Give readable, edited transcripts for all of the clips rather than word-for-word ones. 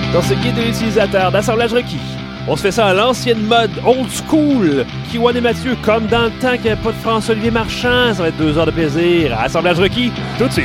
Dans ce guide de l'utilisateur d'assemblage requis, on se fait ça à l'ancienne mode, old school. Kiwan et Mathieu, comme dans le temps qu'il n'y avait pas de François-Olivier Marchand. Ça va être 2 heures de plaisir. Assemblage requis, tout de suite.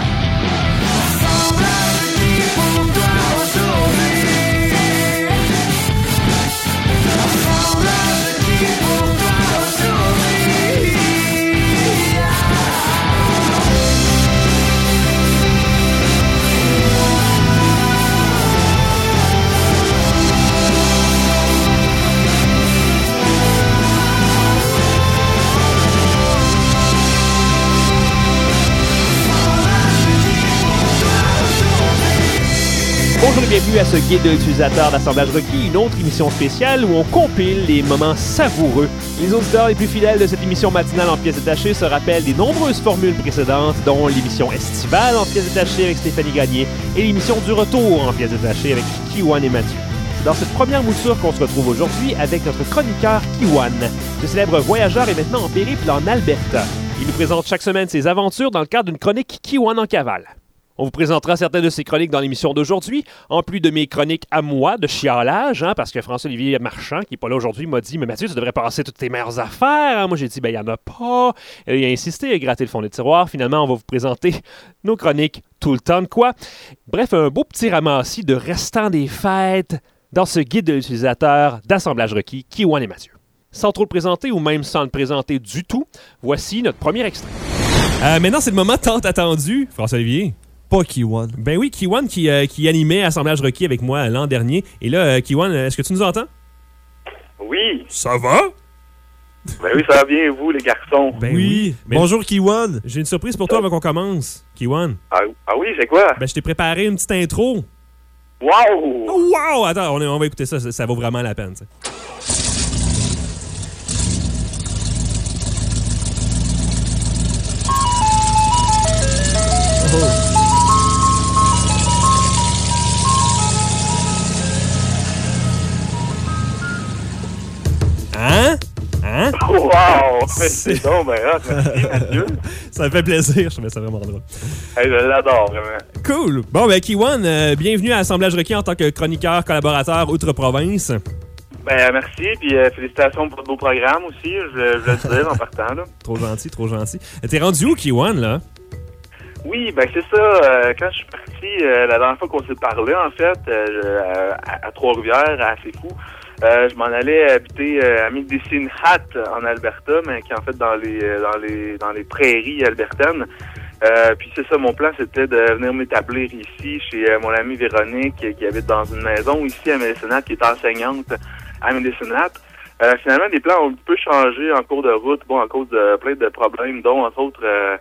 Bonjour et bienvenue à ce guide de l'utilisateur d'assemblage requis, une autre émission spéciale où on compile les moments savoureux. Les auditeurs les plus fidèles de cette émission matinale en pièces détachées se rappellent des nombreuses formules précédentes, dont l'émission estivale en pièces détachées avec Stéphanie Gagné et l'émission du retour en pièces détachées avec Kiwan et Mathieu. C'est dans cette première mouture qu'on se retrouve aujourd'hui avec notre chroniqueur Kiwan. Ce célèbre voyageur est maintenant en périple en Alberta. Il nous présente chaque semaine ses aventures dans le cadre d'une chronique Kiwan en cavale. On vous présentera certaines de ces chroniques dans l'émission d'aujourd'hui, en plus de mes chroniques à moi de chialage, parce que François-Olivier Marchand, qui n'est pas là aujourd'hui, m'a dit « Mais Mathieu, tu devrais passer toutes tes meilleures affaires. » Moi, j'ai dit « Ben, il n'y en a pas. » Il a insisté, il a gratté le fond des tiroirs. Finalement, on va vous présenter nos chroniques tout le temps de quoi. Bref, un beau petit ramassis de restants des fêtes dans ce guide de l'utilisateur d'assemblage requis, Kiwan et Mathieu. Sans trop le présenter, ou même sans le présenter du tout, voici notre premier extrait. Maintenant, c'est le moment tant attendu, François-Olivier. Pas Kiwan. Ben oui, Kiwan qui animait Assemblage requis avec moi l'an dernier. Et là, Kiwan, est-ce que tu nous entends? Oui. Ça va? Ben oui, ça va bien, et vous, les garçons? Ben oui. Bonjour, Kiwan. J'ai une surprise pour toi avant qu'on commence, Kiwan. Ah oui, c'est quoi? Ben, je t'ai préparé une petite intro. Wow! Oh, wow! Attends, on va écouter ça, ça vaut vraiment la peine, t'sais. Hein? Wow! C'est donc, ben là, merci, Mathieu. Ça me fait plaisir, je trouvais ça vraiment drôle. Hey, je l'adore, vraiment. Cool! Bon, ben, Kiwan, bienvenue à Assemblage requis en tant que chroniqueur, collaborateur outre-province. Ben, merci, puis félicitations pour vos programmes aussi, je le disais en partant, là. Trop gentil, trop gentil. T'es rendu où, Kiwan, là? Oui, ben c'est ça. Quand je suis parti, la dernière fois qu'on s'est parlé, en fait, à Trois-Rivières, à C'est Fou, je m'en allais habiter à Medicine Hat, en Alberta, mais qui est en fait dans les prairies albertaines. Puis c'est ça, mon plan, c'était de venir m'établir ici, chez mon amie Véronique, qui habite dans une maison ici à Medicine Hat, qui est enseignante à Medicine Hat. Finalement, les plans ont un peu changé en cours de route, à cause de plein de problèmes, dont, entre autres,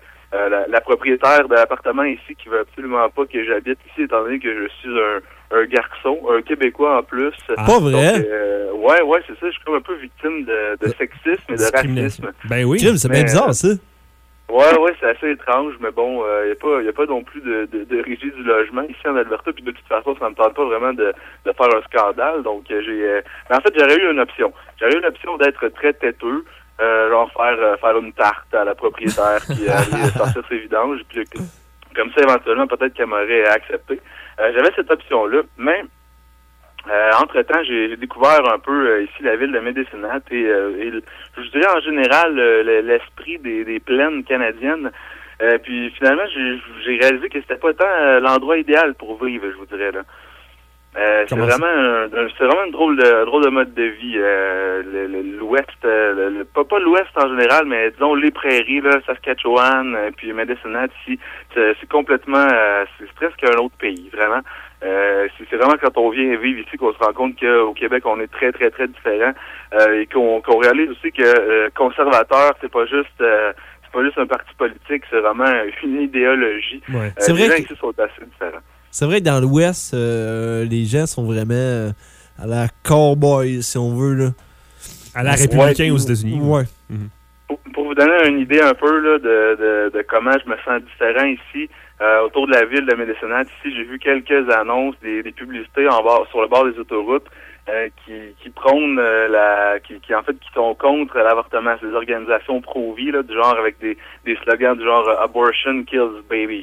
la propriétaire de l'appartement ici qui veut absolument pas que j'habite ici, étant donné que je suis un garçon, un Québécois en plus. Pas vrai? Donc, ouais, c'est ça. Je suis comme un peu victime de sexisme et de racisme. Ben oui. Jim, c'est bien bizarre, ça. Ouais, c'est assez étrange, mais bon, y a pas non plus de régie du logement ici en Alberta, puis de toute façon, ça me tente pas vraiment de faire un scandale, donc mais en fait, j'aurais eu une option. J'aurais eu l'option d'être très têteux, genre faire une tarte à la propriétaire qui allait sortir ses vidanges, puis comme ça, éventuellement, peut-être qu'elle m'aurait accepté. J'avais cette option-là, mais entre-temps, j'ai découvert un peu ici la ville de Medicine Hat et je dirais en général l'esprit des plaines canadiennes. Puis finalement, j'ai réalisé que c'était pas tant l'endroit idéal pour vivre, je vous dirais là. C'est vraiment une drôle de mode de vie. L'Ouest, pas l'Ouest en général, mais disons les prairies, là, Saskatchewan, puis Medicine Hat ici, c'est complètement, c'est presque un autre pays, vraiment. C'est vraiment quand on vient vivre ici qu'on se rend compte qu'au Québec on est très très très différents et qu'on réalise aussi que conservateur c'est pas juste un parti politique, c'est vraiment une idéologie. Ouais. C'est vrai les gens que... ici sont assez différents. C'est vrai que dans l'Ouest, les gens sont vraiment à la cowboy, si on veut, là. À la républicain aux États-Unis. Ouais. Pour vous donner une idée un peu là, de comment je me sens différent ici, autour de la ville de Medicine Hat, ici, j'ai vu quelques annonces, des publicités sur le bord des autoroutes qui prônent qui en fait qui sont contre l'avortement. C'est des organisations pro-vie, là, du genre avec des slogans du genre Abortion kills babies.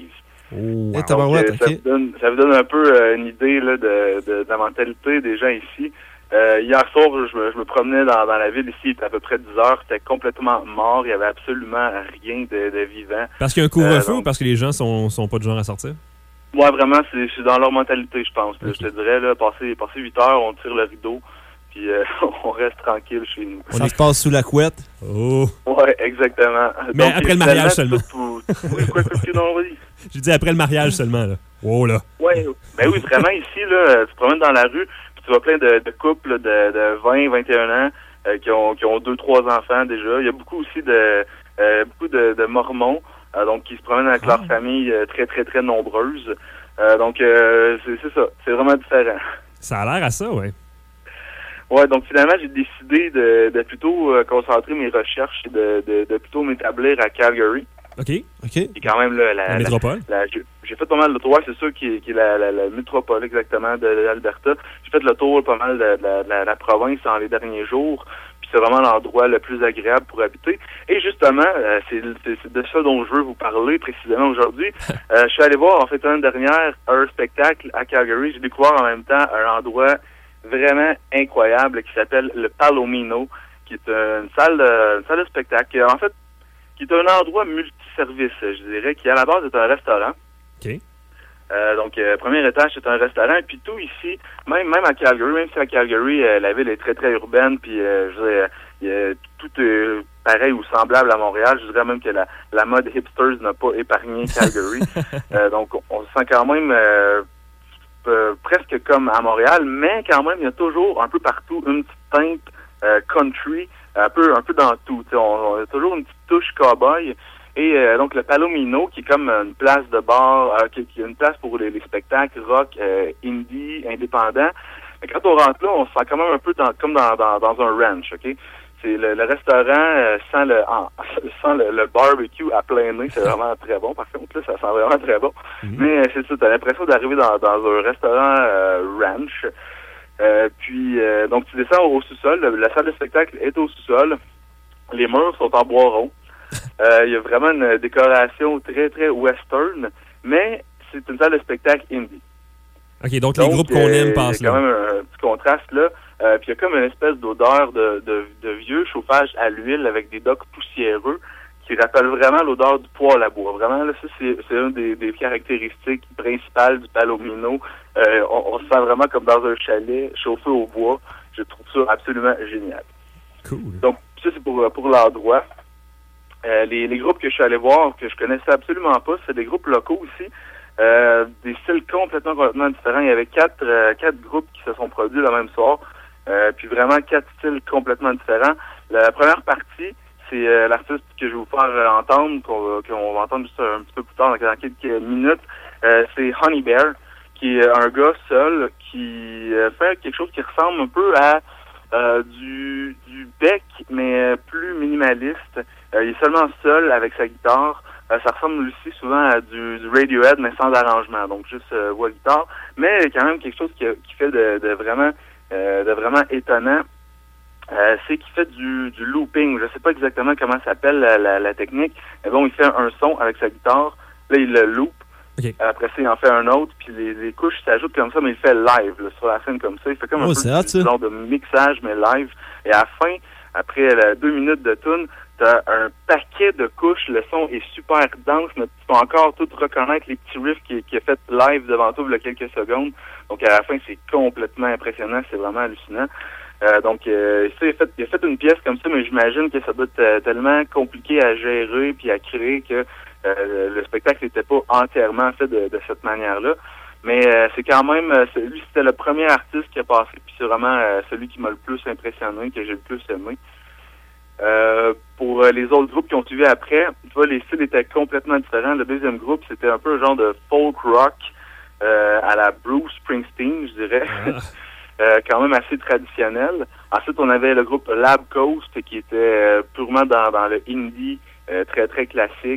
Oh, Donc, tabarouette, ça, ok. ça vous donne un peu une idée là, de la mentalité des gens ici. Hier soir, je me promenais dans la ville ici, il était à peu près 10 heures, c'était complètement mort, il y avait absolument rien de vivant. Parce qu'il y a un couvre-feu donc- ou parce que les gens sont pas du genre à sortir? Ouais, vraiment, c'est dans leur mentalité, je pense. Là. Ok. Je te dirais, là, passer 8 heures, on tire le rideau, puis on reste tranquille chez nous. Ça se passe sous la couette. Oh! Ouais, exactement. Mais après le mariage finalement, seulement. Oui, quoi, non, vas-y. Je dis après le mariage seulement, là. Wow, là. Ouais, ben oui, vraiment, ici, là, tu te promènes dans la rue, puis tu vois plein de couples là, de 20, 21 ans qui ont 2-3 enfants déjà. Il y a beaucoup aussi de mormons, donc qui se promènent avec leur famille très, très, très nombreuses. Donc, c'est ça. C'est vraiment différent. Ça a l'air à ça, ouais. Ouais, donc finalement, j'ai décidé de plutôt concentrer mes recherches et de plutôt m'établir à Calgary. OK. OK. Et quand même, là, La métropole. j'ai fait pas mal de tours. Ouais, c'est sûr qui est la métropole exactement de l'Alberta. J'ai fait le tour pas mal de la province en les derniers jours. Puis c'est vraiment l'endroit le plus agréable pour habiter. Et justement, c'est de ça dont je veux vous parler précisément aujourd'hui. Je suis allé voir en fait l'année dernière un spectacle à Calgary. J'ai découvert en même temps un endroit vraiment incroyable qui s'appelle le Palomino, qui est une salle de spectacle. En fait, qui est un endroit multiservice, je dirais, qui à la base est un restaurant. OK. Donc, premier étage, c'est un restaurant. Et puis tout ici, même à Calgary, même si à Calgary, la ville est très, très urbaine, puis je dirais, tout est pareil ou semblable à Montréal. Je dirais même que la mode hipsters n'a pas épargné Calgary. Donc, on se sent quand même presque comme à Montréal, mais quand même, il y a toujours un peu partout une petite teinte country, un peu dans tout. On a toujours une petite touche cowboy. Et donc le Palomino, qui est comme une place de bar, qui est une place pour les spectacles rock, indie, indépendants. Mais quand on rentre là, on se sent quand même un peu comme dans un ranch, ok? C'est le restaurant sans le barbecue à plein nez, c'est vraiment très bon. Par contre, là, ça sent vraiment très bon. Mais c'est ça, t'as l'impression d'arriver dans un restaurant ranch. Puis donc tu descends au sous-sol, la salle de spectacle est au sous-sol. Les murs sont en bois rond. Il y a vraiment une décoration très, très western, mais c'est une salle de spectacle indie. OK, donc les groupes qu'on aime passent il y a quand là. même un petit contraste là. Puis il y a comme une espèce d'odeur de vieux chauffage à l'huile avec des docks poussiéreux qui rappellent vraiment l'odeur du poêle à bois. Vraiment, là, ça, c'est une des caractéristiques principales du Palomino. On se sent vraiment comme dans un chalet chauffé au bois. Je trouve ça absolument génial. Cool. Donc, ça, c'est pour l'endroit. Les groupes que je suis allé voir, que je connaissais absolument pas, c'est des groupes locaux aussi. Des styles complètement différents. Il y avait quatre groupes qui se sont produits le même soir. Puis vraiment 4 styles complètement différents. La première partie, c'est l'artiste que je vais vous faire entendre, qu'on va entendre juste un petit peu plus tard, dans quelques minutes. C'est Honey Bear, qui est un gars seul qui fait quelque chose qui ressemble un peu à du Beck, mais plus minimaliste. Il est seulement seul avec sa guitare. Ça ressemble aussi souvent à du Radiohead, mais sans arrangement, donc juste voix guitare. Mais quand même quelque chose qui fait de vraiment étonnant. C'est qu'il fait du looping. Je sais pas exactement comment ça s'appelle la technique, mais bon, il fait un son avec sa guitare. Là, il le loop. Okay. Après ça, il en fait un autre, puis les couches s'ajoutent comme ça, mais il fait live là, sur la scène comme ça. Il fait comme un peu genre de mixage, mais live. Et à la fin, après 2 minutes de tune, t'as un paquet de couches. Le son est super dense, mais tu peux encore tout reconnaître les petits riffs qu'il a fait live devant toi il y a quelques secondes. Donc à la fin, c'est complètement impressionnant. C'est vraiment hallucinant. Donc, il a fait une pièce comme ça, mais j'imagine que ça doit être tellement compliqué à gérer puis à créer que le spectacle n'était pas entièrement fait de cette manière-là. Mais c'est quand même, lui, c'était le premier artiste qui a passé, puis c'est vraiment celui qui m'a le plus impressionné, que j'ai le plus aimé. Pour les autres groupes qui ont suivi après, tu vois, les styles étaient complètement différents. Le deuxième groupe, c'était un peu un genre de folk rock à la Bruce Springsteen, je dirais. Quand même assez traditionnel. Ensuite, on avait le groupe Lab Coast qui était purement dans le indie, très très classique,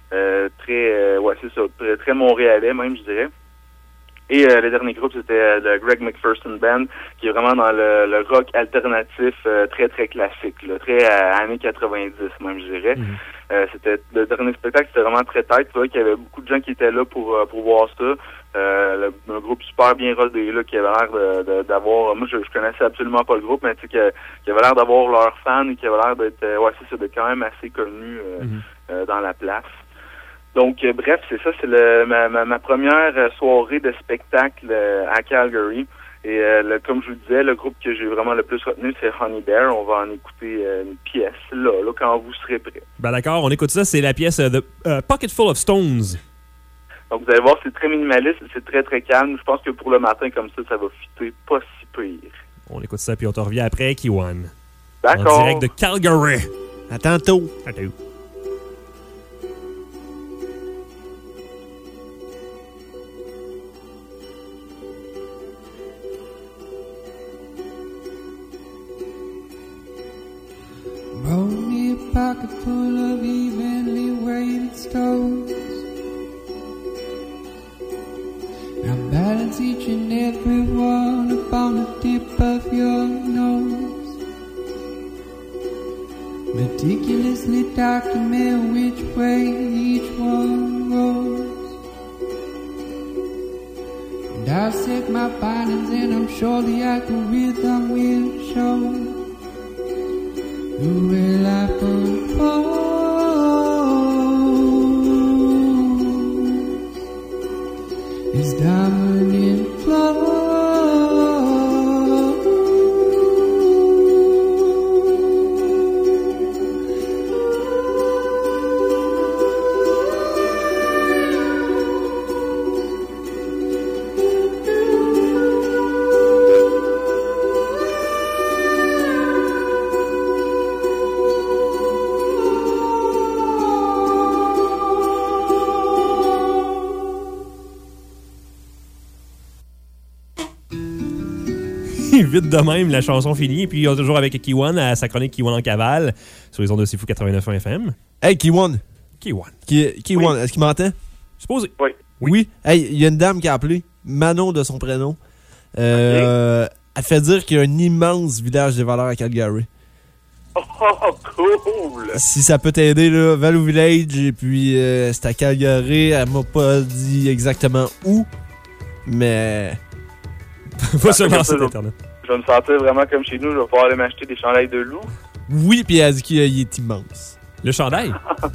très montréalais même, je dirais. Et le dernier groupe, c'était le Greg McPherson Band, qui est vraiment dans le rock alternatif très très classique, là, très années 90 même, je dirais. Le dernier spectacle, c'était vraiment très tête. Tu vois qu'il y avait beaucoup de gens qui étaient là pour voir ça. Un groupe super bien rodé, là, qui avait l'air d'avoir... Moi, je connaissais absolument pas le groupe, mais tu sais, qui avait l'air d'avoir leurs fans et qui avait l'air d'être... d'être quand même assez connu dans la place. Donc, bref, c'est ça, c'est ma première soirée de spectacle à Calgary. Et comme je vous disais, le groupe que j'ai vraiment le plus retenu, c'est Honey Bear. On va en écouter une pièce là quand vous serez prêts. Ben d'accord, on écoute ça, c'est la pièce The Pocket Full of Stones. Donc, vous allez voir, c'est très minimaliste, c'est très, très calme. Je pense que pour le matin, comme ça va fitter pas si pire. On écoute ça, puis on te revient après, Kiwan. D'accord. En direct de Calgary. À tantôt. À tantôt. Roll me a pocket full of evenly weighted stones. Now balance each and every one upon the tip of your nose. Meticulously document which way each one rolls. And I'll set my findings and I'm sure the algorithm will show the way life unfolds is diamond in flow. Vite de même, la chanson finie. Et puis, on est toujours avec Kiwan à sa chronique Kiwan en cavale sur les ondes de Sifu 89.1 FM. Hey, Kiwan. Kiwan. Kiwan, est-ce qu'il m'entend? Supposé. Oui. Hey, il y a une dame qui a appelé, Manon de son prénom. Elle fait dire qu'il y a un immense village des valeurs à Calgary. Oh, cool! Si ça peut t'aider, là, Value Village, et puis c'est à Calgary. Elle m'a pas dit exactement où, mais... Va sur le site internet. Je vais me sentir vraiment comme chez nous. Je vais pouvoir aller m'acheter des chandails de loup. Oui, puis elle a dit qu'il est immense. Le chandail?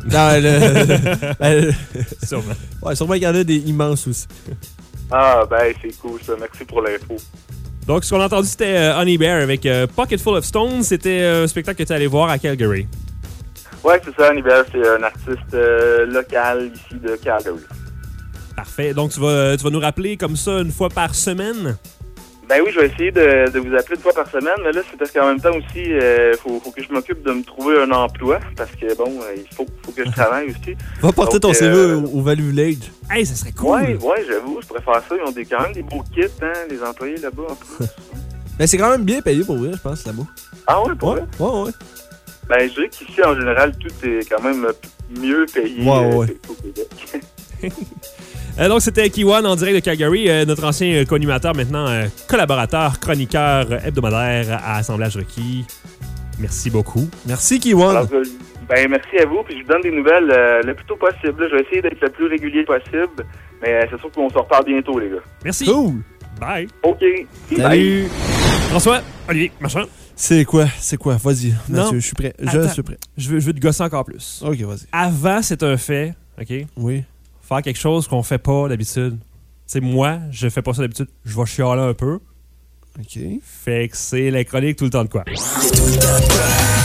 Non, Sûrement. Ouais, sûrement qu'il y en a des immenses aussi. Ah, ben, c'est cool, ça. Merci pour l'info. Donc, ce qu'on a entendu, c'était Honey Bear avec Pocket Full of Stones. C'était un spectacle que tu es allé voir à Calgary. Ouais, c'est ça. Honey Bear, c'est un artiste local ici de Calgary. Parfait. Donc, tu vas nous rappeler comme ça une fois par semaine? Ben oui, je vais essayer de vous appeler une fois par semaine, mais là, c'est parce qu'en même temps aussi, faut que je m'occupe de me trouver un emploi, parce que, bon, il faut que je travaille aussi. Va porter ton CV au Value Village. Hey, ça serait cool! Ouais, j'avoue, je pourrais faire ça. Ils ont quand même des beaux kits, hein, les employés là-bas, en plus. Mais c'est quand même bien payé pour vrai, je pense, là-bas. Ah ouais, pour vrai? Ouais. Ben, je dirais qu'ici, en général, tout est quand même mieux payé qu'au Québec. Donc, c'était Kiwan en direct de Calgary, notre ancien co-animateur, maintenant collaborateur, chroniqueur hebdomadaire à Assemblage requis. Merci beaucoup. Merci, Kiwan. Alors, merci à vous, puis je vous donne des nouvelles le plus tôt possible. Je vais essayer d'être le plus régulier possible, mais c'est sûr qu'on se reparle bientôt, les gars. Merci. Cool. Bye. OK. Salut. Bye. François, Olivier, machin. C'est quoi? Vas-y, Non. Mathieu, je suis prêt. Attends. Je suis prêt. Je veux te gosser encore plus. OK, vas-y. Avant, c'est un fait, OK? Oui. Faire quelque chose qu'on fait pas d'habitude. Tu sais, moi, je fais pas ça d'habitude. Je vais chialer un peu. OK. Fait que c'est la chronique tout le temps de quoi? Il y a tout le temps de quoi.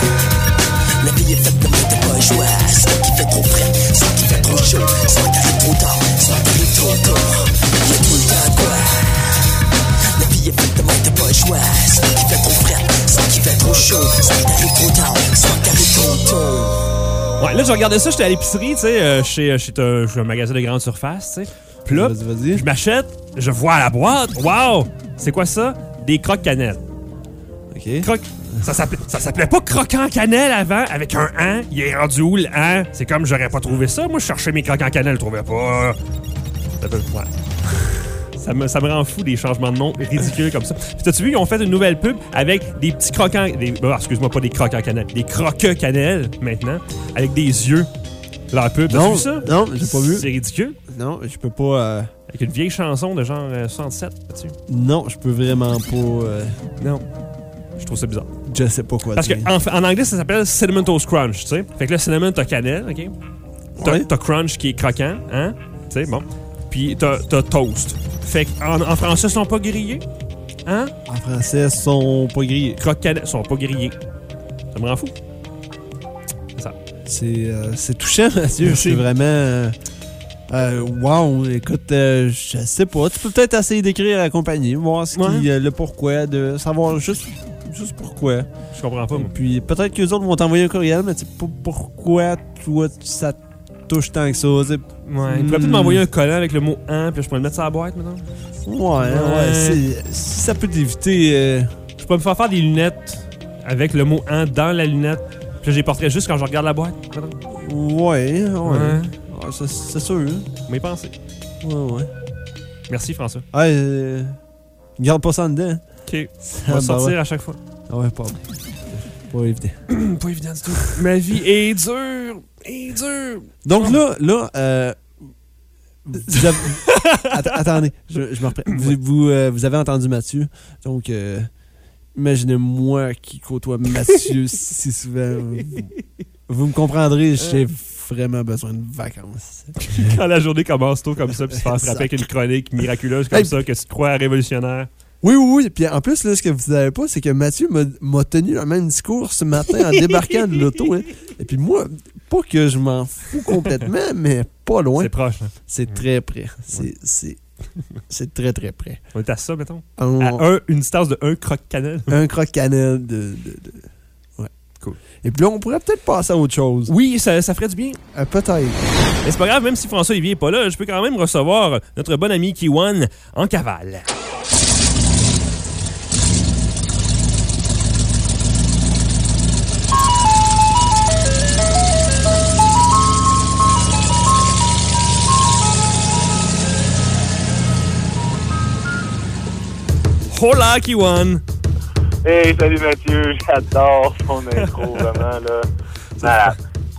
La vie est faite de main de pas choix. Soit qui fait trop frais, soit qui fait trop chaud, soit t'arrives trop tard, soit t'arrives trop tôt. Il y a tout le temps de quoi. La vie est faite de main de pas choix. Soit qui fait trop frais, soit qui fait trop chaud, soit t'arrives trop tard, soit t'arrives trop tôt. Ouais, là, je regardais ça, j'étais à l'épicerie, tu sais, chez un magasin de grande surface, tu sais. Puis là, Vas-y. je m'achète, je vois à la boîte, wow! C'est quoi ça? Des croques-cannelle. OK. Ça s'appelait pas croquant cannelle avant, avec un « an ». Il est rendu où, le « an »? C'est comme, j'aurais pas trouvé ça. Moi, je cherchais mes croquants cannelle, je trouvais pas. Ça peut... Ouais. Ça me rend fou des changements de nom ridicules comme ça. Puis t'as-tu vu, ils ont fait une nouvelle pub avec des petits croquants... excuse-moi, pas des croquants cannelle. Des croqueux cannelle, maintenant, avec des yeux. Leur pub, t'as vu ça? Non, j'ai pas vu. C'est ridicule. Non, je peux pas... Avec une vieille chanson de genre 67 là-dessus. Non, je peux vraiment pas... Non. Je trouve ça bizarre. Je sais pas quoi Parce dire. qu'en anglais, ça s'appelle Cinnamon Toast Crunch, tu sais. Fait que là, cinnamon, t'as cannelle, OK? T'as crunch qui est croquant, hein? Tu sais, bon. Puis t'as toast. Fait qu'en français, ils sont pas grillés. Hein? En français, ils sont pas grillés. Croque-cannelle, sont pas grillés. Ça me rend fou. C'est ça. C'est touchant, Mathieu. Merci. C'est vraiment... wow, écoute, je sais pas. Tu peux peut-être essayer d'écrire à la compagnie, voir le pourquoi, de savoir juste pourquoi. Je comprends pas, moi. Puis peut-être qu'eux autres vont t'envoyer un courriel, mais tu sais pas pourquoi toi ça te touche tant que ça. Ouais, ils pourraient peut-être m'envoyer un collant avec le mot « en », puis je pourrais le mettre sur la boîte, maintenant. Ouais. Si ça peut t'éviter... Je pourrais me faire des lunettes avec le mot « en » dans la lunette, puis là, je les porterais juste quand je regarde la boîte. Ouais. C'est sûr. Mais pensez. Ouais. Merci, François. Garde pas ça en dedans. OK. On va sortir à chaque fois. Ouais, pas évident. Pas évident du tout. Ma vie est dure. Donc là, vous avez... Attendez, je me reprends. Vous avez entendu Mathieu. Donc, imaginez-moi qui côtoie Mathieu si souvent. Vous me comprendrez, j'ai vraiment besoin de vacances. Quand la journée commence tôt comme ça, puis se faire frapper avec une chronique miraculeuse comme ça, que tu te crois révolutionnaire. Oui. Puis en plus, là, ce que vous savez pas, c'est que Mathieu m'a tenu le même discours ce matin en débarquant de l'auto. Hein. Et puis moi, pas que je m'en fous complètement, mais pas loin. C'est proche. Hein? C'est très près. C'est très, très près. On est à ça, mettons? À une distance de 1 croque-cannelle. Un croque-cannelle de... Ouais. Cool. Et puis là, on pourrait peut-être passer à autre chose. Oui, ça ferait du bien. Peut-être. Mais c'est pas grave, même si François Olivier est pas là, je peux quand même recevoir notre bon ami Kiwan en cavale. Hola, Kiwan! Hey, salut Mathieu, j'adore ton intro, vraiment, là. Voilà.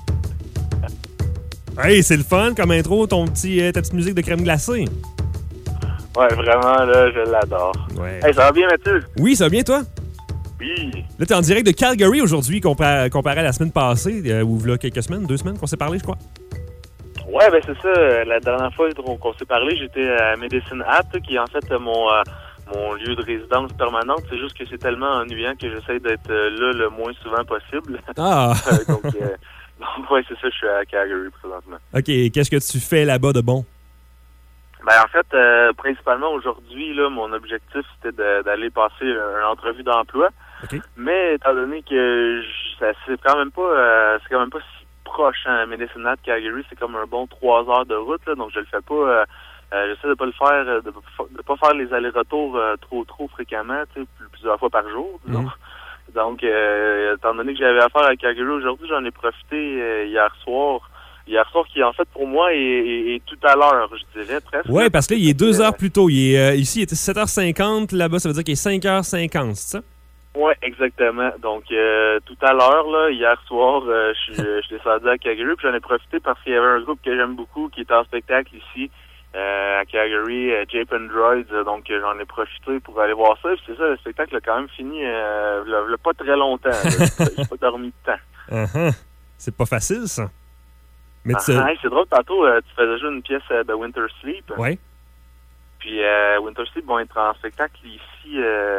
Hey, c'est le fun comme intro, ta petite musique de crème glacée. Ouais, vraiment, là, je l'adore. Ouais. Hey, ça va bien, Mathieu? Oui, ça va bien, toi? Oui. Là, t'es en direct de Calgary aujourd'hui, comparé à la semaine passée, ou là, quelques semaines, 2 semaines qu'on s'est parlé, je crois. Ouais, ben c'est ça. La dernière fois qu'on s'est parlé, j'étais à Medicine Hat, qui est en fait mon lieu de résidence permanente. C'est juste que c'est tellement ennuyant que j'essaie d'être là le moins souvent possible. Ah! Donc, ouais, c'est ça, je suis à Calgary présentement. OK, qu'est-ce que tu fais là-bas de bon? Ben en fait, principalement aujourd'hui, là, mon objectif c'était d'aller passer une entrevue d'emploi. OK. Mais étant donné que c'est quand même pas si proche, hein, Medicine Hat, Calgary, c'est comme un bon 3 heures de route, là, donc je le fais pas. J'essaie de pas le faire, de pas faire les allers-retours trop fréquemment, tu sais, plusieurs fois par jour, disons. Donc, étant donné que j'avais affaire à Calgary aujourd'hui, j'en ai profité hier soir qui en fait pour moi est tout à l'heure, je dirais presque. Ouais, parce que là, il est 2 heures plus tôt. Ici, il était 7h50, là-bas, ça veut dire qu'il est 5h50, c'est ça? Ouais, exactement. Donc, tout à l'heure, là, hier soir, je suis descendu à Calgary, puis j'en ai profité parce qu'il y avait un groupe que j'aime beaucoup qui était en spectacle ici. À Calgary, Jape and Droids, donc j'en ai profité pour aller voir ça. Puis c'est ça, le spectacle a quand même fini il y a pas très longtemps. J'ai pas dormi de temps. C'est pas facile, ça. Mais c'est drôle, tantôt, tu faisais jouer une pièce de Winter Sleep. Ouais. Puis Winter Sleep vont être en spectacle ici.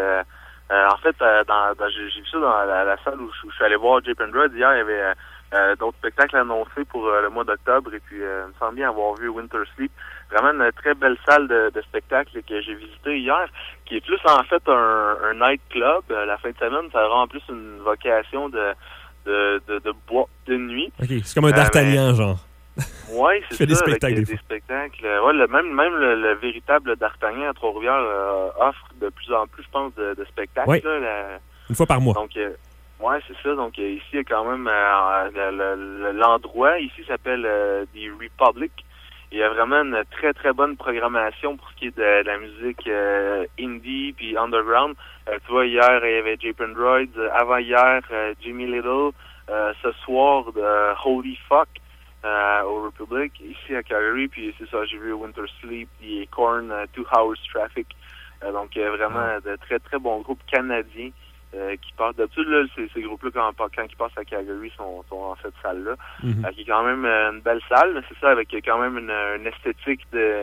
En fait, j'ai vu ça dans la salle où je suis allé voir Jape and Droids. Hier, il y avait d'autres spectacles annoncés pour le mois d'octobre. Et puis, il me semble bien avoir vu Winter Sleep. Vraiment une très belle salle de spectacle que j'ai visité hier, qui est plus en fait un night club. La fin de semaine, ça aura en plus une vocation de boîte de nuit. OK, c'est comme un D'Artagnan, genre. Oui, c'est ça, des spectacles, avec des spectacles. Ouais, même le véritable D'Artagnan à Trois-Rivières offre de plus en plus, je pense, de spectacles. Ouais. Là, une fois par mois. Donc, ouais, c'est ça. Donc, ici, il y a quand même l'endroit, ici, s'appelle The Republic. Il y a vraiment une très, très bonne programmation pour ce qui est de la musique indie puis underground. Tu vois, hier, il y avait Japan Droids. Avant-hier, Jimmy Little. Ce soir, Holy Fuck au Republic, ici à Calgary. Puis c'est ça, j'ai vu Winter Sleep et Korn, 2 Hours Traffic. Donc, vraiment de très, très bons groupes canadiens qui passent. D'habitude, là, ces groupes-là, quand ils passent à Calgary, sont dans cette salle-là. Qui est quand même une belle salle, mais c'est ça, avec quand même une esthétique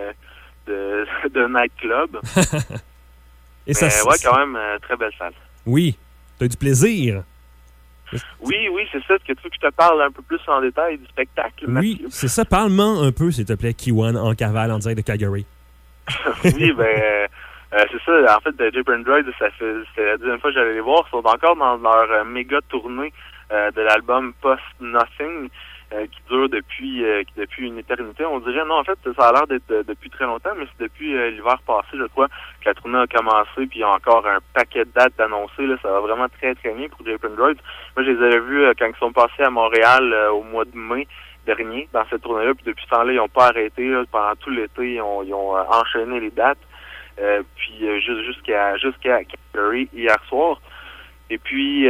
de nightclub. Et ça, ouais, quand même, très belle salle. Oui, t'as eu du plaisir. Oui, c'est ça. Que tu veux que je te parle un peu plus en détail du spectacle, Oui, Mathieu? c'est ça. Parle-moi un peu, s'il te plaît, Kiwan, en cavale, en direct de Calgary. Oui, c'est ça. En fait, Japan Droids, c'était la deuxième fois que j'allais les voir. Ils sont encore dans leur méga tournée de l'album Post Nothing, qui dure depuis une éternité. On dirait, non, en fait, ça a l'air d'être depuis très longtemps, mais c'est depuis l'hiver passé, je crois, que la tournée a commencé, puis il y a encore un paquet de dates d'annoncées. Là, ça va vraiment très, très bien pour Japan Droids. Moi, je les avais vus quand ils sont passés à Montréal au mois de mai dernier, dans cette tournée-là, puis depuis ce temps-là, ils n'ont pas arrêté. Là, pendant tout l'été, ils ont enchaîné les dates. Puis jusqu'à Calgary hier soir. Et puis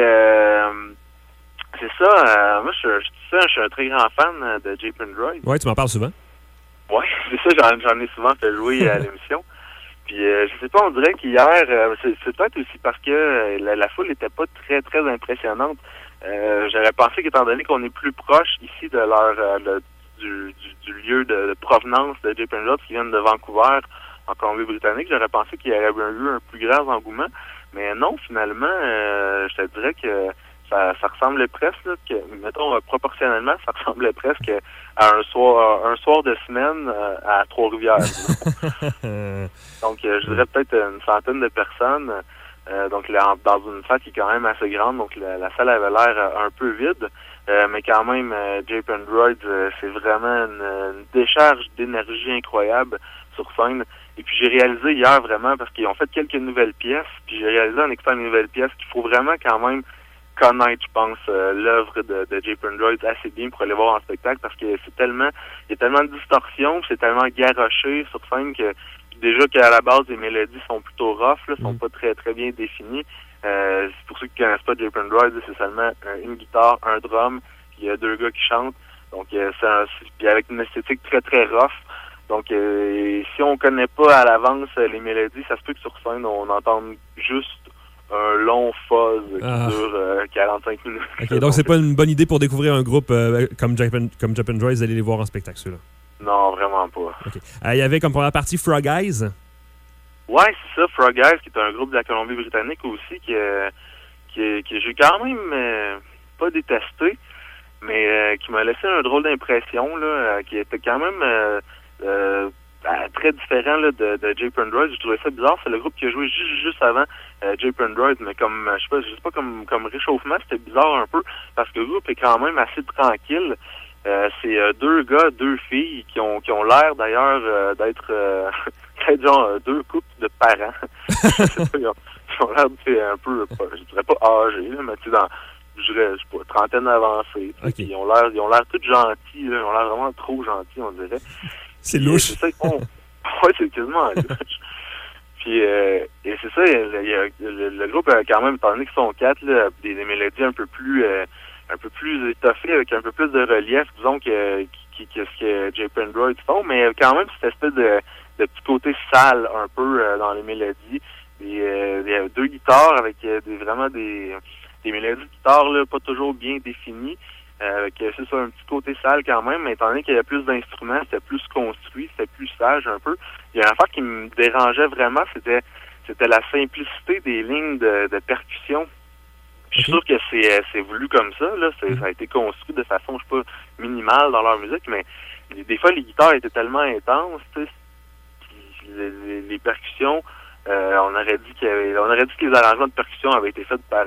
c'est ça, moi je suis un très grand fan de Japan Droids. Ouais, tu m'en parles souvent. Ouais, c'est ça, j'en ai souvent fait jouer à l'émission. Puis je sais pas, on dirait qu'hier, c'est peut-être aussi parce que la foule était pas très très impressionnante. J'aurais pensé qu'étant donné qu'on est plus proche ici de du lieu de provenance de Japan Droids qui viennent de Vancouver, en Colombie-Britannique, j'aurais pensé qu'il y aurait eu un plus grand engouement. Mais non, finalement, je te dirais que ça ressemblait presque, là, mettons, proportionnellement, ça ressemblait presque à un soir de semaine à Trois-Rivières. Donc, je dirais peut-être une centaine de personnes. Donc, dans une salle qui est quand même assez grande, donc la salle avait l'air un peu vide. Mais quand même, Japan Droids, c'est vraiment une décharge d'énergie incroyable sur scène. Et puis j'ai réalisé hier vraiment, parce qu'ils ont fait quelques nouvelles pièces, puis j'ai réalisé en écoutant les nouvelles pièces qu'il faut vraiment quand même connaître, je pense, l'œuvre de Japan Droids assez bien pour aller voir en spectacle, parce que il y a tellement de distorsion, c'est tellement garoché sur scène que déjà qu'à la base les mélodies sont plutôt rough, là, sont pas très très bien définies. Pour ceux qui connaissent pas Japan Droids, c'est seulement une guitare, un drum, puis il y a 2 gars qui chantent. Donc puis avec une esthétique très très rough. Donc, si on connaît pas à l'avance les mélodies, ça se peut que sur scène, on entende juste un long fuzz qui dure 45 minutes. OK, donc c'est pas une bonne idée pour découvrir un groupe comme Japan Droids d'aller les voir en spectacle, ceux-là? Non, vraiment pas. OK. Il y avait comme première partie Frog Eyes. Ouais, c'est ça, Frog Eyes, qui est un groupe de la Colombie-Britannique aussi, que j'ai quand même pas détesté, mais qui m'a laissé un drôle d'impression, là, qui était quand même... très différent là, de Japan Droids. Je trouvais ça bizarre. C'est le groupe qui a joué juste avant Japan Droids, mais comme je sais pas comme réchauffement, c'était bizarre un peu parce que le groupe est quand même assez tranquille. C'est 2 gars, 2 filles qui ont l'air d'ailleurs d'être peut-être genre 2 couples de parents. Je sais pas, ils ont l'air un peu, je dirais pas âgés, là, mais tu sais, je sais pas, trentaine avancée. Okay. Ils ont l'air tous gentils, là, ils ont l'air vraiment trop gentils, on dirait. C'est louche. C'est ça qu'ils font. Ouais, c'est quasiment louche. Puis, et c'est ça, le groupe, quand même, étant donné qu'ils sont 4, là, des mélodies un peu plus étoffées, avec un peu plus de relief, disons, que ce que Japan Droids font, mais quand même, cette espèce de petit côté sale, un peu, dans les mélodies. Il y a 2 guitares avec vraiment des mélodies de guitare, là, pas toujours bien définies. C'est ça, un petit côté sale quand même, mais étant donné qu'il y avait plus d'instruments, c'était plus construit, c'était plus sage un peu. Il y a une affaire qui me dérangeait vraiment, c'était la simplicité des lignes de percussion. Je suis sûr que c'est voulu comme ça, là. Ça a été construit de façon, je sais pas, minimale dans leur musique, mais des fois les guitares étaient tellement intenses, tu sais, les percussions, on aurait dit que les arrangements de percussion avaient été faits par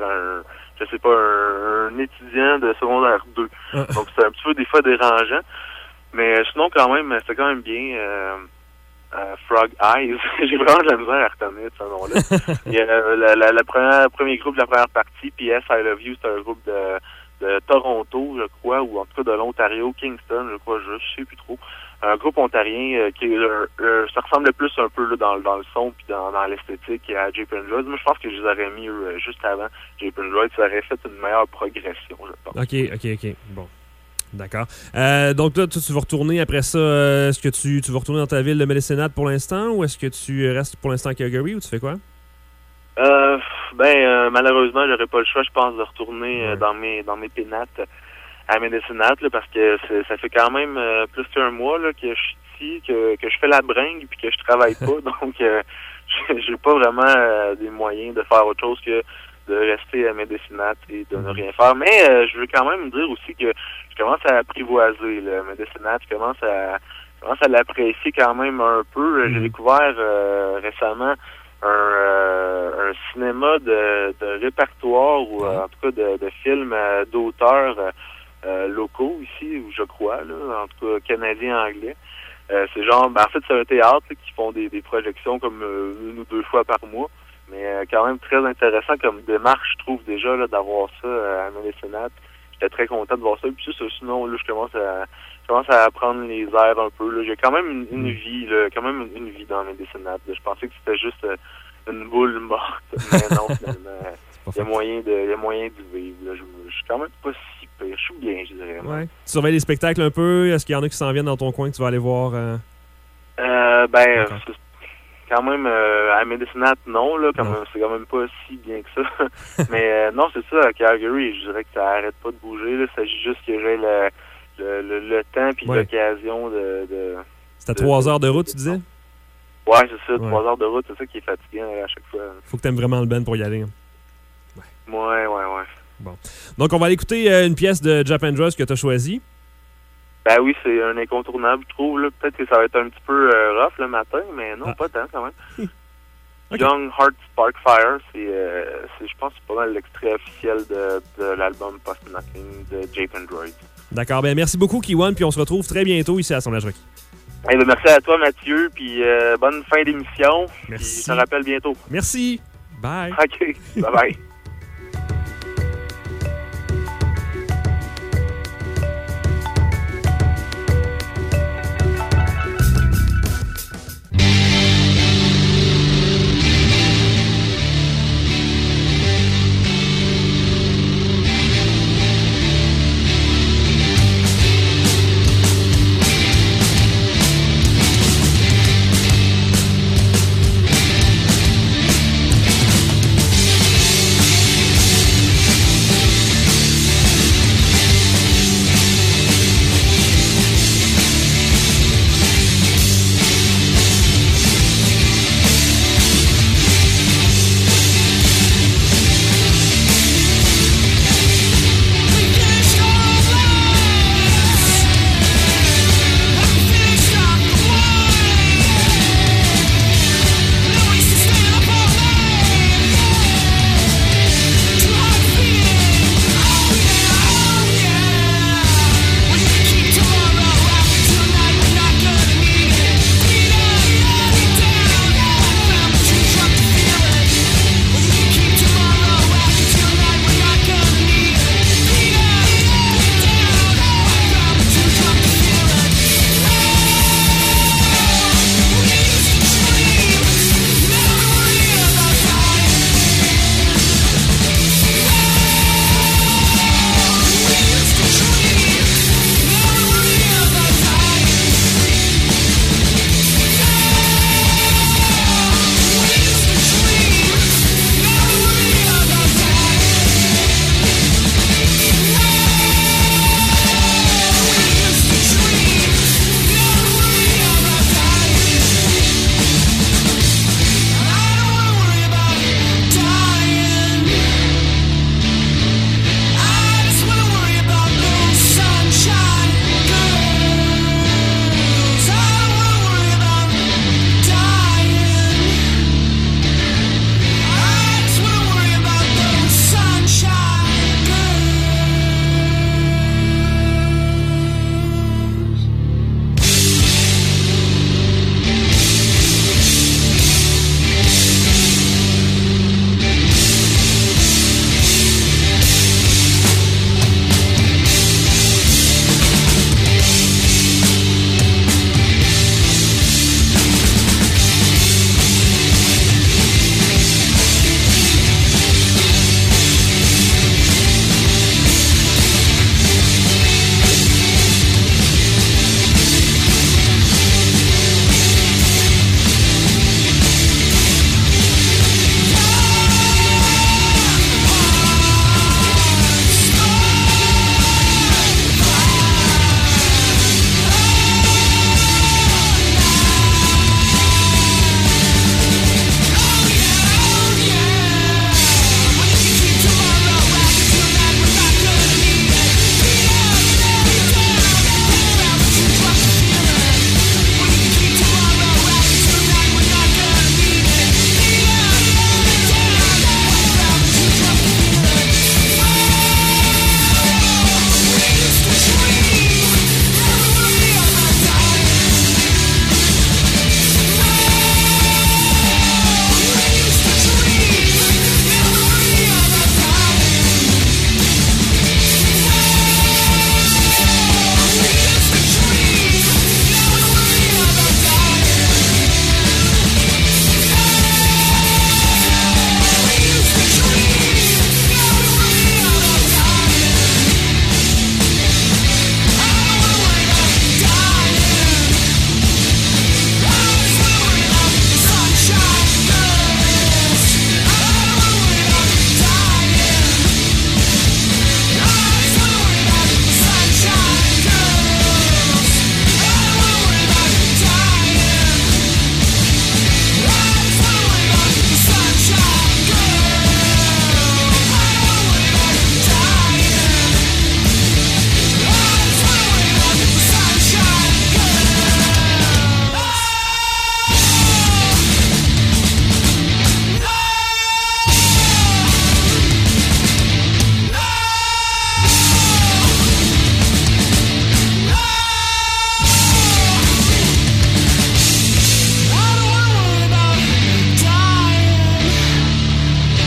un étudiant de secondaire 2. Donc c'est un petit peu des fois dérangeant. Mais sinon quand même, c'était quand même bien. Frog Eyes. J'ai vraiment de la misère à retenir ce nom-là. Il y a le premier groupe de la première partie, PS I Love You, c'est un groupe de Toronto, je crois, ou en tout cas de l'Ontario, Kingston, je crois, je sais plus trop. Un groupe ontarien qui ça ressemblait plus un peu là, dans le son puis dans l'esthétique à Jape and Droid. Moi, je pense que je les aurais mis juste avant Jape and Droid. Ça aurait fait une meilleure progression, je pense. OK. Bon. D'accord. Donc là, tu vas retourner après ça. Est-ce que tu vas retourner dans ta ville de Medicine Hat pour l'instant ou est-ce que tu restes pour l'instant à Calgary ou tu fais quoi? Malheureusement, j'aurais pas le choix, je pense, de retourner dans mes pénates à Medicine Hat, là, parce que ça fait quand même plus qu'un mois là, que je suis ici, que je fais la bringue puis que je travaille pas. Donc, j'ai pas vraiment des moyens de faire autre chose que de rester à Medicine Hat et de ne rien faire. Mais je veux quand même dire aussi que je commence à apprivoiser le Medicine Hat. Je commence à l'apprécier quand même un peu. J'ai découvert récemment un cinéma de répertoire ou en tout cas de films d'auteurs locaux ici, je crois, là, en tout cas canadien-anglais. C'est genre, en fait, c'est un théâtre là, qui font des projections comme 1 ou 2 fois par mois. Mais quand même très intéressant comme démarche, je trouve déjà là, d'avoir ça à Medicine Hat. J'étais très content de voir ça. Puis ça, sinon, là, je commence à apprendre les airs un peu. Là. J'ai quand même une vie, là, une vie dans Medicine Hat. Je pensais que c'était juste une boule morte. Mais non, finalement, il y a moyen de vivre. Là. Je suis quand même pas si pire. Je suis bien, je dirais. Ouais. Tu surveilles les spectacles un peu? Est-ce qu'il y en a qui s'en viennent dans ton coin que tu vas aller voir? Quand même, à Medicine Hat, non, là, c'est quand même pas si bien que ça. Mais non, c'est ça, à Calgary, je dirais que ça arrête pas de bouger, là. Il s'agit juste que j'ai le temps puis l'occasion de C'était 3 heures de route, tu disais? Ouais, c'est ça, 3 heures de route, c'est ça qui est fatigant à chaque fois. Faut que t'aimes vraiment le band pour y aller. Ouais. Bon. Donc, on va aller écouter une pièce de Jape and Droid que t'as choisie. Ben oui, c'est un incontournable, je trouve. Là. Peut-être que ça va être un petit peu rough le matin, mais non, pas tant quand même. Okay. Young Heart Spark Fire, je pense que c'est pas mal l'extrait officiel de l'album Post-Knocking de Jape and Droid. D'accord, ben merci beaucoup Kiwan, puis on se retrouve très bientôt ici à Assemblage Rocky. Merci à toi Mathieu, puis bonne fin d'émission. Merci. Puis je te rappelle bientôt. Merci. Bye. OK, bye-bye.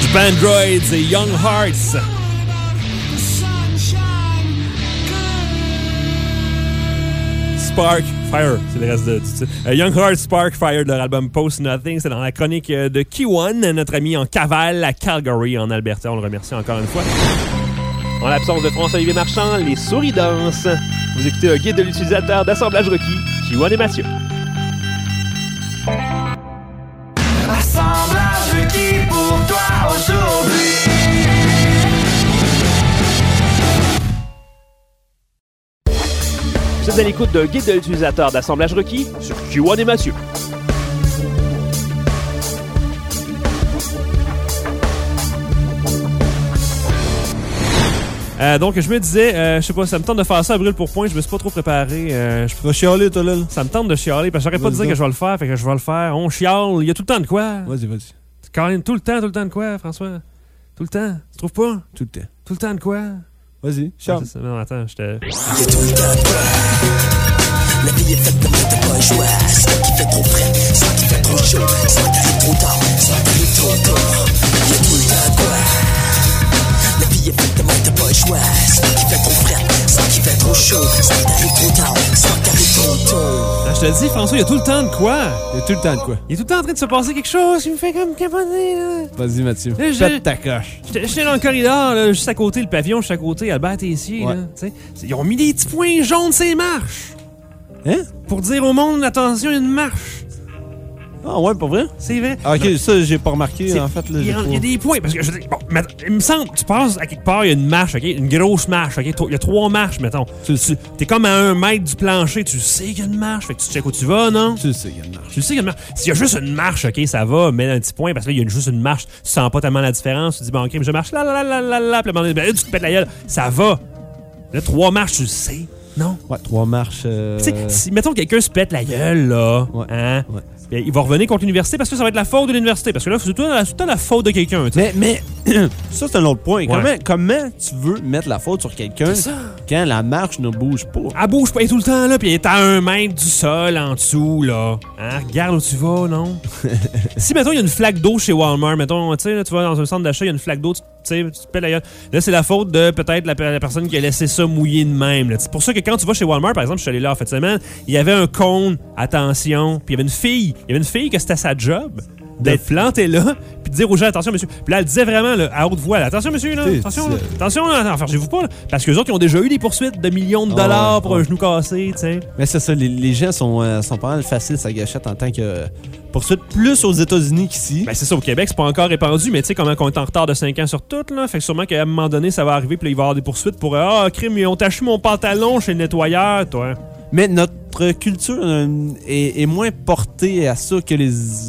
Bandroids et Young Hearts. Spark Fire, c'est le reste du titre. Young Hearts, Spark Fire de leur album Post Nothing, c'est dans la chronique de Kiwan, notre ami en cavale à Calgary, en Alberta. On le remercie encore une fois. En l'absence de François-Olivier Marchand, les souris dansent. Vous écoutez un guide de l'utilisateur d'assemblage requis, Kiwan et Mathieu. Assemblage requis pour toi aujourd'hui. Vous êtes à l'écoute d'un guide de l'utilisateur d'assemblage requis sur Kiwan et Mathieu. Donc, je me disais, je sais pas, ça me tente de faire ça à brûle pour point, je me suis pas trop préparé. Tu vas chialer, toi, là. Ça me tente de chialer, parce que j'arrête pas de dire que je vais le faire, fait que je vais le faire. On chiale, il y a tout le temps de quoi? Vas-y. Caroline, tout le temps de quoi, François? Tout le temps, tu trouves pas? Tout le temps. Tout le temps de quoi? Vas-y, chiale. Non, attends, j'étais... Il y a tout le temps de quoi. La vie est faite de moi, t'as pas le choix. Soit qui fait trop frais, soit qui fait trop chaud, soit t'arrives trop tard, soit t'arrives trop tôt. Il y a tout le temps de quoi. La vie est faite de moi, t'as pas le choix. Soit qui fait trop frais, soit qui fait trop chaud, soit t'arrives trop tard, soit t'arrives trop tôt. Je te dis, François, il y a tout le temps de quoi? Il y a tout le temps de quoi. Il est tout le temps en train de se passer quelque chose qui me fait comme capoter, là. Vas-y, Mathieu. Là, Pète ta coche. J'étais dans le corridor, là, juste à côté, le pavillon, juste à côté, Albert Tessier, Ouais. là, tu sais. Ils ont mis des petits points jaunes sur les marches. Hein? Pour dire au monde, attention, il y a une marche. Ah ouais, pas vrai? C'est vrai. Ah, ok, ça, j'ai pas remarqué, C'est- en fait. Là, il y a des points, parce que je dis, bon, mais, il me semble, tu passes à quelque part, il y a une marche, ok? Une grosse marche, ok? Il y a 3 marches, mettons. T'es comme à 1 mètre du plancher, tu sais qu'il y a une marche, fait que tu checkes où tu vas, non? Tu sais, il y a une marche. Tu sais qu'il y a une marche. S'il y a juste une marche, ok, ça va, mets un petit point, parce que là, il y a juste une marche, tu sens pas tellement la différence, tu dis, bon, ok, je marche là, puis à un moment donné, ben, là, tu te pètes la gueule, ça va. Là, 3 marches, tu le sais, non? Ouais, 3 marches. Tu sais, si, mettons, quelqu'un se pète la gueule, là, Ouais. hein? Ouais. Bien, il va revenir contre l'université parce que ça va être la faute de l'université. Parce que là, c'est tout le temps la faute de quelqu'un, tu sais. Mais ça, c'est un autre point. Ouais. Comment tu veux mettre la faute sur quelqu'un C'est ça. quand la marche ne bouge pas? Elle bouge pas, elle est tout le temps là, puis elle est à 1 mètre du sol en dessous, là. Hein? Regarde où tu vas, non? Si, mettons, il y a une flaque d'eau chez Walmart, mettons, tu sais, là, tu vas dans un centre d'achat, il y a une flaque d'eau, tu sais, tu te pètes la gueule. Là, c'est la faute de peut-être la personne qui a laissé ça mouiller de même. là. C'est pour ça que quand tu vas chez Walmart, par exemple, je suis allé là en fin de semaine, il y avait un cône, attention, puis il y avait une fille que c'était sa job d'être plantée là, puis de dire aux gens, attention, monsieur. Puis là, elle disait vraiment, là, à haute voix, là, attention, monsieur, là, attention, là, attention, là, enfargez-vous pas, là. Parce qu'eux autres, ils ont déjà eu des poursuites de millions de dollars pour un genou cassé, tu sais. Mais c'est ça, les gens sont pas mal faciles, ça gâchette en tant que poursuite plus aux États-Unis qu'ici. Ben, c'est ça, au Québec, c'est pas encore répandu, mais tu sais, comment on est en retard de 5 ans sur tout, là. Fait que sûrement qu'à un moment donné, ça va arriver, puis là, il va y avoir des poursuites pour crime, ils ont taché mon pantalon chez le nettoyeur, toi. Mais notre culture est moins portée à ça que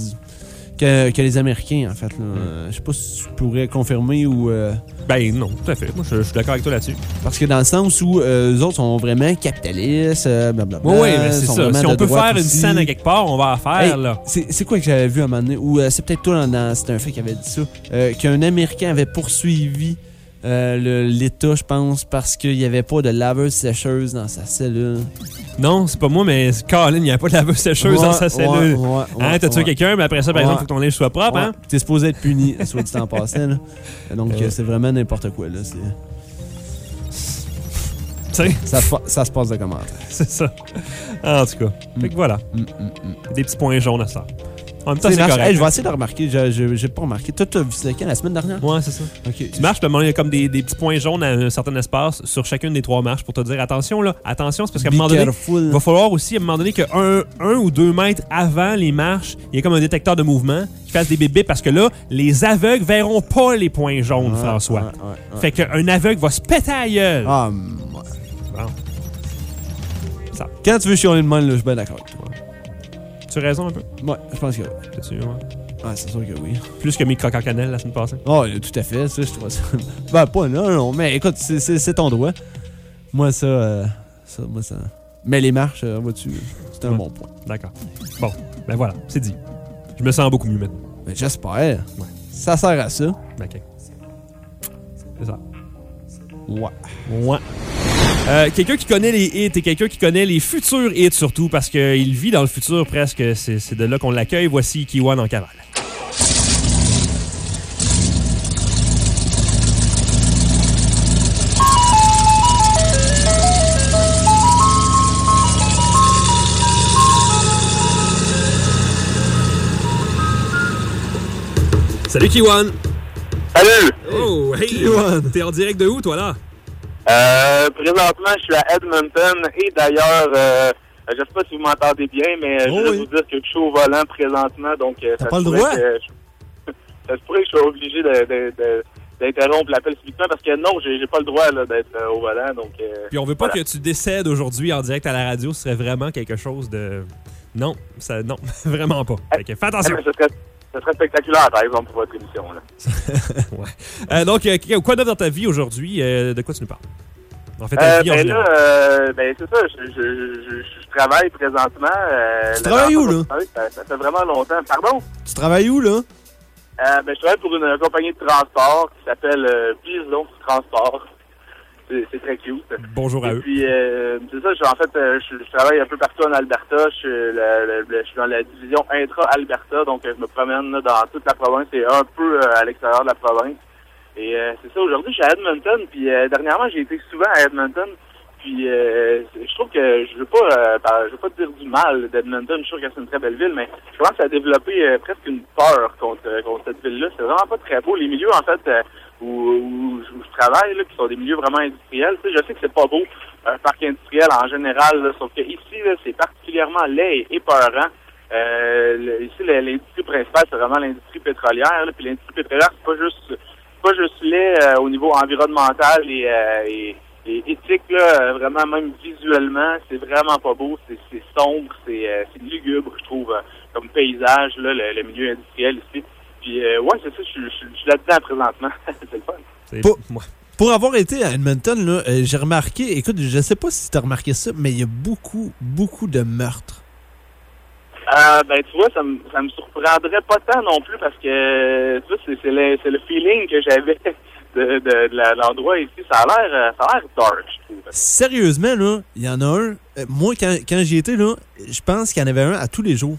les Américains, en fait. Je sais pas si tu pourrais confirmer ou... Ben non, tout à fait. Moi, je suis d'accord avec toi là-dessus. Parce que dans le sens où eux autres sont vraiment capitalistes, blablabla. Oui, mais c'est sont ça. vraiment Si on de peut droite faire une aussi. scène à quelque part, on va la faire, Hey, là. c'est quoi que j'avais vu à un moment donné? Ou c'est peut-être toi, c'était un fait qui avait dit ça, qu'un Américain avait poursuivi l'État, je pense, parce qu'il n'y avait pas de laveuse-sécheuse dans sa cellule. Non, c'est pas moi, mais Colin, il n'y a pas de laveuse sécheuse dans sa cellule. Hein, t'as tué quelqu'un, mais après ça, par exemple, faut que ton linge soit propre, hein? T'es supposé être puni, soit dit en passant, là. Donc, c'est vraiment n'importe quoi, là. Tu sais, Ça se passe de commentaires. c'est ça. En tout cas. Fait que voilà. Des petits points jaunes à ça. En même temps, C'est c'est marche. correct. Hey, je vais essayer de remarquer. J'ai pas remarqué. Toi, t'as vu ça quand, la semaine dernière? Ouais, c'est ça. Ok. Tu marches, puis à un moment, il y a comme des petits points jaunes à un certain espace sur chacune des 3 marches pour te dire attention, là. Attention, c'est parce qu'à un Be moment donné, careful. il va falloir aussi, à un moment donné, que 1 ou 2 mètres avant les marches, il y a comme un détecteur de mouvement qui fasse des bébés parce que là, les aveugles verront pas les points jaunes, François. Ouais. Fait qu'un aveugle va se péter à la gueule. Ah, Bon. Ça. quand tu veux chialer de même, là, je suis bien d'accord avec toi. Tu as raison un peu? Ouais, je pense que oui. T'as-tu, ouais? Ah, c'est sûr que oui. Plus que mes crocs en cannelle la semaine passée. Oh, tout à fait, ça, je trouve ça. Ben, pas non, mais écoute, c'est ton droit. Moi, ça. Mais les marches, vois-tu, c'est un bon point. D'accord. Bon, ben voilà, c'est dit. Je me sens beaucoup mieux maintenant. Ben, j'espère. Ouais. Ça sert à ça. OK. C'est ça. Ouais. Quelqu'un qui connaît les hits et quelqu'un qui connaît les futurs hits surtout parce qu'il vit dans le futur presque. C'est de là qu'on l'accueille. Voici Kiwan en cavale. Salut Kiwan! Salut! Oh, hey! Kiwan. T'es en direct de où, toi, là? Présentement, je suis à Edmonton et d'ailleurs, je sais pas si vous m'entendez bien, mais je voulais vous dire que je suis au volant présentement, donc T'as pas le droit? Ça se pourrait que je sois obligé d'interrompre l'appel subitement parce que non, j'ai pas le droit là, d'être au volant, donc... Puis on veut pas voilà. que tu décèdes aujourd'hui en direct à la radio, ce serait vraiment quelque chose de... Non, non, vraiment pas. Fait que fais attention! Ce serait spectaculaire, par exemple, pour votre émission. Là. Ouais. Donc, quoi de neuf dans ta vie aujourd'hui? De quoi tu nous parles? En fait, ta vie en général. C'est ça, je travaille présentement. Tu travailles où, là? Ça fait vraiment longtemps. Pardon? Tu travailles où, là? Je travaille pour une compagnie de transport qui s'appelle Bison Transport. C'est très cute. Bonjour à eux. Et puis, c'est ça, je travaille un peu partout en Alberta. Je suis dans la division intra-Alberta, donc je me promène là, dans toute la province et un peu à l'extérieur de la province. Et c'est ça, aujourd'hui, je suis à Edmonton, puis dernièrement, j'ai été souvent à Edmonton. Puis, je trouve que je veux pas dire du mal d'Edmonton. Je suis sûr que c'est une très belle ville, mais je commence à développer presque une peur contre cette ville-là. C'est vraiment pas très beau. Les milieux, en fait, où je travaille, là, qui sont des milieux vraiment industriels. Tu sais, je sais que c'est pas beau, un parc industriel en général, là, sauf que ici, là, c'est particulièrement laid et épeurant. Ici, l'industrie principale, c'est vraiment l'industrie pétrolière. Là, puis l'industrie pétrolière, c'est pas juste laid au niveau environnemental et éthique, là, vraiment, même visuellement, c'est vraiment pas beau, c'est sombre, c'est lugubre, je trouve, comme paysage, là, le milieu industriel ici. Puis, ouais, c'est ça, je suis là-dedans présentement. C'est le fun. Pour avoir été à Edmonton, là, j'ai remarqué, écoute, je sais pas si tu as remarqué ça, mais il y a beaucoup, beaucoup de meurtres. Tu vois, ça me surprendrait pas tant non plus parce que, tu vois, c'est le feeling que j'avais de l'endroit ici. Ça a l'air dark, je trouve. Sérieusement, là, il y en a un. Moi, quand j'y étais, là, je pense qu'il y en avait un à tous les jours.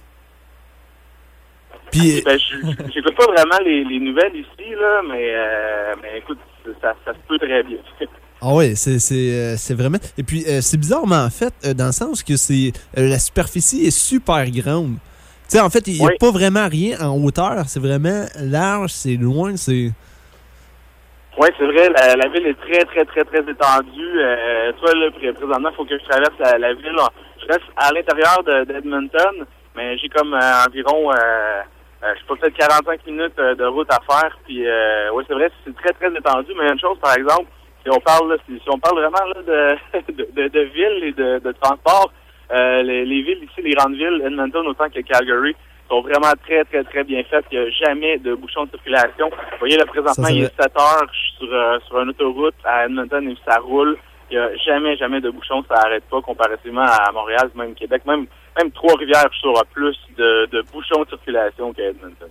Puis, j'écoute pas vraiment les nouvelles ici, là, mais écoute, ça se peut très bien. Ah ouais, c'est vraiment... Et puis, c'est bizarre, mais en fait, dans le sens que c'est la superficie est super grande. Tu sais, en fait, il n'y a pas vraiment rien en hauteur. C'est vraiment large, c'est loin, c'est... Oui, c'est vrai, la ville est très, très, très, très étendue. Toi, là, présentement, il faut que je traverse la ville. Je reste à l'intérieur d'Edmonton, mais j'ai comme environ... je sais pas, peut-être 45 minutes de route à faire. Puis, oui, c'est vrai, c'est très, très étendu. Mais une chose, par exemple, si on parle vraiment là, de villes et de transport, les villes ici, les grandes villes, Edmonton autant que Calgary, sont vraiment très, très, très bien faites. Il n'y a jamais de bouchons de circulation. Vous voyez, là, présentement, il est 7 heures, je suis sur une autoroute à Edmonton et ça roule. Il n'y a jamais de bouchons, ça n'arrête pas comparativement à Montréal, même Québec, même Trois-Rivières, je saurai plus de bouchons de circulation qu'à Edmonton.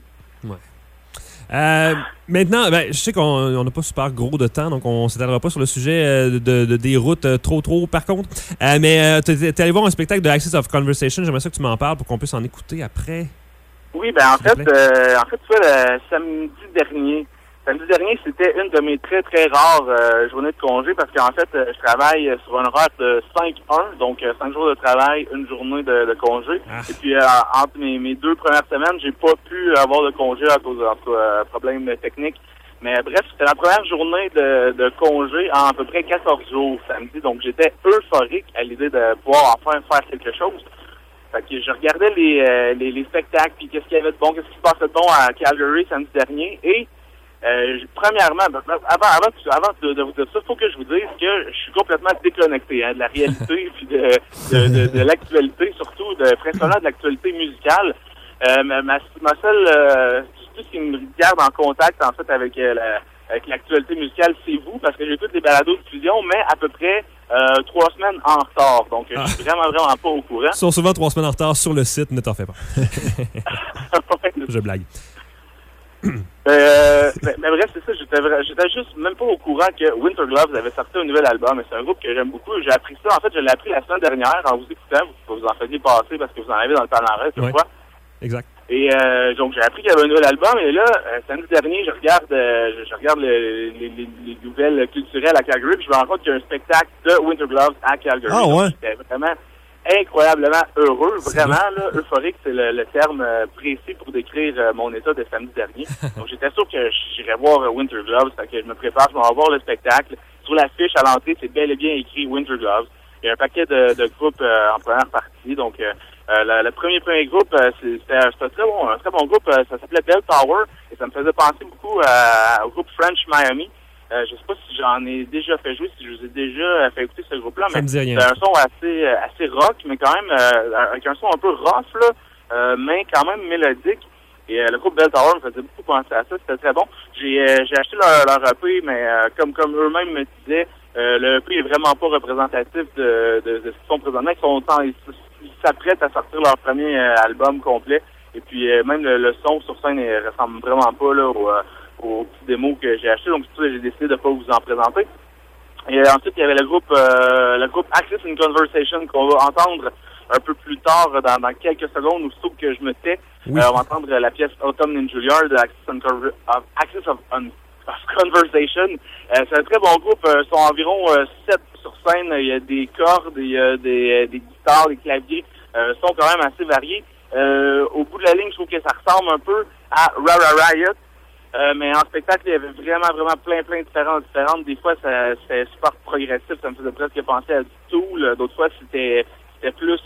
Ouais. Maintenant, je sais qu'on n'a pas super gros de temps, donc on ne s'étalera pas sur le sujet des routes trop, par contre. Mais tu es allé voir un spectacle de Axis of Conversation. J'aimerais ça que tu m'en parles pour qu'on puisse en écouter après. Oui, en fait, tu vois, le samedi dernier, c'était une de mes très, très rares journées de congé parce qu'en fait, je travaille sur un horaire de 5-1, donc 5 jours de travail, une journée de congé. Et puis, entre mes 2 premières semaines, j'ai pas pu avoir de congé à cause de problèmes techniques. Mais bref, c'était la première journée de congé en à peu près 14 jours samedi, donc j'étais euphorique à l'idée de pouvoir enfin faire quelque chose. Fait que je regardais les spectacles, puis qu'est-ce qu'il y avait de bon, qu'est-ce qui se passait de bon à Calgary samedi dernier, et premièrement, avant de vous dire ça, il faut que je vous dise que je suis complètement déconnecté de la réalité puis de l'actualité, surtout principalement de l'actualité musicale. Ma seule tout ce qui me garde en contact en fait avec l'actualité musicale, c'est vous, parce que j'écoute des balados de fusion, mais à peu près 3 semaines en retard. Donc je suis vraiment pas au courant. Ils sont souvent 3 semaines en retard sur le site, ne t'en fais pas. Je blague. Mais bref, c'est ça, j'étais juste même pas au courant que Winter Gloves avait sorti un nouvel album, et c'est un groupe que j'aime beaucoup. J'ai appris ça, en fait, je l'ai appris la semaine dernière en vous écoutant, vous en faisiez passer parce que vous en avez dans le palmarès, je crois. Exact. Et donc j'ai appris qu'il y avait un nouvel album, et là, samedi dernier, je regarde les nouvelles culturelles à Calgary, puis je me rends compte qu'il y a un spectacle de Winter Gloves à Calgary. Ah ouais? C'était vraiment incroyablement heureux, vraiment, là. Euphorique, c'est le terme précis pour décrire mon état de samedi dernier. Donc, j'étais sûr que j'irais voir Winter Gloves, fait que je me prépare, je vais voir le spectacle. Sur l'affiche à l'entrée, c'est bel et bien écrit Winter Gloves. Il y a un paquet de groupes en première partie, donc le premier groupe, c'était un très bon groupe, ça s'appelait Bell Tower, et ça me faisait penser beaucoup au groupe French Miami. Je sais pas si j'en ai déjà fait jouer, si je vous ai déjà fait écouter ce groupe-là, mais c'est un son assez rock, mais quand même avec un son un peu rough, là, mais quand même mélodique. Et le groupe Bell Tower me faisait beaucoup penser à ça, c'était très bon. J'ai acheté leur EP, mais comme eux-mêmes me disaient, le EP est vraiment pas représentatif de ce qu'ils font présentement. Ils s'apprêtent à sortir leur premier album complet. Et puis même le son sur scène ne ressemble vraiment pas là aux petits démos que j'ai acheté. Donc c'est pour ça que j'ai décidé de pas vous en présenter. Et ensuite, il y avait le groupe Axis in Conversation qu'on va entendre un peu plus tard, dans quelques secondes, aussitôt que je me tais. Oui. On va entendre la pièce Autumn in Juilliard de Axis of Conversation. C'est un très bon groupe. Ils sont environ 7 sur scène. Il y a des cordes, il y a des guitares, des claviers. Ils sont quand même assez variés. Au bout de la ligne, je trouve que ça ressemble un peu à Rara Riot. Mais en spectacle, il y avait vraiment plein de différentes. Des fois, c'était super progressif. Ça me faisait presque penser à du Tool. D'autres fois, c'était plus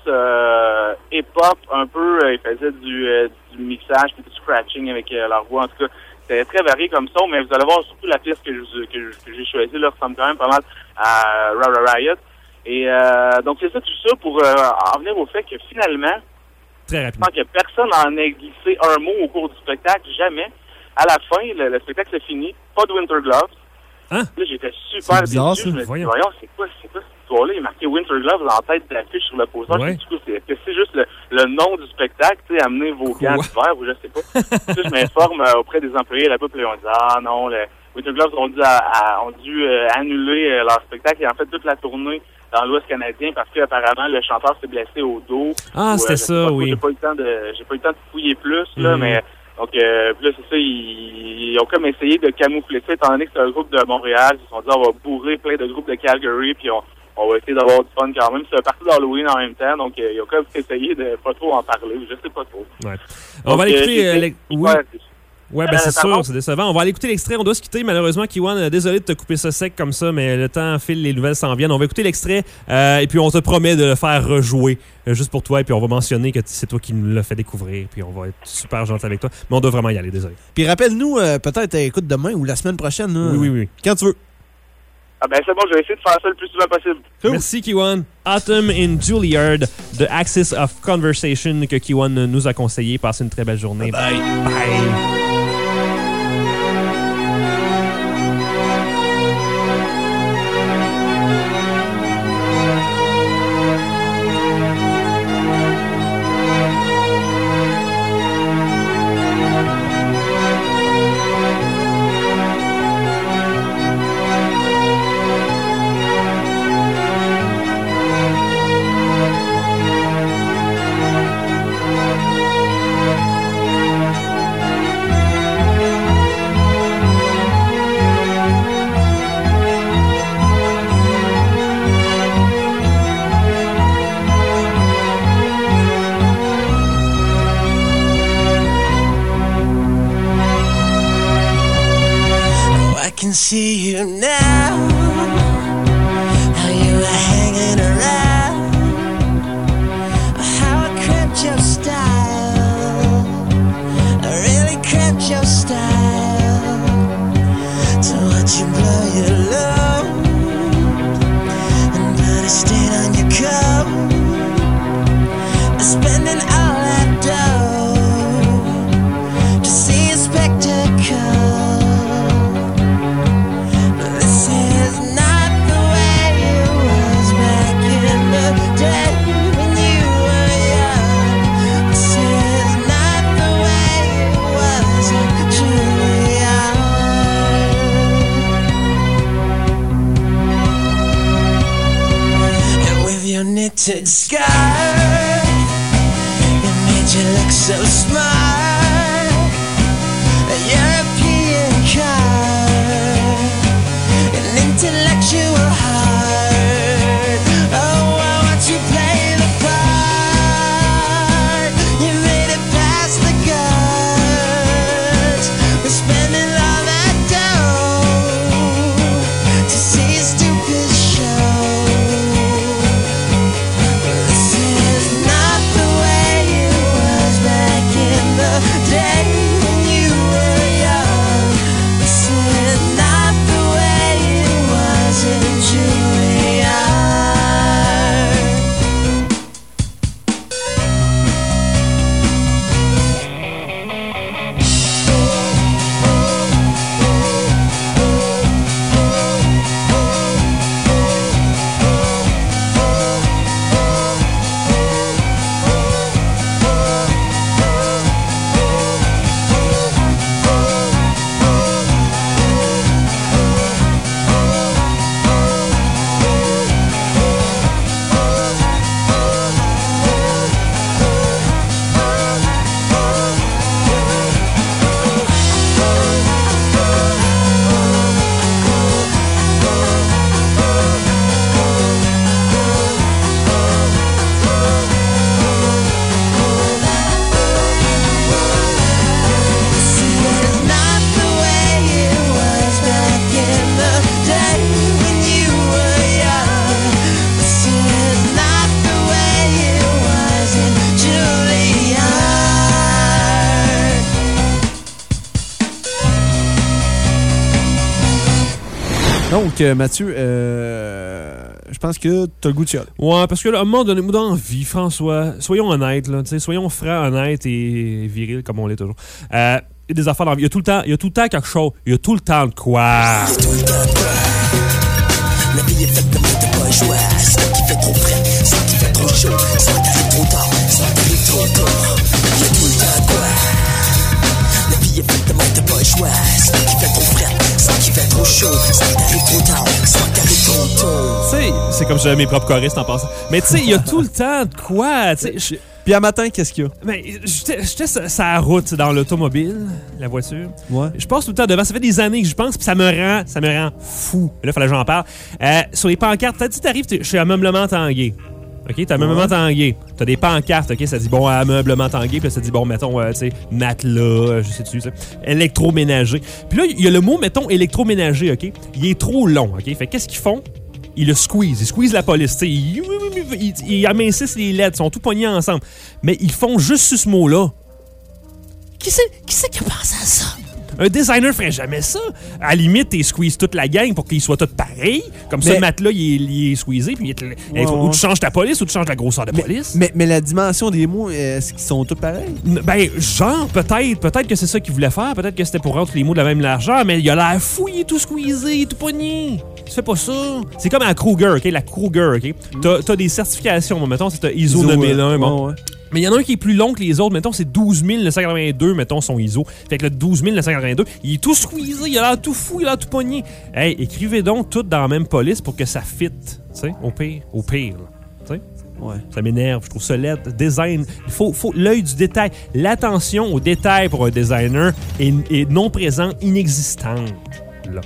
hip-hop un peu. Ils faisaient du mixage puis du scratching avec leur voix. En tout cas, c'était très varié comme son, mais vous allez voir surtout la pièce que j'ai choisie là ressemble quand même pas mal à Rara Riot. Et donc c'est ça tout ça pour en venir au fait que finalement, très rapidement, que personne n'en ait glissé un mot au cours du spectacle, jamais. À la fin, le spectacle est fini, pas de Winter Gloves. Hein? Là, j'étais super bizarre, déçu. Je me suis dit, voyons, c'est quoi cette histoire-là? Il est marqué Winter Gloves en tête de l'affiche sur le poster. Ouais. Du coup, c'est juste le nom du spectacle, tu sais, amener vos gants d'hiver ou je sais pas. Puis, je m'informe auprès des employés là-bas, puis ils ont dit, ah non, Winter Gloves ont dû annuler leur spectacle et en fait toute la tournée dans l'Ouest canadien parce qu'apparemment le chanteur s'est blessé au dos. Ah, c'était ça, oui. J'ai pas eu le temps de fouiller plus, là, mais donc là, c'est ça, ils ont comme essayé de camoufler ça, étant donné que c'est un groupe de Montréal. Ils se sont dit, on va bourrer plein de groupes de Calgary, puis on va essayer d'avoir du fun quand même. C'est un parti d'Halloween en même temps, donc ils ont comme essayé de pas trop en parler, je sais pas trop. Ouais. On va aller écouter... Ouais, ben c'est sûr, c'est décevant. On va aller écouter l'extrait. On doit se quitter, malheureusement, Kiwan. Désolé de te couper ça sec comme ça, mais le temps file, les nouvelles s'en viennent. On va écouter l'extrait et puis on te promet de le faire rejouer juste pour toi. Et puis on va mentionner que c'est toi qui nous l'as fait découvrir. Puis on va être super gentil avec toi. Mais on doit vraiment y aller, désolé. Puis rappelle-nous, peut-être, écoute, demain ou la semaine prochaine. Là, oui. Quand tu veux. Ah ben c'est bon, je vais essayer de faire ça le plus souvent possible. Cool. Merci, Kiwan. Autumn in Juilliard, The Axis of Conversation que Kiwan nous a conseillé. Passez une très belle journée. Bye. Bye. See you now, how you were hanging around, how I cramped your style, I really cramped your style, to watch you blow your load, and put a stain on your coat, spending all that dough, to see a spectacle. Knitted skirt, it made you look so smart. A European car, an intellectual heart. Oh, I want you play the part. Donc, Mathieu, je pense que t'as le goût de chialer. Ouais, parce que là, à un moment donné, moi, dans la vie, François, soyons honnêtes, là, soyons francs, honnêtes et virils, comme on l'est toujours. Il y a des affaires dans la vie. Il y a tout le temps quelque chose. Il y a tout le temps de quoi. Il y a tout le temps de quoi. La vie est faite de main, t'as pas le choix. Soit qui fait trop frais, soit qui fait trop chaud, soit t'arrives trop tard, soit t'arrives trop tôt. Il y a tout le temps de quoi. La vie est faite de main, t'as pas le choix. Soit qui fait trop frais, soit qui fait trop chaud, soit t'arrives trop tard, soit t'arrives trop tôt. Tu sais, c'est comme j'avais mes propres choristes en passant. Mais tu sais, il y a tout le temps de quoi. Tu sais, Puis à matin, qu'est-ce qu'il y a? ben, j'étais sur la route, dans l'automobile, la voiture. Ouais. Je passe tout le temps devant. Ça fait des années que je pense, puis ça me rend fou. Là, il fallait que j'en parle. Sur les pancartes, t'arrives chez Ameublement Tanguay. OK, t'as Ameublement Tanguay. T'as des pancartes, OK, ça dit, bon, Ameublement Tanguay. Puis là, ça dit, bon, mettons, tu sais, matelas, je sais-tu, ça, électroménager. Puis là, il y a le mot, mettons, électroménager, OK? Il est trop long, OK? Fait qu'est-ce qu'ils font? Ils le squeeze. Ils squeeze la police. Ils amincissent les lettres. Ils sont tout pognés ensemble. Mais ils font juste sur ce mot-là. Qui c'est qui a pensé à ça? Un designer ferait jamais ça. À la limite, tu squeezes toute la gang pour qu'ils soient tous pareils. Comme ça, le matelas, il est squeezé. Puis ou tu changes ta police ou tu changes la grosseur de police. Mais la dimension des mots, est-ce qu'ils sont tous pareils? Ben, genre, peut-être que c'est ça qu'il voulait faire. Peut-être que c'était pour rendre tous les mots de la même largeur. Mais il a l'air fou, il est tout squeezé, il est tout pogné. Tu fais pas ça. C'est comme à la Kruger, OK? La Kruger, OK? T'as des certifications. Bon, mettons, c'est ISO 9001. Bon. Ouais. Mais il y en a un qui est plus long que les autres. Mettons, c'est 12982, mettons, son ISO. Fait que le 12982, il est tout squeezé, il a l'air tout fou, il a l'air tout pogné. Hey, écrivez donc tout dans la même police pour que ça fit. Tu sais, au pire. Tu sais? Ouais. Ça m'énerve, je trouve ça laid. Design, il faut l'œil du détail. L'attention au détail pour un designer est non présent, inexistante. Là.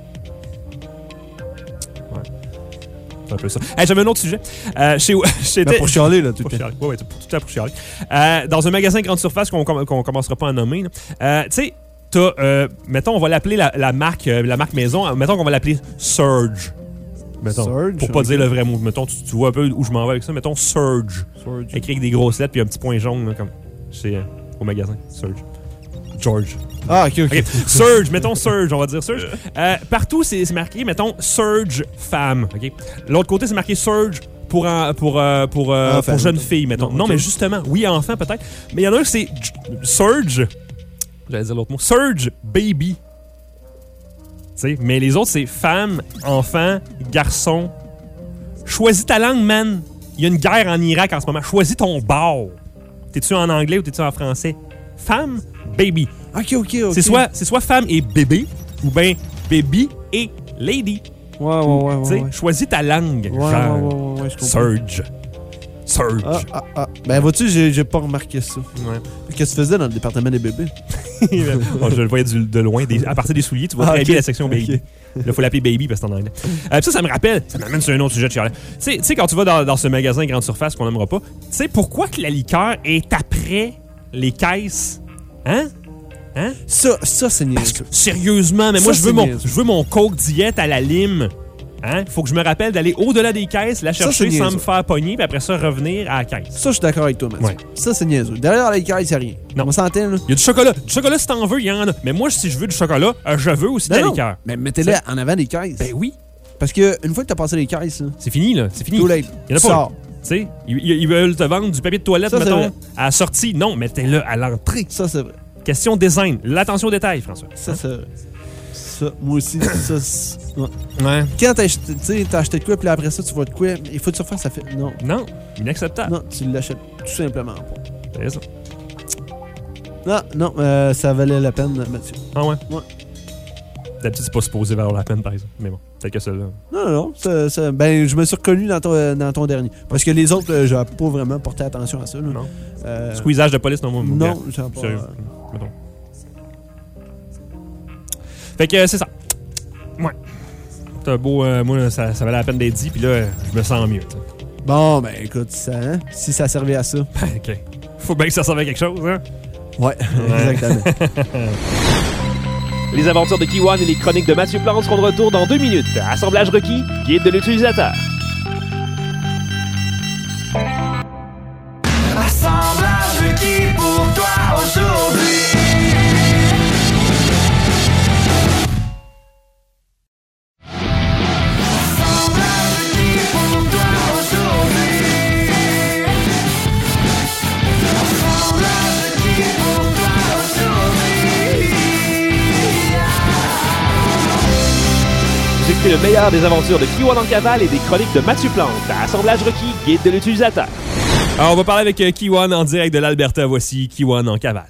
C'est un peu ça. Hey, j'avais un autre sujet. Pour chialer, là, tout le temps. Oui, tout le temps pour chialer. Dans un magasin grande surface qu'on commencera pas à nommer, tu sais, mettons, on va l'appeler la marque maison, mettons qu'on va l'appeler Surge. Mettons, Surge, pour pas dire le vrai mot. Mettons, tu vois un peu où je m'en vais avec ça. Mettons Surge. Écrit avec des grosses lettres puis un petit point jaune, là, comme chez au magasin. Surge. George. Ah, ok. Surge, mettons Surge, on va dire Surge. Partout, c'est marqué, mettons, Surge femme. OK? L'autre côté, c'est marqué Surge pour jeune fille, mettons. Non, mais justement, oui, enfant peut-être. Mais il y en a un qui c'est Surge. J'allais dire l'autre mot. Surge baby. Tu sais, mais les autres, c'est femme, enfant, garçon. Choisis ta langue, man. Il y a une guerre en Irak en ce moment. Choisis ton bord. T'es-tu en anglais ou t'es-tu en français? Femme, baby. Ok. C'est soit femme et bébé, ou bien baby et lady. Ouais. Choisis ta langue. Ouais, je comprends. Surge. Ben, vois-tu, j'ai pas remarqué ça. Ouais. Qu'est-ce que tu faisais dans le département des bébés? Bon, je le voyais de loin. À partir des souliers, tu vois très bien la section baby. Okay. Là, il faut l'appeler baby parce que c'est en anglais. Ça me rappelle, ça m'amène sur un autre sujet de Charlie. Tu sais, quand tu vas dans ce magasin grande surface qu'on n'aimera pas, tu sais pourquoi que la liqueur est après les caisses? Hein? Ça, c'est niaiseux. Sérieusement, mais moi, je veux mon Coke diète à la lime. Hein? Faut que je me rappelle d'aller au-delà des caisses, la chercher sans me faire pogner, puis après ça, revenir à la caisse. Ça, je suis d'accord avec toi, Mathieu. Ouais. Ça, c'est niaiseux. Derrière les caisses, il n'y a rien. Non. On s'entend, là? Il y a du chocolat. Du chocolat, si t'en veux, il y en a. Mais moi, si je veux du chocolat, je veux aussi de la liqueur. Mais mettez-le en avant des caisses. Ben oui. Parce que une fois que t'as passé les caisses, là, C'est fini, là. C'est fini. too late. Il y en a Tu pas. sors. Tu sais, ils veulent te vendre du papier de toilette, Ça, c'est mettons, vrai. à la sortie. Non, mettez-le à l'entrée. Ça, c'est vrai. Question design. L'attention au détail, François. Ça, c'est vrai. Ça, moi aussi, ça, ouais. Ouais. Quand t'as acheté de quoi, puis après ça, tu vois de quoi, il faut que tu refasses, ça fait. Non. Non, inacceptable. Non, tu l'achètes tout simplement pas. C'est raison. Non, ça valait la peine, Mathieu. Ah ouais? Ouais. D'habitude, c'est pas supposé valoir la peine, par exemple. Mais bon, peut-être que celle-là. Non. Ben, je me suis reconnu dans ton dernier. Parce que les autres, j'ai pas vraiment porté attention à ça. Là. Non. Squeezage de police, non, moi. Non, j'ai pas. Sérieux. Mettons. Fait que c'est ça. Ouais. C'est un beau. Moi, ça valait la peine d'être dit, puis là, je me sens mieux. T'sais. Bon, ben écoute, ça, hein? Si ça servait à ça. OK. Faut bien que ça serve à quelque chose, hein? Ouais. Exactement. Les aventures de Kiwan et les chroniques de Mathieu Plante seront de retour dans 2 minutes. Assemblage requis, guide de l'utilisateur. Assemblage requis pour toi aujourd'hui. écouter le meilleur des aventures de Kiwan en cavale et des chroniques de Mathieu Plante à Assemblage requis, guide de l'utilisateur. Alors, on va parler avec Kiwan en direct de l'Alberta. Voici Kiwan en cavale.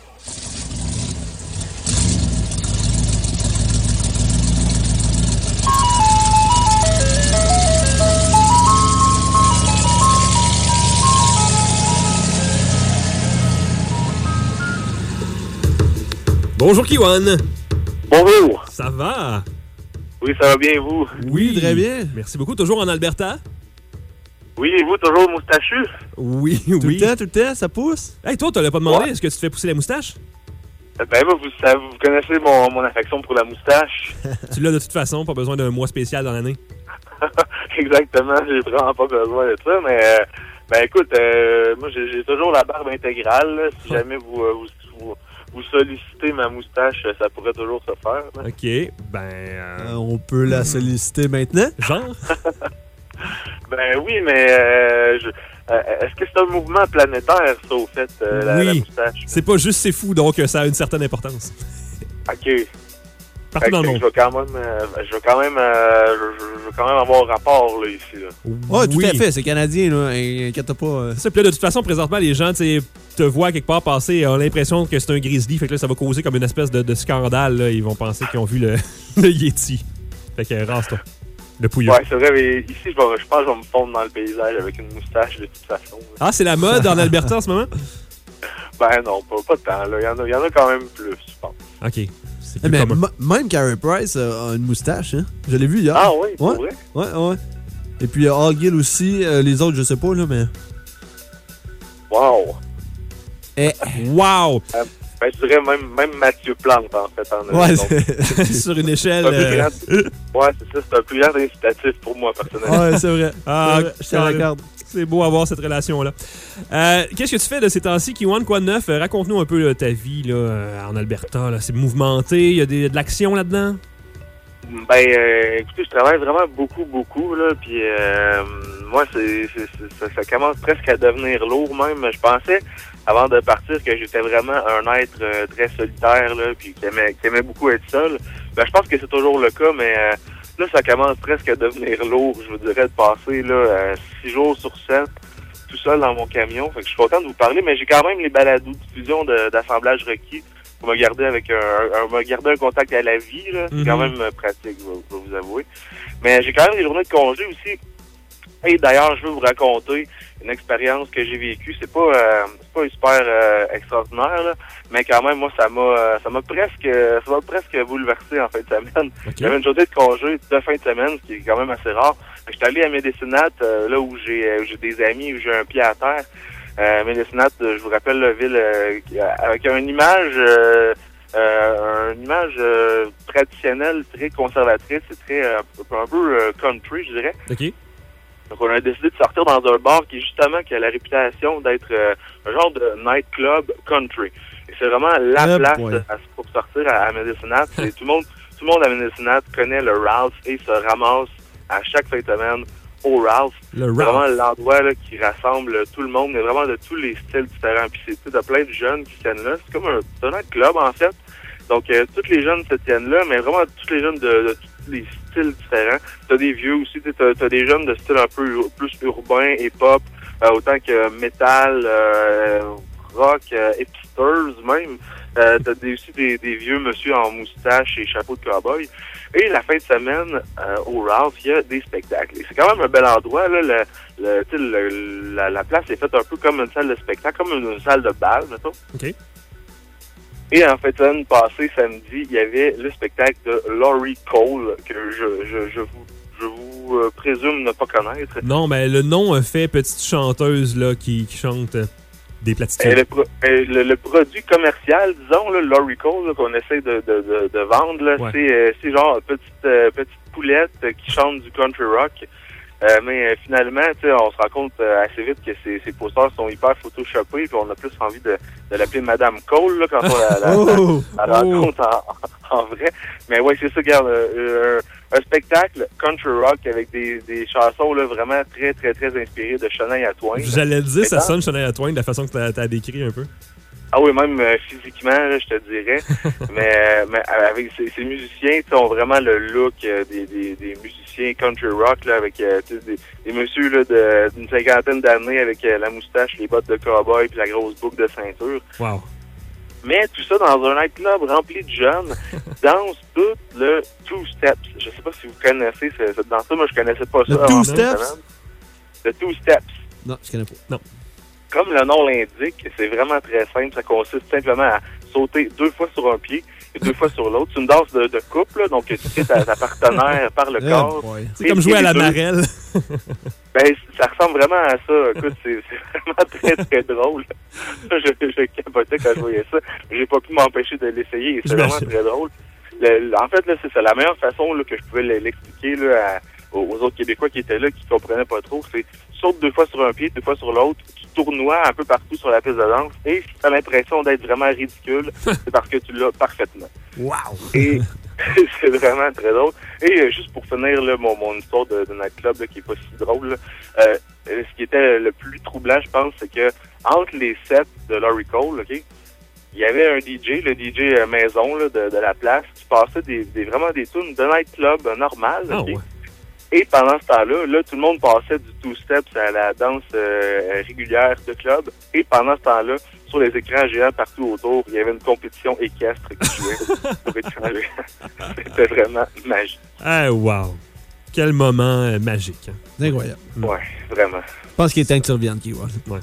Bonjour Kiwan. Bonjour. Ça va? Oui, ça va bien, vous? Oui, très bien. Merci beaucoup. Toujours en Alberta? Oui, et vous, toujours moustachu? Oui, Tout le temps, ça pousse? Hey, toi, t'as pas demandé, Ouais. est-ce que tu te fais pousser la moustache? Ben, vous connaissez mon affection pour la moustache. Tu l'as de toute façon, pas besoin d'un mois spécial dans l'année. Exactement, j'ai vraiment pas besoin de ça, mais ben écoute, moi j'ai toujours la barbe intégrale. Là. Si jamais vous sollicitez ma moustache, ça pourrait toujours se faire. Là. OK, On peut la solliciter maintenant? genre? Ben oui, mais est-ce que c'est un mouvement planétaire, ça, au fait, la Oui. moustache? C'est pas juste c'est fou, donc ça a une certaine importance. OK. Partout dans le monde. Je veux quand même avoir rapport, là, ici, là. Ouais, tout à fait, c'est canadien, là. Inquiète pas. C'est ça, puis là, de toute façon, présentement, les gens, tu sais, te voient quelque part passer et ont l'impression que c'est un grizzly. Fait que là, ça va causer comme une espèce de scandale. Là. Ils vont penser qu'ils ont vu le Yeti. Fait que rase-toi. Le pouilleux. Ouais, c'est vrai, mais ici, je pense que je vais me fondre dans le paysage avec une moustache, de toute façon. Là. Ah, c'est la mode en Alberta en ce moment? Ben non, pas tant, là. Il y en a quand même plus, je pense. OK. C'est plus Mais commun. même Carey Price a une moustache, hein? Je l'ai vu hier. Ah oui, c'est Ouais. vrai? Ouais. Et puis Hall Gill aussi, les autres, je sais pas, là, mais. Wow! Wow! Ben, je dirais même Mathieu Plante, en fait. Ouais, Sur une échelle... Ouais, c'est ça, c'est un plus grand incitatif pour moi, personnellement. ouais, c'est vrai. Ah, Je te l'accorde. c'est beau avoir cette relation-là. Qu'est-ce que tu fais de ces temps-ci, Kiwan? Quoi de neuf? Raconte-nous un peu là, ta vie là, en Alberta. Là. C'est mouvementé, il y a de l'action là-dedans? Ben, écoutez, je travaille vraiment beaucoup, là, puis moi, ça commence presque à devenir lourd, même. Je pensais, avant de partir, que j'étais vraiment un être très solitaire, là, puis qui aimait beaucoup être seul. Ben, je pense que c'est toujours le cas, mais là, ça commence presque à devenir lourd, je vous dirais, de passer, là, 6 jours sur 7, tout seul dans mon camion. Fait que je suis content de vous parler, mais j'ai quand même les balados de diffusion d'assemblage requis. Pour me garder avec un contact à la vie, là. C'est quand même pratique, je vais vous avouer. Mais j'ai quand même des journées de congé aussi. Et d'ailleurs, je veux vous raconter une expérience que j'ai vécue. C'est pas super extraordinaire, là, mais quand même, moi, ça m'a presque bouleversé en fin de semaine. Okay. J'avais une journée de congé de fin de semaine, ce qui est quand même assez rare. J'étais allé à Médécinate, là où j'ai des amis, où j'ai un pied à terre. Médécinate, je vous rappelle la ville avec une image traditionnelle, très conservatrice, c'est très un peu country, je dirais. OK. Donc on a décidé de sortir dans un bar qui a la réputation d'être un genre de nightclub country. Et c'est vraiment la place pour sortir à Médécinate. Tout le monde à Médécinate connaît le Ralph et se ramasse à chaque fin de semaine au Ralph. Le C'est Ralph. vraiment l'endroit là, qui rassemble tout le monde, mais vraiment de tous les styles différents. Puis c'est de plein de jeunes qui tiennent là. C'est comme un club, en fait. Donc, tous les jeunes se tiennent là, mais vraiment tous les jeunes de tous les styles différents. T'as des vieux aussi, t'as des jeunes de style un peu plus urbain et pop, autant que metal, rock, hipsters même. T'as aussi des vieux monsieur en moustache et chapeau de cow-boy. Et la fin de semaine, au Ralph, il y a des spectacles. Et c'est quand même un bel endroit, là. La place est faite un peu comme une salle de spectacle, comme une salle de bal, mettons. OK. Et en fait, l'année passée, samedi, il y avait le spectacle de Laurie Cole, que je vous présume ne pas connaître. Non, mais le nom fait petite chanteuse là, qui chante des platitudes. Le produit commercial, disons, là, Laurie Cole, là, qu'on essaie de vendre, là, Ouais. c'est genre une petite poulette qui chante du country rock. Mais finalement, on se rend compte assez vite que ces posters sont hyper photoshopés, puis on a plus envie de l'appeler Madame Cole là, quand on la rencontre en vrai. Mais ouais, c'est ça, regarde, un spectacle country rock avec des chansons là, vraiment très, très, très inspirées de Shania Twain. J'allais le dire, ça sonne Shania Twain de la façon que t'as décrit un peu. Ah oui, même physiquement, là, je te dirais. mais avec ces musiciens, ont vraiment le look des musiciens country rock, là, avec des messieurs là, d'une 50aine d'années avec la moustache, les bottes de cowboy puis la grosse boucle de ceinture. Wow. Mais tout ça dans un nightclub rempli de jeunes, dansent tout le Two Steps. Je sais pas si vous connaissez cette danse-là. Moi, je connaissais pas ça. Le Two Steps? Le Two Steps. Non, je connais pas. Non. Comme le nom l'indique, c'est vraiment très simple. Ça consiste simplement à sauter 2 fois sur un pied et 2 fois sur l'autre. C'est une danse de couple, là, donc tu sais ta partenaire par le corps. C'est comme jouer à la marelle. Ben, ça ressemble vraiment à ça. Écoute, c'est vraiment très, très drôle. Je capotais quand je voyais ça. J'ai pas pu m'empêcher de l'essayer. C'est vraiment très drôle. En fait, là, c'est ça. La meilleure façon là, que je pouvais l'expliquer là, aux autres Québécois qui étaient là, qui comprenaient pas trop, c'est saute 2 fois sur un pied, 2 fois sur l'autre, tu tournoies un peu partout sur la piste de danse, et si t'as l'impression d'être vraiment ridicule, c'est parce que tu l'as parfaitement. Wow! Et c'est vraiment très drôle. Et juste pour finir là, mon histoire de nightclub là, qui est pas si drôle, là, ce qui était le plus troublant, je pense, c'est que entre les sets de Laurie Cole, OK, il y avait un DJ, le DJ maison là, de la place, qui passait vraiment des tunes de nightclub normal. Ah, OK? ouais. Et pendant ce temps-là, là, tout le monde passait du two steps à la danse régulière de club. Et pendant ce temps-là, sur les écrans géants partout autour, il y avait une compétition équestre qui jouait sur écran géant. C'était vraiment magique. Ah, wow! Quel moment magique. Hein. C'est incroyable. Ouais, vraiment. Je pense qu'il est temps que tu reviennes, Keyword. Ouais.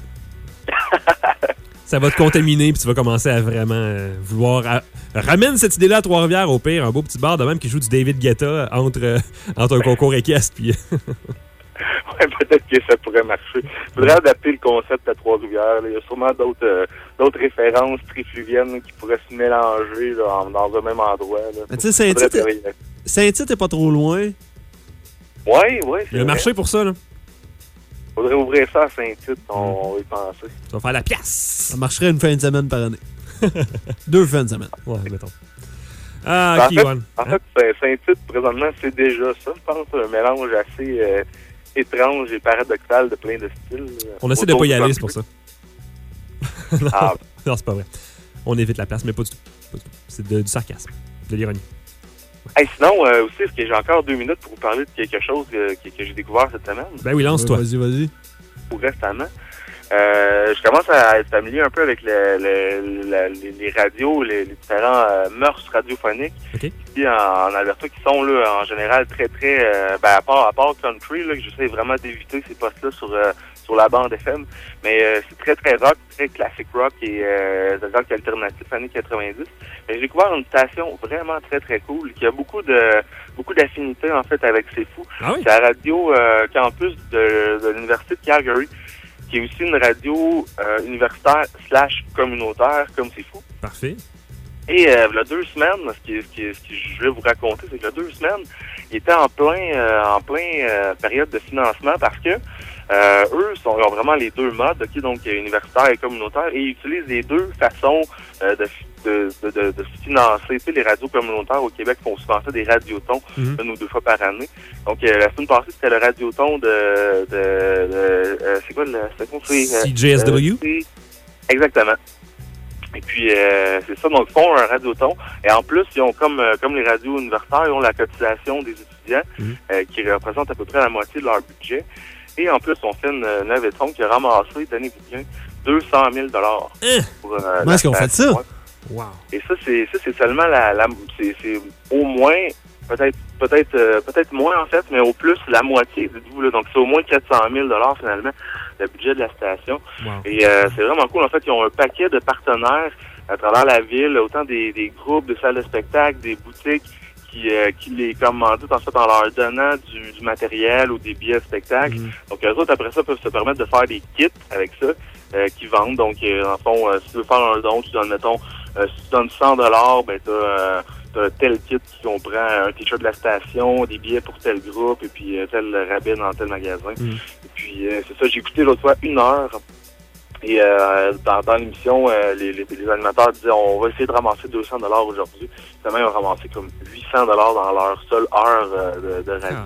Ça va te contaminer puis tu vas commencer à vraiment vouloir... Ramène cette idée-là à Trois-Rivières, au pire, un beau petit bar de même qui joue du David Guetta entre un concours équestre puis... Ouais, peut-être que ça pourrait marcher. Il faudrait adapter le concept à Trois-Rivières. Il y a sûrement d'autres références trifluviennes qui pourraient se mélanger là, dans un même endroit. Tu sais, Saint-Tite est pas trop loin. Oui. Il y a un marché pour ça, là. Faudrait ouvrir ça à Saint-Tite, on va y penser. Tu vas faire la pièce! Ça marcherait une fin de semaine par année. 2 fins de semaine. Ouais, mettons. Ah, en fait, Saint-Tite, présentement, c'est déjà ça, je pense. Un mélange assez étrange et paradoxal de plein de styles. On essaie de pas y aller, c'est pour ça. Non, Ah. non, c'est pas vrai. On évite la place, mais pas du tout. Pas du tout. C'est du sarcasme, de l'ironie. Hey, sinon, aussi, est-ce que j'ai encore 2 minutes pour vous parler de quelque chose que j'ai découvert cette semaine? Ben oui, lance-toi. Vas-y. Ou récemment. Je commence à être familier un peu avec les radios, les différents mœurs radiophoniques ici en Alberta qui sont là en général très très à part country là, que j'essaie vraiment d'éviter ces postes-là sur la bande FM, mais c'est très très rock, très classic rock et rock alternatif années 90. Mais j'ai découvert une station vraiment très très cool qui a beaucoup d'affinités en fait avec C'est Fou. Ah oui? C'est la radio campus de l'Université de Calgary, qui est aussi une radio universitaire / communautaire, comme C'est Fou. Parfait. Et il y a 2 semaines, ce que je vais vous raconter, c'est que il y a 2 semaines, il était en plein période de financement parce que eux ont vraiment les 2 modes, donc universitaire et communautaire, et ils utilisent les 2 façons de financer. Tu sais, les radios communautaires au Québec font souvent ça, des radiotons, 1 ou 2 fois par année. Donc, la semaine passée, c'était le radioton c'est quoi le... CJSW? Exactement. Et puis, c'est ça, donc ils font un radioton. Et en plus, ils ont comme les radios universitaires, ils ont la cotisation des étudiants qui représente à peu près la moitié de leur budget. Et en plus, on fait une levée de fonds qui a ramassé, tenez-vous bien, 200 000 pour comment est-ce qu'on fait ça? Wow. Et ça, c'est seulement c'est au moins, peut-être moins en fait, mais au plus la moitié, dites-vous là. Donc c'est au moins 400 000 finalement, le budget de la station. Wow. Et c'est vraiment cool. En fait, ils ont un paquet de partenaires à travers la ville, autant des groupes, des salles de spectacle, des boutiques qui les commanditent en fait en leur donnant du matériel ou des billets de spectacle. Donc eux autres, après ça, peuvent se permettre de faire des kits avec ça qu'ils vendent. Donc, dans le fond, si tu veux faire un don, tu donnes, mettons, si tu donnes 100 $, ben t'as tel kit qui comprend un t-shirt de la station, des billets pour tel groupe, et puis tel rabais dans tel magasin. Et puis, c'est ça, j'ai écouté l'autre fois 1 heure. Et dans l'émission, les animateurs disaient on va essayer de ramasser 200 $ aujourd'hui. Finalement, ils ont ramassé comme 800 $ dans leur seule heure de radio.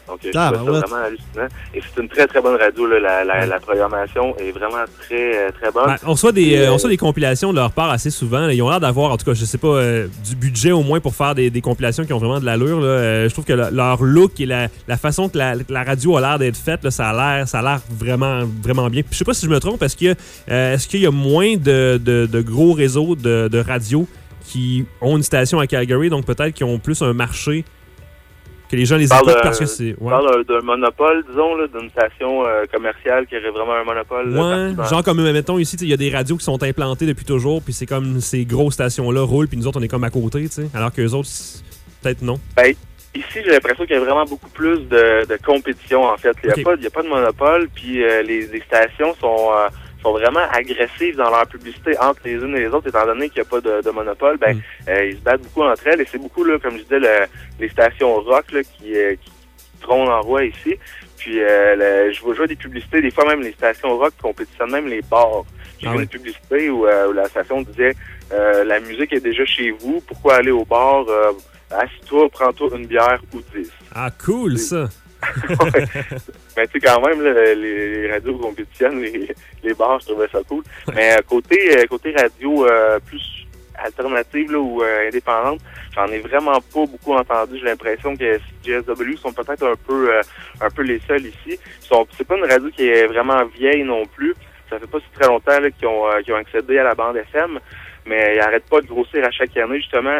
Donc, je trouve ça vraiment hallucinant. Et c'est une très, très bonne radio. Là. La programmation est vraiment très, très bonne. Ben, on reçoit des compilations de leur part assez souvent. Là. Ils ont l'air d'avoir, en tout cas, je sais pas, du budget au moins pour faire des compilations qui ont vraiment de l'allure. Là. Je trouve que leur look et la façon que la radio a l'air d'être faite, là, ça a l'air vraiment, vraiment bien. Puis, je sais pas si je me trompe, est-ce qu'il y a moins de gros réseaux de radio qui ont une station à Calgary, donc peut-être qui ont plus un marché que les gens les écoutent parce que c'est... On parle d'un monopole, disons, là, d'une station commerciale qui aurait vraiment un monopole. Ouais, genre comme, mettons, ici, il y a des radios qui sont implantées depuis toujours, puis c'est comme ces grosses stations-là roulent, puis nous autres, on est comme à côté, tu sais, alors qu'eux autres, peut-être non. Ben, ici, j'ai l'impression qu'il y a vraiment beaucoup plus de compétition, en fait. Il n'y a pas de monopole, puis les stations sont vraiment agressives dans leur publicité entre les unes et les autres, étant donné qu'il n'y a pas de monopole. Ils se battent beaucoup entre elles, et c'est beaucoup, là, comme je disais, les stations rock là, qui trônent en roi ici. Puis je vois des publicités, des fois même les stations rock compétitionnent même les bars. J'ai vu une publicité où la station disait la musique est déjà chez vous, pourquoi aller au bar? Assis-toi, prends-toi une bière ou 10. Ah, cool, ça! Ouais. Mais tu sais, quand même, là, les radios compétitionnent les bars, je trouvais ça cool. Mais côté radio plus alternative là, ou indépendante, j'en ai vraiment pas beaucoup entendu. J'ai l'impression que CJSW sont peut-être un peu les seuls ici. C'est pas une radio qui est vraiment vieille non plus. Ça fait pas si très longtemps là, qu'ils ont accédé à la bande FM, mais ils arrêtent pas de grossir à chaque année, justement.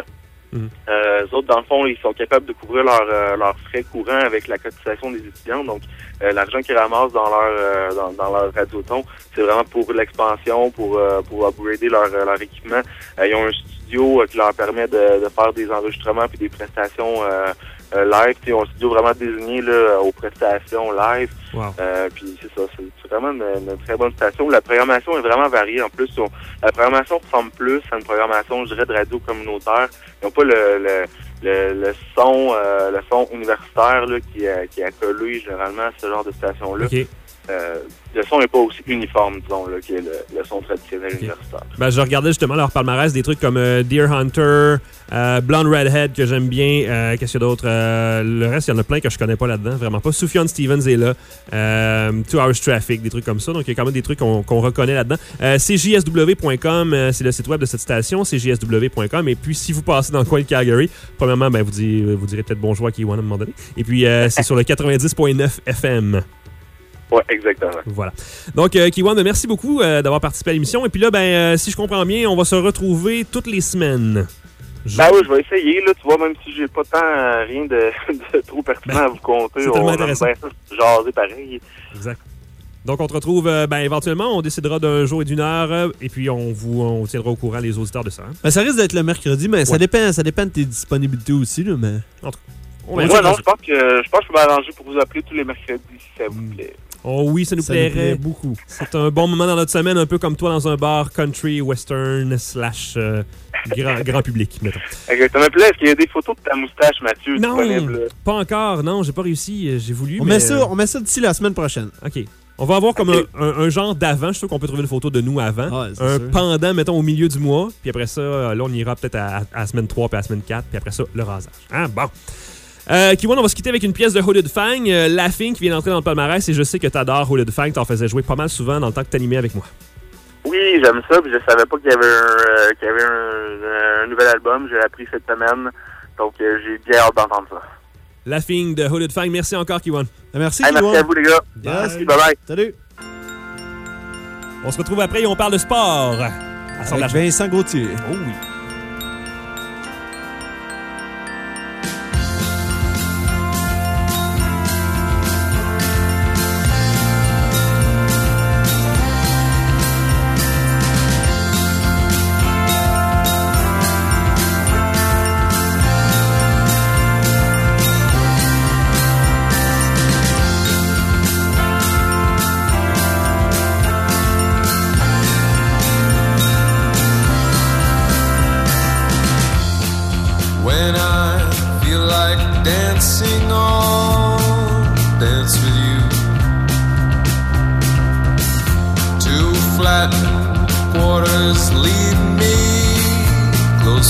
Eux autres, dans le fond, ils sont capables de couvrir leurs frais courants avec la cotisation des étudiants. Donc, l'argent qu'ils ramassent dans leur radioton, c'est vraiment pour l'expansion, pour upgrader leur équipement. Ils ont un studio qui leur permet de faire des enregistrements puis des prestations live. Ils ont un studio vraiment désigné là, aux prestations live. Wow. Puis c'est ça, c'est vraiment une très bonne station. La programmation est vraiment variée. En plus, la programmation ressemble plus à une programmation, je dirais, de radio communautaire. Ils n'ont pas le son universitaire là, qui est accolé généralement à ce genre de station-là. Okay. Le son n'est pas aussi uniforme, disons, là, que le son traditionnel universitaire. Ben, je regardais justement leur palmarès des trucs comme Deer Hunter, Blonde Redhead que j'aime bien. Qu'est-ce qu'il y a d'autre? Le reste, il y en a plein que je connais pas là-dedans, vraiment pas. Sufjan Stevens est là. 2 Hours Traffic, des trucs comme ça. Donc, il y a quand même des trucs qu'on reconnaît là-dedans. CJSW.com, c'est le site web de cette station, CJSW.com. Et puis, si vous passez dans le coin de Calgary, premièrement, ben, vous direz peut-être bonjour à Kiwan à un moment donné. Et puis, c'est sur le 90.9 FM. Oui, exactement. Voilà. Donc, Kiwan, merci beaucoup d'avoir participé à l'émission. Et puis là, si je comprends bien, on va se retrouver toutes les semaines. Ben oui, je vais essayer. Là, tu vois, même si j'ai pas rien de trop pertinent à vous conter, c'est tellement intéressant. Jaser pareil. Exact. Donc, on te retrouve éventuellement. On décidera d'un jour et d'une heure. Et puis, on tiendra au courant les auditeurs de ça. Hein? Ben, ça risque d'être le mercredi, mais ça dépend de tes disponibilités aussi. Là, mais... En tout cas. Ouais, non, je pense que je peux m'arranger pour vous appeler tous les mercredis si ça vous plaît. Oh oui, ça nous plairait beaucoup. C'est un bon moment dans notre semaine, un peu comme toi dans un bar country, western, / grand public, mettons. Exactement. Puis là, est-ce qu'il y a des photos de ta moustache, Mathieu, disponibles? Pas encore. Non, j'ai pas réussi. J'ai voulu, on met ça d'ici la semaine prochaine. OK. On va avoir comme un genre d'avant. Je suis sûr qu'on peut trouver une photo de nous avant. Ouais, un pendant, mettons, au milieu du mois. Puis après ça, là, on ira peut-être à la semaine 3 puis à la semaine 4. Puis après ça, le rasage. Hein? Bon. Kiwan, on va se quitter avec une pièce de Hooded Fang, Laughing, qui vient d'entrer dans le palmarès, et je sais que t'adores Hooded Fang, t'en faisais jouer pas mal souvent dans le temps que t'animais avec moi. Oui, j'aime ça, puis je savais pas qu'il y avait un nouvel album, j'ai appris cette semaine, donc j'ai bien hâte d'entendre ça. Laughing de Hooded Fang, merci encore Kiwan. Merci Kiwan. Merci à vous les gars. Yes. Bye bye. Salut. On se retrouve après et on parle de sport. Avec Vincent Gauthier. Oh oui.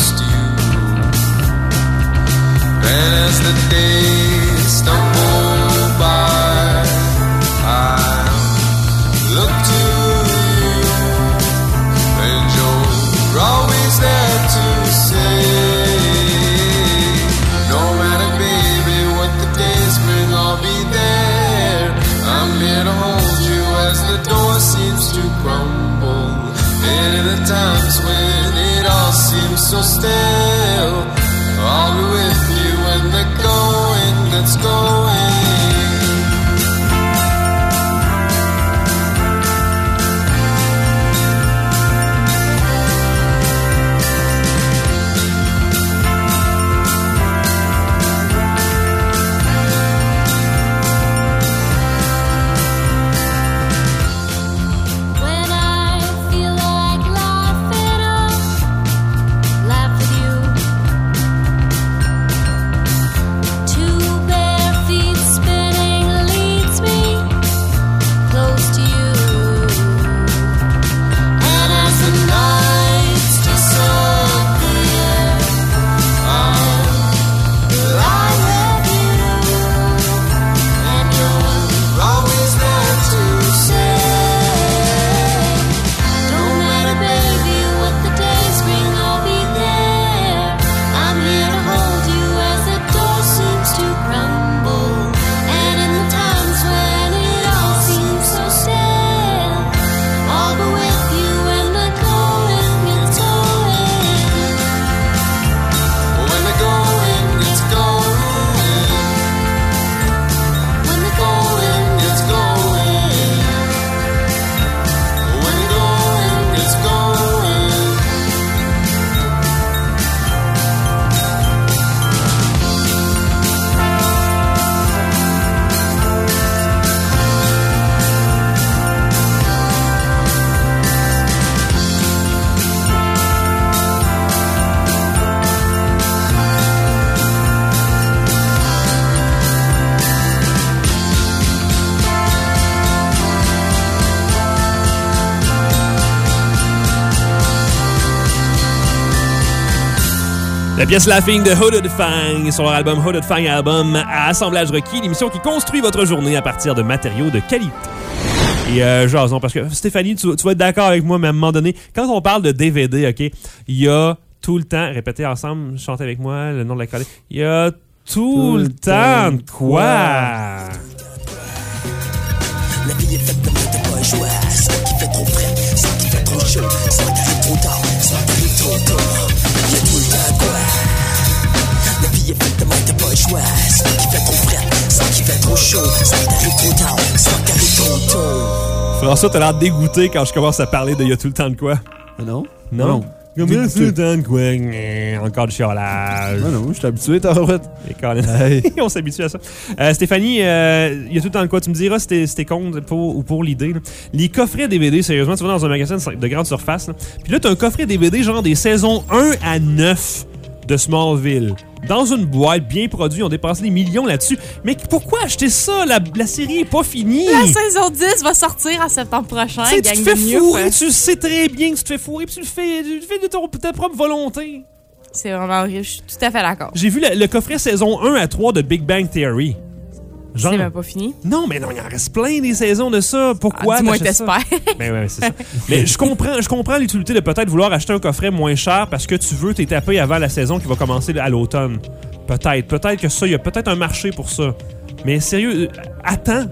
And as the days stumble by. I look to you, and you're always there to say, no matter, baby, what the days bring, I'll be there. I'm here to hold you as the door seems to crumble, and in the times when it all seems so stale, I'll be with you when the going gets going. La pièce Laughing de Hooded Fang sur leur album Hooded Fang Album à Assemblage Requis, l'émission qui construit votre journée à partir de matériaux de qualité. Et jason, parce que Stéphanie, tu vas être d'accord avec moi, mais à un moment donné, quand on parle de DVD, OK, il y a tout le temps, répétez ensemble, chantez avec moi le nom de la collègue, il y a tout le temps de quoi? La vie est faite de pas choix. Soit qui fait trop frais, soit qui fait trop chaud, soit t'arrives trop tard, soit t'arrives trop tôt. Y'a tout le temps quoi. La vie est faite de pas choix. Soit qui fait trop frais, soit qui fait trop chaud, soit t'arrives trop tard, soit t'arrives trop tôt. François, t'as l'air dégoûté quand je commence à parler de y a tout le temps de quoi? Non? Non? Comme il y a tout le temps de quoi? Encore du chiolage. Non, je suis habitué, t'arrêtes. Hey. On s'habitue à ça. Stéphanie, il y a tout le temps de quoi? Tu me diras si t'es contre pour l'idée. Là. Les coffrets DVD, sérieusement, tu vas dans un magasin de grande surface. Là. Puis là, t'as un coffret DVD genre des saisons 1 à 9 de Smallville. Dans une boîte bien produite, on dépasse des millions là-dessus. Mais pourquoi acheter ça? La série est pas finie. La saison 10 va sortir en septembre prochain. Tu te fais fourrer, tu sais très bien que tu te fais fourrer, puis tu le fais de ta propre volonté. C'est vraiment horrible, je suis tout à fait d'accord. J'ai vu le coffret saison 1 à 3 de Big Bang Theory. Genre, c'est même pas fini? Non, mais non, il en reste plein des saisons de ça. Pourquoi? Dis-moi, t'espères. Ben ouais, c'est ça. Mais je comprends l'utilité de peut-être vouloir acheter un coffret moins cher parce que tu veux t'étaper avant la saison qui va commencer à l'automne. Peut-être que ça, il y a peut-être un marché pour ça. Mais sérieux, attends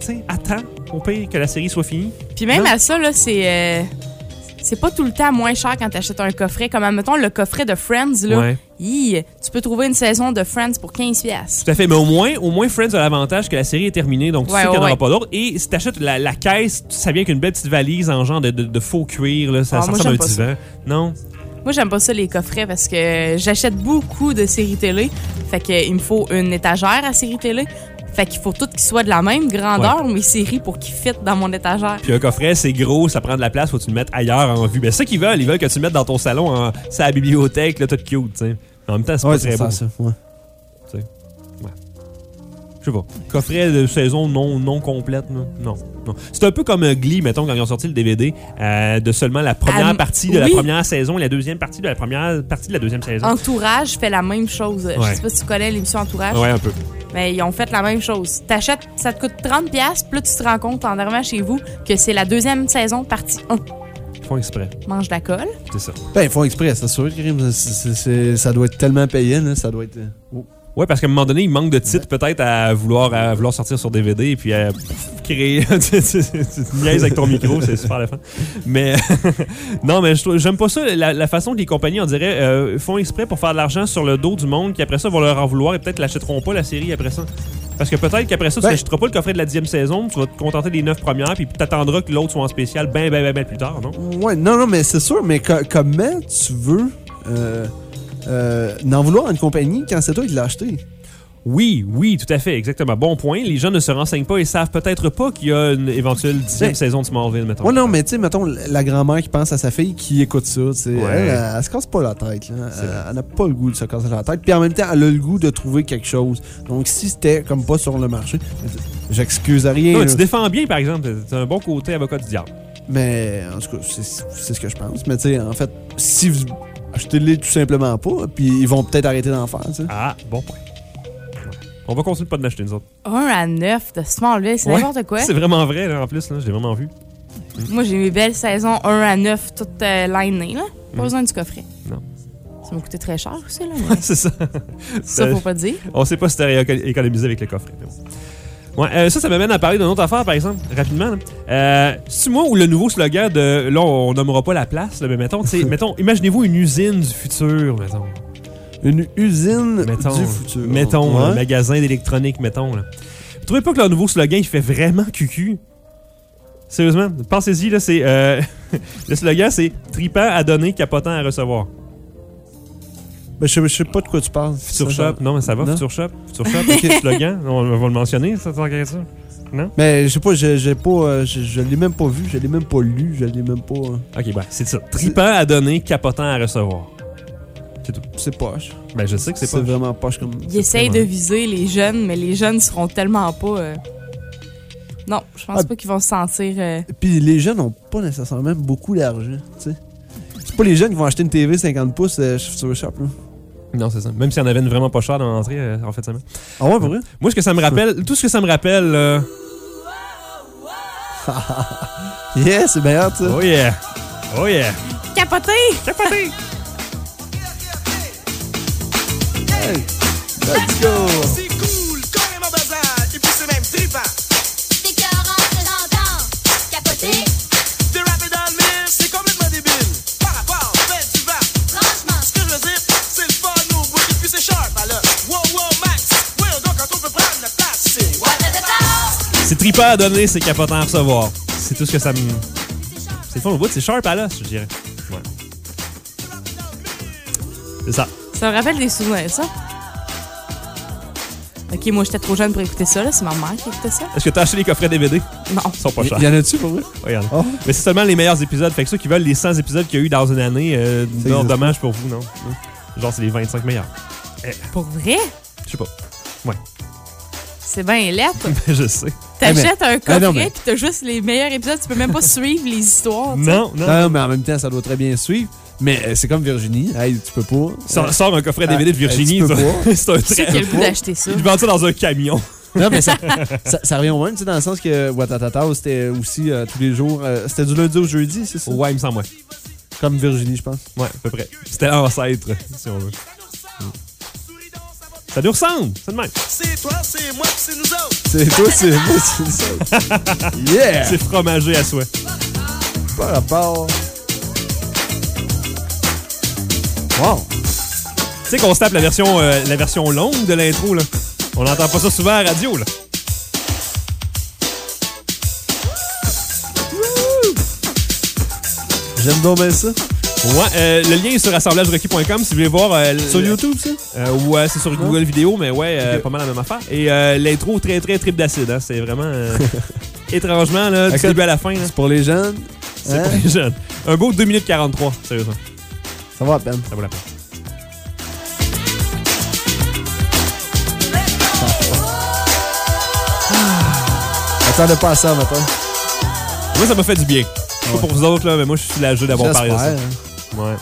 au pire que la série soit finie. Puis même à ça, là, c'est pas tout le temps moins cher quand t'achètes un coffret. Comme, admettons, le coffret de Friends, là. Ouais. Tu peux trouver une saison de Friends pour 15$. Tout à fait. Mais au moins Friends a l'avantage que la série est terminée, donc tu sais qu'il n'y en aura pas d'autres. Et si t'achètes la caisse, ça vient avec une belle petite valise en genre de faux cuir, là. Ça ressemble à un divan. Non? Moi, j'aime pas ça, les coffrets, parce que j'achète beaucoup de séries télé. Fait qu'il me faut une étagère à séries télé. Fait qu'il faut tout qu'ils soient de la même grandeur, mes séries, pour qu'ils fitent dans mon étagère. Puis un coffret, c'est gros, ça prend de la place, faut que tu le mettes ailleurs en vue. Ben, c'est ça qu'ils veulent. Ils veulent que tu le mettes dans ton salon, c'est la bibliothèque, là, tout cute, tu sais. En même temps, c'est pas très beau. Ça, ouais. Tu sais. Ouais. sais pas. Coffret de saison non complète, non. C'est un peu comme Glee, mettons, quand ils ont sorti le DVD de seulement la première partie de la première saison et la deuxième partie de la première partie de la deuxième saison. Entourage fait la même chose. Ouais. Je sais pas si tu connais l'émission Entourage. Ouais, un peu. Mais ils ont fait la même chose. T'achètes, ça te coûte 30$, puis là, tu te rends compte en arrivant chez vous que c'est la deuxième saison, partie 1. Ils font exprès. Mange de la colle. C'est ça. Ben, ils font exprès, c'est sûr. Ça doit être tellement payé, là. Ça doit être. Ouais, parce qu'à un moment donné, il manque de titres peut-être à vouloir sortir sur DVD et puis à créer. Tu niaises avec ton micro, c'est super le fun. Mais non, mais j'aime pas ça. La façon que les compagnies, on dirait, font exprès pour faire de l'argent sur le dos du monde, qui après ça vont leur en vouloir et peut-être l'achèteront pas la série après ça. Parce que peut-être qu'après ça, tu n'achèteras pas le coffret de la 10e saison, tu vas te contenter des 9 premières, puis t'attendras que l'autre soit en spécial ben plus tard, non? Ouais, non, mais c'est sûr, mais comment tu veux n'en vouloir à une compagnie quand c'est toi qui l'as acheté? Oui, tout à fait, exactement. Bon point. Les gens ne se renseignent pas et savent peut-être pas qu'il y a une éventuelle 10e saison de Smallville, mettons. Ouais, non, mais tu sais, mettons, la grand-mère qui pense à sa fille qui écoute ça, tu sais, elle se casse pas la tête, là. Elle n'a pas le goût de se casser la tête. Puis en même temps, elle a le goût de trouver quelque chose. Donc, si c'était comme pas sur le marché, j'excuse à rien. Non, tu défends bien, par exemple. T'as un bon côté avocat du diable. Mais, en tout cas, c'est ce que je pense. Mais tu sais, en fait, si vous achetez-les tout simplement pas, puis ils vont peut-être arrêter d'en faire, tu sais. Ah, bon point. On va continuer de pas de l'acheter, nous autres. 1-9 de Smallville, c'est n'importe quoi. C'est vraiment vrai, là, en plus. Là, je l'ai vraiment vu. Moi, j'ai mes belles saisons 1-9 toutes linées, là. Pas besoin du coffret. Non. Ça m'a coûté très cher aussi, là. Mais c'est ça. ça, faut pas dire. On sait pas si t'as économisé avec le coffret. Mais bon. Ouais, ça m'amène à parler d'une autre affaire, par exemple, rapidement. C'est moi ou le nouveau slogan de... Là, on nommera pas la place, là, mais mettons, imaginez-vous une usine du futur, mettons. Une usine du futur. Mettons, un magasin d'électronique, mettons. Là. Vous trouvez pas que leur nouveau slogan, il fait vraiment cucu? Sérieusement, pensez-y, là, c'est... le slogan, c'est « Tripant à donner, capotant à recevoir ». Ben, je sais pas de quoi tu parles. Future Shop, non, mais ça va, Future Shop, ok, slogan, on va le mentionner, ça, tant qu'à ça. Non? Mais je sais pas, je l'ai même pas vu, je l'ai même pas lu, je l'ai même pas... Ok, ben, c'est ça. Tripant à donner, capotant à recevoir. C'est tout. C'est poche. Ben, je sais que c'est poche. C'est vraiment poche comme... Ils essayent de viser les jeunes, mais les jeunes seront tellement pas... Non, je pense pas qu'ils vont se sentir... Puis les jeunes n'ont pas nécessairement beaucoup d'argent, tu sais. C'est pas les jeunes qui vont acheter une TV 50 pouces chez Future Shop, là. Non, c'est ça. Même s'il y en avait une vraiment pas chère dans l'entrée, en fait, ça me... Ah ouais, pour vrai? Moi, tout ce que ça me rappelle... Yeah, c'est bien hot, ça. Oh yeah! Oh yeah! Capoté! Capoté! Hey, let's go! C'est cool, carrément bazar, et puis c'est même trippant. C'est écœurant, j'entends, capoté. T'es rappé dans le mille, c'est complètement débile. Par rapport, fait du vent. Franchement, Ce que je veux dire, c'est le fun au bout, et puis c'est sharp, alors. Wow, Max, oui, donc quand on peut prendre la place, c'est... C'est trippant à donner, c'est capotant à recevoir. C'est tout ce que ça me... C'est le fun au bout, c'est sharp à l'os, je dirais. Ouais. C'est ça. Ça me rappelle des souvenirs, ça. Ok, moi, j'étais trop jeune pour écouter ça, là. C'est ma mère qui écoutait ça. Est-ce que t'as acheté les coffrets DVD? Non. Ils sont pas chers. Il y en a-tu pour vrai? Oui, il y en a. Oh. Mais c'est seulement les meilleurs épisodes. Fait que ceux qui veulent les 100 épisodes qu'il y a eu dans une année, non, dommage pour vous, non. Genre, c'est les 25 meilleurs. Pour vrai? Je sais pas. Ouais. C'est bien lettre. Je sais. T'achètes un coffret non, mais- pis t'as juste les meilleurs épisodes. Tu peux même pas suivre les histoires. tu sais. Non. Non, mais en même temps, ça doit très bien suivre. Mais c'est comme Virginie. Hey, tu peux pas. Sors un coffret DVD de Virginie. tu peux ça. pas. C'est un Qui c'est qui a le goût d'acheter ça? Ils vendent ça dans un camion. Non, mais ça revient au même, tu sais, dans le sens que Watatata, c'était aussi tous les jours. C'était du lundi au jeudi, c'est ça? Ouais, il me semble, ouais. Comme Virginie, je pense. Ouais, à peu près. C'était l'ancêtre, si on veut. Ça nous ressemble, c'est de même. C'est toi, c'est moi, c'est nous autres. C'est toi, c'est moi, c'est ça. Yeah! C'est fromagé à souhait. Par rapport. Wow! Tu sais qu'on se tape la version longue de l'intro, là. On n'entend pas ça souvent à la radio, là. J'aime donc bien ça. Ouais, le lien est sur assemblagerequis.com si vous voulez voir. Sur YouTube, ça? Ouais, c'est sur Google Vidéo, mais ouais, pas mal la même affaire. Et l'intro, très, très trip d'acide. Hein. C'est vraiment étrangement, là, du début à la fin. Là. C'est pour les jeunes. C'est pour les jeunes. Un beau 2 minutes 43, sérieusement. Ça va à peine. Ça vaut la peine. m'attendais pas à ça, matin. Moi, ça m'a fait du bien. Je sais pas pour vous autres, là, mais moi, je suis soulagé d'avoir parlé de ça. J'espère, Ouais.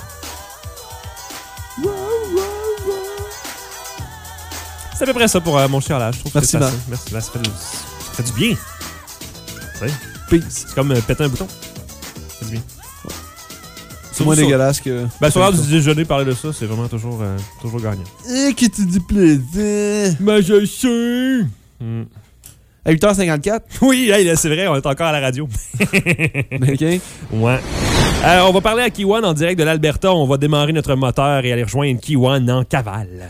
C'est à peu près ça pour mon chialage. Je trouve Merci, que Marc. Merci, ça fait du bien. Tu sais, Peace. c'est comme péter un bouton. Ça fait du bien. C'est moins dégueulasse que... Ben, sur l'heure du déjeuner, parler de ça, c'est vraiment toujours gagnant. Qui te dit plaisir? Ben, je sais. À 8h54? Oui, hey, là, c'est vrai, on est encore à la radio. OK. Ouais. On va parler à Kiwan en direct de l'Alberta. On va démarrer notre moteur et aller rejoindre Kiwan en cavale.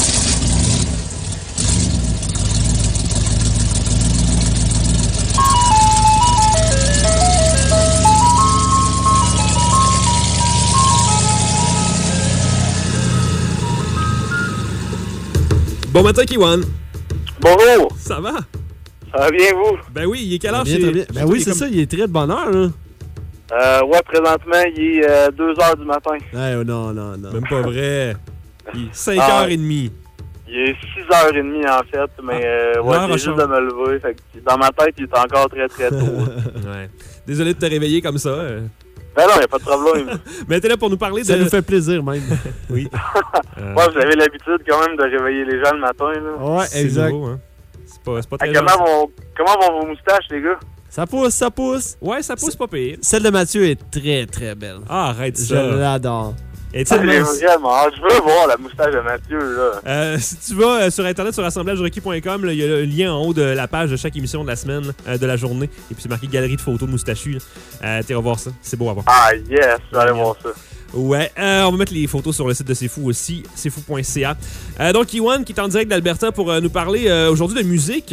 Bon matin, Kiwan. Bonjour, Ça va? ça va bien vous? Ben oui, il est quelle heure Bien, chez... très bien. Ben oui, c'est comme- ça, il est très de bonne heure, là. Ouais, présentement, il est 2h du matin. Non. Même pas vrai. Il est 5h30. Il est 6h30 en fait, mais ouais, l'heure a j'ai juste changé. de me lever. Fait que dans ma tête, il est encore très très tôt. Ouais. Désolé de te réveiller comme ça. Ben non, il a pas de problème. Mais t'es là pour nous parler Ça de... nous fait plaisir, même. Oui. Moi, vous avez l'habitude quand même de réveiller les gens le matin. Là. Ouais, C'est exact. nouveau, hein. C'est pas très Comment gentil. vont vos moustaches, les gars? Ça pousse. Ouais, ça pousse pas pire. Celle de Mathieu est très, très belle. Ah, arrête Je ça. l'adore. Et J'ai vraiment hâte. Je veux voir la moustache de Mathieu, là. si tu vas sur Internet, sur assemblagerequis.com, il y a le lien en haut de la page de chaque émission de la semaine, de la journée. Et puis c'est marqué galerie de photos de moustachus. T'iras voir ça. C'est beau à voir. Ah, yes, je vais aller voir ça. Ouais, on va mettre les photos sur le site de C'est Fou aussi, cestfou.ca. Donc, Iwan qui est en direct d'Alberta pour nous parler aujourd'hui de musique.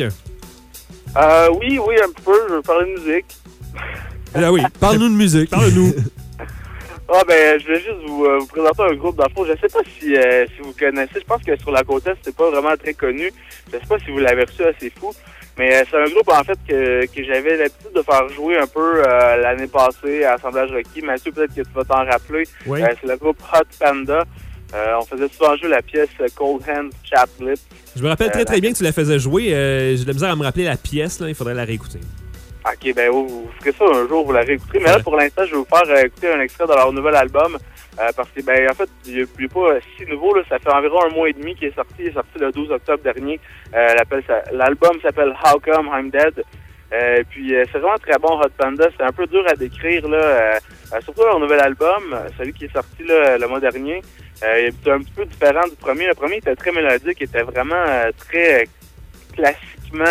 Oui, un peu. Je veux parler de musique. Ah oui, Parle-nous de musique. parle-nous. Ah, ben, je vais juste vous présenter un groupe d'enfants. Je sais pas si vous connaissez. Je pense que sur la côte Est, c'est pas vraiment très connu. Je sais pas si vous l'avez reçu assez fou. Mais c'est un groupe, en fait, que j'avais l'habitude de faire jouer un peu l'année passée à Assemblage Requis. Mathieu, peut-être que tu vas t'en rappeler. Oui. C'est le groupe Hot Panda. On faisait souvent jouer la pièce Cold Hands, Chapped Lips. Je me rappelle très bien que tu la faisais jouer. J'ai de la misère à me rappeler la pièce, là. Il faudrait la réécouter. OK, ben vous ferez ça un jour, vous la réécouterez. Mais là, pour l'instant, je vais vous faire écouter un extrait de leur nouvel album. Parce que, ben, en fait, il n'est pas si nouveau. Là, ça fait environ un mois et demi qu'il est sorti. Il est sorti le 12 octobre dernier. L'album s'appelle How Come I'm Dead. Puis c'est vraiment très bon, Hot Panda. C'est un peu dur à décrire, là. Surtout leur nouvel album, celui qui est sorti là, le mois dernier. Il est un petit peu différent du premier. Le premier était très mélodique, était vraiment très classiquement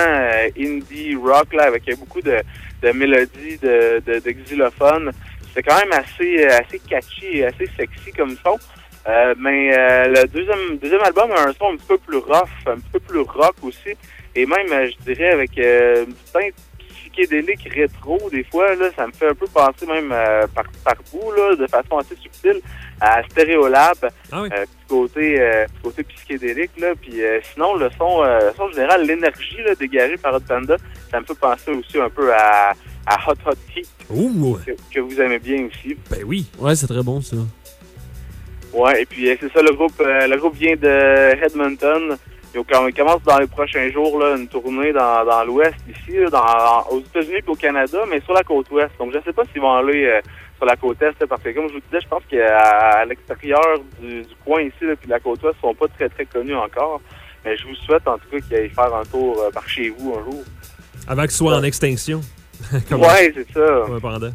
indie rock, là, avec beaucoup de mélodies, de xylophones. C'est quand même assez catchy et assez sexy comme son. Mais le deuxième album a un son un petit peu plus rough, un petit peu plus rock aussi. Et même, je dirais, avec une petite teinte psychédélique rétro, des fois, là, ça me fait un peu penser même par bout, là, de façon assez subtile, à Stereolab, Ah oui. côté psychédélique, là. Puis sinon, le son général, l'énergie là, dégagée par Hot Panda, ça me fait penser aussi un peu à Hot Hot Heat, Ouh! que vous aimez bien aussi. Ben oui. Ouais, c'est très bon, ça. Ouais, et puis c'est ça, le groupe vient de Edmonton. Il commence dans les prochains jours là, une tournée dans l'ouest ici, là, aux États-Unis et au Canada, mais sur la côte ouest. Donc je ne sais pas s'ils vont aller sur la côte est, parce que comme je vous disais, je pense qu'à l'extérieur du coin ici, là, puis de la côte ouest, ils sont pas très très connus encore. Mais je vous souhaite en tout cas qu'ils aillent faire un tour par chez vous un jour. Avant qu'il soit en extinction. Ouais, c'est ça. Comme un panda.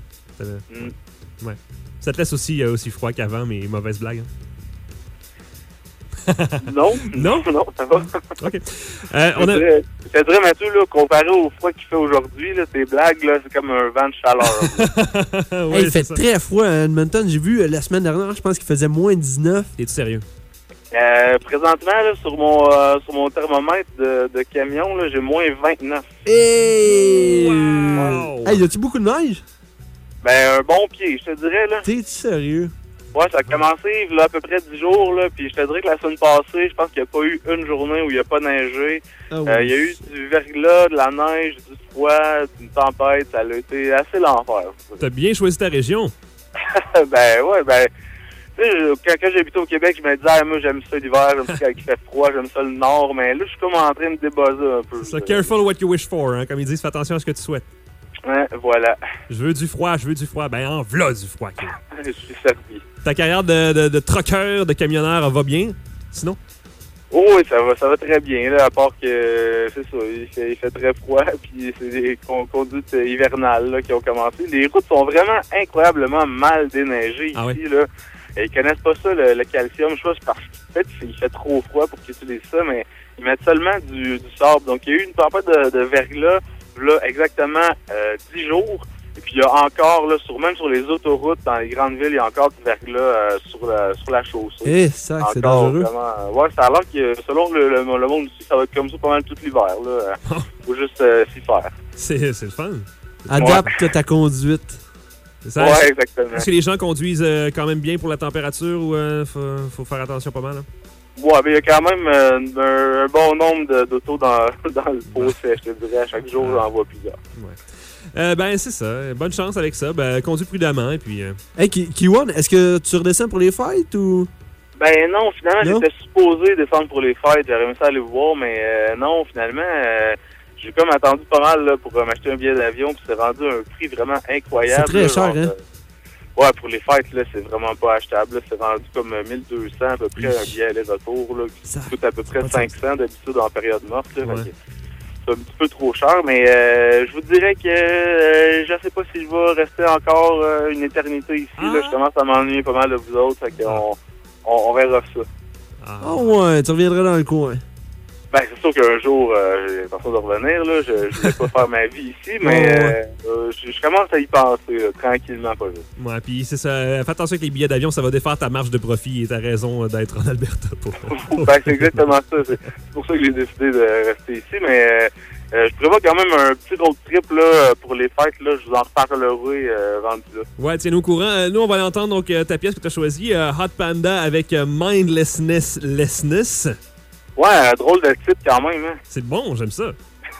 Ouais. Ça te laisse aussi froid qu'avant, mais mauvaise blague. Hein? Non? Non? Non, ça va. OK. Je dirais, Mathieu, là, comparé au froid qu'il fait aujourd'hui, là, tes blagues, là, c'est comme un vent de chaleur. Ouais, Hey, il fait c'est ça. très froid à Edmonton. J'ai vu la semaine dernière, je pense qu'il faisait moins 19. T'es-tu sérieux? Présentement, là, sur mon thermomètre de camion, là, j'ai moins 29. Hey! Wow! Hey, y a-tu beaucoup de neige? Ben, un bon pied, je te dirais, là. T'es-tu sérieux? Ouais, ça a commencé, là, à peu près 10 jours, là, puis je te dirais que la semaine passée, je pense qu'il n'y a pas eu une journée où il n'y a pas neigé. Ah Il y a eu du verglas, de la neige, du froid, d'une tempête, ça a été assez l'enfer. T'as bien choisi ta région. Ben, ouais, ben, Tu sais, quand j'habitais au Québec, je me disais, moi, j'aime ça l'hiver, j'aime ça quand il fait froid, j'aime ça le nord, mais là, je suis comme en train de débuzzer un peu. C'est ça, careful what you wish for, hein, comme ils disent, fais attention à ce que tu souhaites. Ouais, voilà. Je veux du froid. Ben, en v'là du froid. Kevin. Je suis servi. Ta carrière de trucker, de camionneur va bien, sinon? Oh oui, ça va très bien, là, à part que, c'est ça, il fait très froid, puis c'est des conduites hivernales là, qui ont commencé. Les routes sont vraiment incroyablement mal déneigées ici, là. Et ils connaissent pas ça, le calcium, je pense, parce qu'en fait, il fait trop froid pour qu'ils utilisent ça, mais ils mettent seulement du sable. Donc, il y a eu une tempête de verglas, là, exactement 10 jours. Et puis, il y a encore, là, même sur les autoroutes, dans les grandes villes, il y a encore du verglas sur la chaussée. Eh, ça, c'est dangereux. Vraiment, ouais, ça a l'air que, selon le monde ici, ça va être comme ça pas mal tout l'hiver, là. Faut juste s'y faire. C'est le fun. Adapte ta conduite. Ça, ouais, exactement. Est-ce que les gens conduisent quand même bien pour la température ou faut faire attention pas mal? Là? Ouais, mais il y a quand même un bon nombre d'autos dans le fossé, je te dirais. À chaque jour, j'en vois plusieurs. Ouais. Ben, c'est ça. Bonne chance avec ça. Ben, conduis prudemment et puis... Hey, Kiwan, est-ce que tu redescends pour les fêtes ou... Ben non, finalement, non? J'étais supposé descendre pour les fêtes. J'aurais aimé ça aller vous voir, mais non, finalement... j'ai comme attendu pas mal là, pour m'acheter un billet d'avion, puis c'est rendu un prix vraiment incroyable. C'est très là, cher, genre, hein? Ouais, pour les fêtes, là, c'est vraiment pas achetable. Là. C'est rendu comme 1200 à peu près un billet aller-retour, là, qui coûte à peu près 500 d'habitude en période morte. Là, ouais. C'est un petit peu trop cher, mais je vous dirais que je sais pas si je vais rester encore une éternité ici. Là. Je commence à m'ennuyer pas mal de vous autres, fait on verra ça. Ah ouais, tu reviendras dans le coin. Ben, c'est sûr qu'un jour, j'ai l'intention de revenir, là. Je vais pas faire ma vie ici, mais je commence à y penser, là, tranquillement, pas vite. Ouais, puis c'est ça. Fais attention avec les billets d'avion, ça va défaire ta marge de profit et ta raison d'être en Alberta. Ben, c'est exactement ça. C'est pour ça que j'ai décidé de rester ici, mais je prévois quand même un petit road trip, là, pour les fêtes, là. Je vous en reparlerai rendu là. Ouais, tiens-nous au courant. Nous, on va aller entendre donc, ta pièce que tu as choisie, Hot Panda avec Mindlessness. Ouais, un drôle de titre quand même, hein. C'est bon, j'aime ça.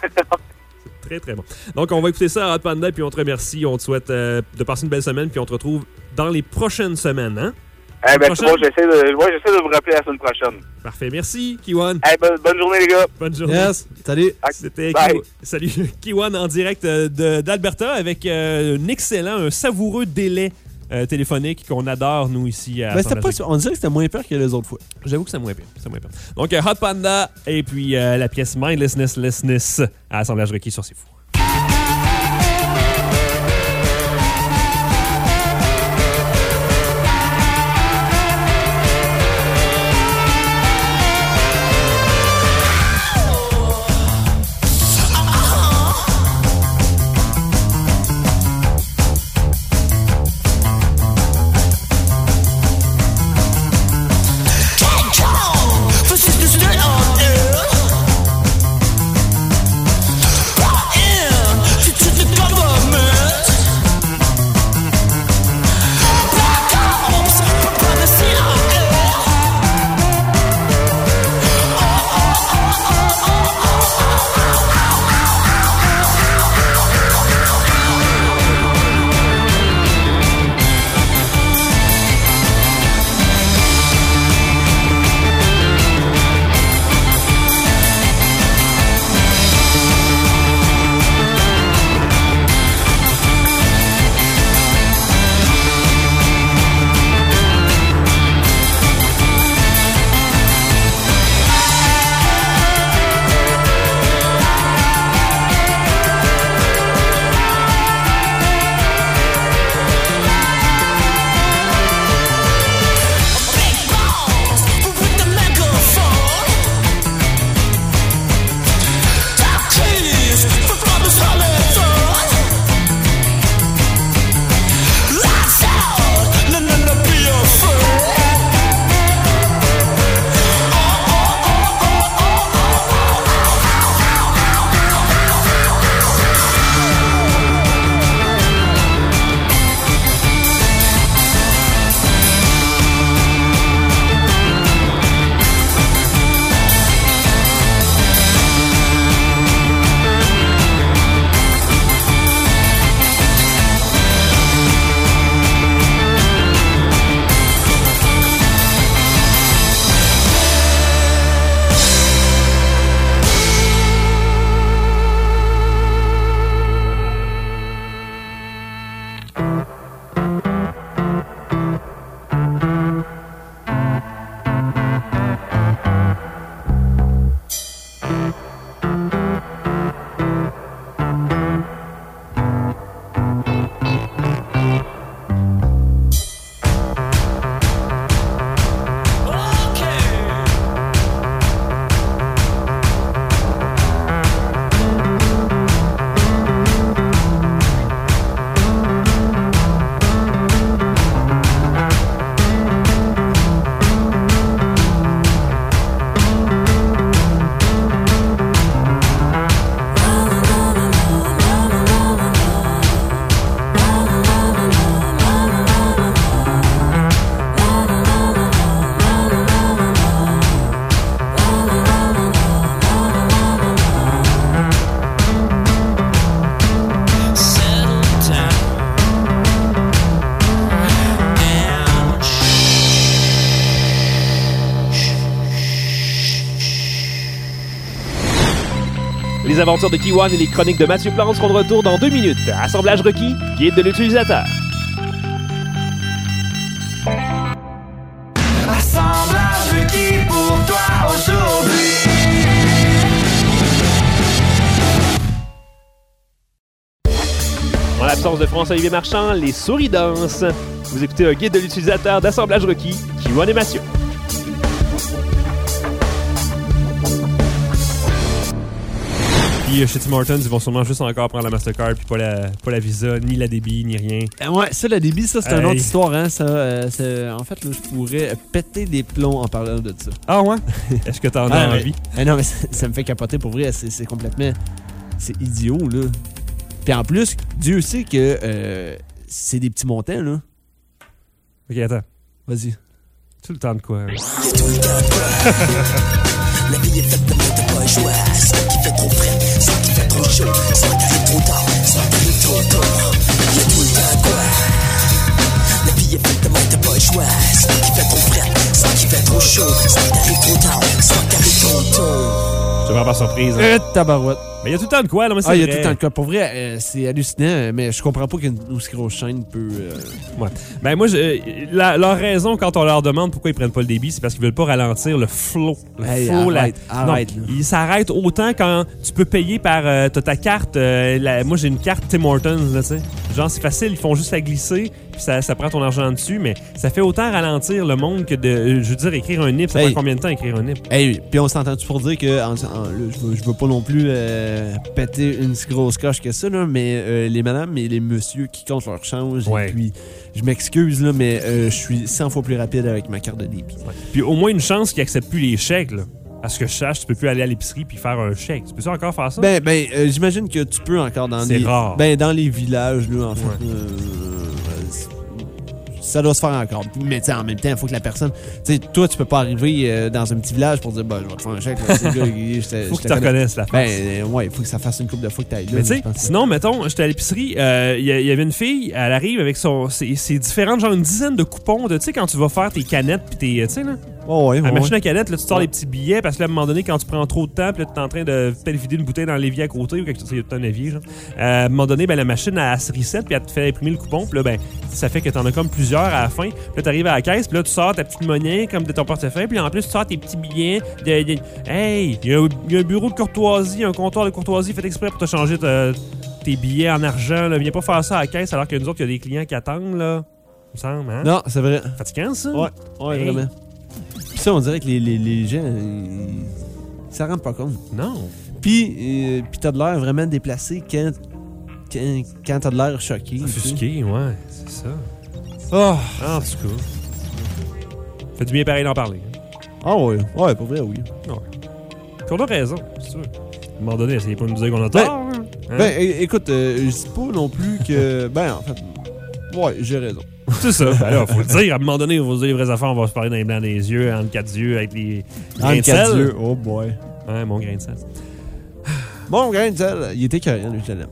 C'est très, très bon. Donc, on va écouter ça à Hot Panda, puis on te remercie. On te souhaite de passer une belle semaine, puis on te retrouve dans les prochaines semaines, hein? Eh ben, c'est bon, j'essaie de vous rappeler la semaine prochaine. Parfait, merci, Kiwan. Eh ben, bonne journée, les gars. Bonne journée. Yes, salut. C'était Bye. Salut, Kiwan en direct d'Alberta avec un savoureux délai téléphonique qu'on adore, nous, ici à on dirait que c'était moins pire que les autres fois. J'avoue que c'est moins pire. Donc, Hot Panda et puis la pièce Mindlessness à Assemblage requis sur C'est Fou. In Les aventures de Kiwan et les chroniques de Mathieu Plante seront de retour dans 2 minutes. Assemblage requis, guide de l'utilisateur. Assemblage requis pour toi aujourd'hui. En l'absence de François-Olivier Marchand, les souris dansent. Vous écoutez un guide de l'utilisateur d'Assemblage requis, Kiwan et Mathieu. Puis chez Tim Hortons, ils vont sûrement juste encore prendre la Mastercard, puis pas la Visa, ni la débit, ni rien. Ouais, ça, la débit, ça, c'est une Hey. autre histoire, hein. Ça, en fait, là, je pourrais péter des plombs en parlant de ça. Ah ouais? Est-ce que t'en as envie? Non, mais ça me fait capoter pour vrai. C'est complètement. C'est idiot, là. Puis en plus, Dieu sait que c'est des petits montants, là. Ok, attends. Vas-y. Tout le temps de quoi? Hein? Y'a tout le temps de quoi. La vie est faite de mots, t'as pas le choix. Soit qui fait trop frais, soit qui fait trop chaud, soit t'arrives trop tard, soit t'arrives trop tôt. Y'a tout le temps de quoi. La vie est faite de mots, t'as pas le choix. Soit qui fait trop frais, soit qui fait trop chaud, soit t'arrives trop tard, soit t'arrives trop tôt. Je te prends par surprise. Hein? Tabarouette. Mais il y a tout le temps de quoi, non, mais c'est Il y a vrai. tout le temps de quoi. Pour vrai, c'est hallucinant, mais je comprends pas qu'une aussi grosse chaîne peut. Ouais. Ben moi, leur raison quand on leur demande pourquoi ils prennent pas le débit, c'est parce qu'ils veulent pas ralentir le flow. Le Hey, flow, arrête, non, là. ils s'arrêtent autant quand tu peux payer par t'as ta carte. Moi, j'ai une carte Tim Hortons, là, tu sais. Genre, c'est facile, ils font juste la glisser, puis ça prend ton argent dessus, mais ça fait autant ralentir le monde que de, je veux dire, écrire un NIP. Ça prend combien de temps écrire un NIP? Hey, puis on s'entend-tu pour dire que là, je veux pas non plus péter une si grosse coche que ça, là, mais les madames et les messieurs qui comptent leur change, Ouais. et puis je m'excuse, là, mais je suis 100 fois plus rapide avec ma carte de débit. Ouais. Puis au moins une chance qu'ils acceptent plus les chèques, là. À ce que je sache, tu peux plus aller à l'épicerie puis faire un chèque. Tu peux-tu encore faire ça? J'imagine que tu peux encore dans C'est les... rare. dans les villages, là, en fait. Ouais. Ça doit se faire encore. Mais en même temps, il faut que la personne... Tu sais, toi, tu peux pas arriver dans un petit village pour dire, je vais te faire un chèque. Là, c'est le gars, Faut que tu reconnaisses la face. Ouais, il faut que ça fasse une couple de fois que tu ailles là. Mais tu sais, je pense. sinon, mettons, j'étais à l'épicerie, il y avait une fille, elle arrive avec ses différentes, genre une dizaine de coupons de, tu sais, quand tu vas faire tes canettes pis tes, tu sais, là, Ouais, à la ouais. machine à canettes, là, tu sors Ouais. les petits billets, parce que là, à un moment donné, quand tu prends trop de temps, pis là, tu es en train de peut-être vider une bouteille dans l'évier à côté, ou quelque chose, il y a un évier, genre. À un moment donné, ben, la machine, elle se reset, puis elle te fait imprimer le coupon, puis là, ben, ça fait que t'en as comme plusieurs à la fin. Puis là, t'arrives à la caisse, puis là, tu sors ta petite monnaie, comme de ton portefeuille, puis en plus, tu sors tes petits billets Hey, il y a un bureau de courtoisie, un comptoir de courtoisie fait exprès pour te changer tes billets en argent, là. Viens pas faire ça à la caisse, alors que nous autres, il y a des clients qui attendent, là. Il me semble, hein? Non, c'est vrai. Fatigant, ça? Ouais, Hey. vraiment. Puis ça, on dirait que les gens, ils s'en rendent pas compte. Non. Puis t'as de l'air vraiment déplacé quand t'as de l'air choqué. tu sais. Offusqué, ouais, c'est ça. Oh. En tout cas. Fait du bien pareil d'en parler. Ah ouais, pour vrai, oui. Qu'on a raison, c'est sûr. À un moment donné, essayez pas de nous dire qu'on a tort. Hein? Écoute, je dis pas non plus que... en fait, ouais, j'ai raison. C'est ça. Ben là, faut le dire. À un moment donné, on va se dire les vraies affaires, on va se parler dans les blancs des yeux, entre quatre yeux, avec les grains de sel. yeux, oh boy. Ouais, mon grain de sel. Bon, grain de sel, il était carré, lui, je l'aime.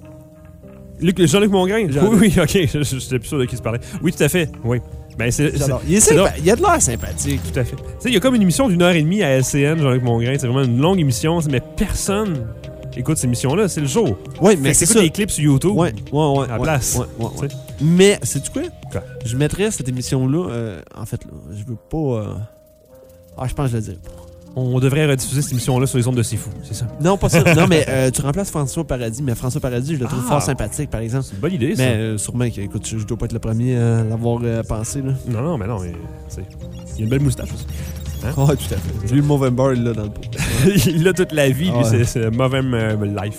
Jean-Luc Mongrain? Jean-Luc. Oui, ok. J'étais plus sûr de qui se parlait. Oui, tout à fait. Oui. Ben, J'adore. Il drôle. a de l'air sympathique. Tout à fait. Tu sais, il y a comme une émission d'1h30 à LCN, Jean-Luc Mongrain. C'est vraiment une longue émission, mais personne écoute cette émission-là. C'est le jour. Oui, mais c'est écoute ça. des clips sur YouTube. Ouais. À la place. Ouais. Tu sais. Mais, sais-tu quoi? Quoi? Je mettrais cette émission-là, en fait, là, je veux pas... je pense que je le dirais pas. On devrait rediffuser cette émission-là sur les ondes de C'est Fou, c'est ça? Non, pas ça. Non, mais tu remplaces François Paradis. Mais François Paradis, je le trouve fort sympathique, par exemple. C'est une bonne idée, ça. Mais sûrement que, écoute, je dois pas être le premier à l'avoir pensé, là. Non, mais tu sais, il y a une belle moustache aussi. Ouais, tout à fait. Lui, le Movember, il l'a dans le pot. Il l'a toute la vie, lui, Ouais. c'est mauvais life.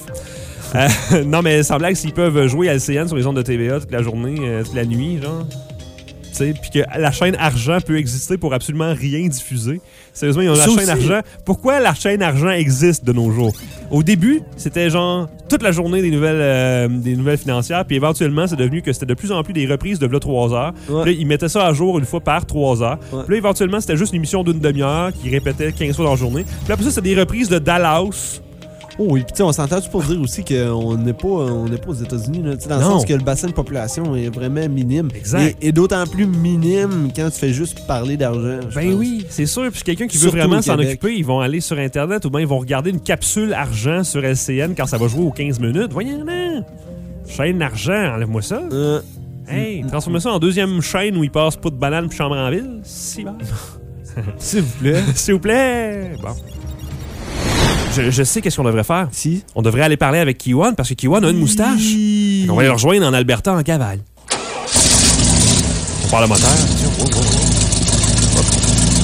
Non, mais sans blague, s'ils peuvent jouer à LCN sur les ondes de TVA toute la journée, toute la nuit, genre. Tu sais, puis que la chaîne Argent peut exister pour absolument rien diffuser. Sérieusement, ils ont la Ça chaîne aussi. Argent. Pourquoi la chaîne Argent existe de nos jours? Au début, c'était genre toute la journée des nouvelles financières, puis éventuellement, c'est devenu que c'était de plus en plus des reprises de 3 heures. Ouais. Puis là, ils mettaient ça à jour une fois par 3 heures. Ouais. Puis là, éventuellement, c'était juste une émission d'une demi-heure qui répétait 15 fois dans la journée. Puis après ça, c'était des reprises de Dallas. Oh oui, puis tu sais, on s'entend pour dire aussi qu'on n'est pas aux États-Unis, là, tu sais, dans le Non. sens que le bassin de population est vraiment minime. Exact. Et d'autant plus minime quand tu fais juste parler d'argent. je Ben pense. oui, c'est sûr. Puis quelqu'un qui veut Surtout vraiment au s'en Québec. occuper, ils vont aller sur Internet ou bien ils vont regarder une capsule argent sur LCN quand ça va jouer aux 15 minutes. Voyons là. Chaîne argent, enlève-moi ça. Hey, transforme ça en deuxième chaîne où il passe pas de banane puis chambre en ville. Si bon. S'il vous plaît. S'il vous plaît. Bon. Je sais qu'est-ce qu'on devrait faire. Si. On devrait aller parler avec Kiwan parce que Kiwan a une moustache. On va aller le rejoindre en Alberta en cavale. On parle le moteur. Tiens, oh, oh, oh.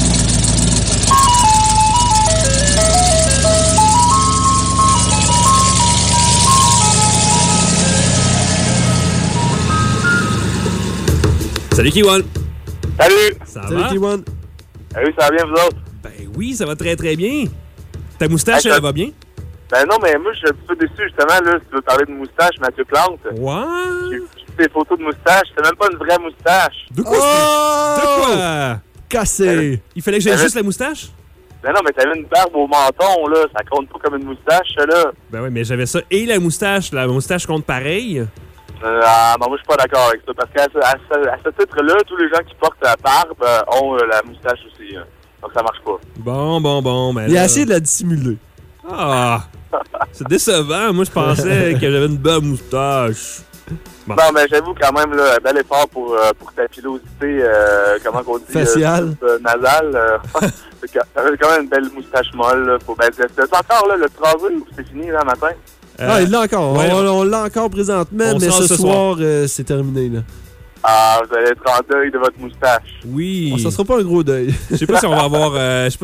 Salut Kiwan. Salut! Ça Salut, va? Kiwan. Salut, ça va bien, vous autres? Ben oui, ça va très très bien. Ta moustache, Hey, elle va bien? Ben non, mais moi, je suis un petit peu déçu, justement, là, si tu veux parler de moustache, Mathieu Plante. Ouais. J'ai vu des photos de moustache, c'est même pas une vraie moustache. De quoi? Oh! De quoi? Cassé. Il fallait que j'aie juste la moustache? Ben non, mais t'avais une barbe au menton, là, ça compte pas comme une moustache, ça, là. Ben oui, mais j'avais ça et la moustache. La moustache compte pareil. Ah, non, moi, je suis pas d'accord avec ça, parce qu'à ce titre-là, tous les gens qui portent la barbe ont la moustache aussi. Hein. Donc, ça marche pas. Bon, ben Il a là- essayé de la dissimuler. Ah! C'est décevant. Moi, je pensais que j'avais une bonne moustache. Bon. Non, mais j'avoue quand même, là, bel effort pour ta pilosité, comment qu'on dit? Faciale. Nasale. T'avais quand même une belle moustache molle, là. T'as encore, là, le trasé ou c'est fini, là, matin? Ah, il l'a encore. ouais. On l'a encore présentement, On mais sort ce ce soir, c'est terminé. Là. Ah, vous allez être en deuil de votre moustache. Oui. Bon, ça sera pas un gros deuil. Je sais pas si on va avoir,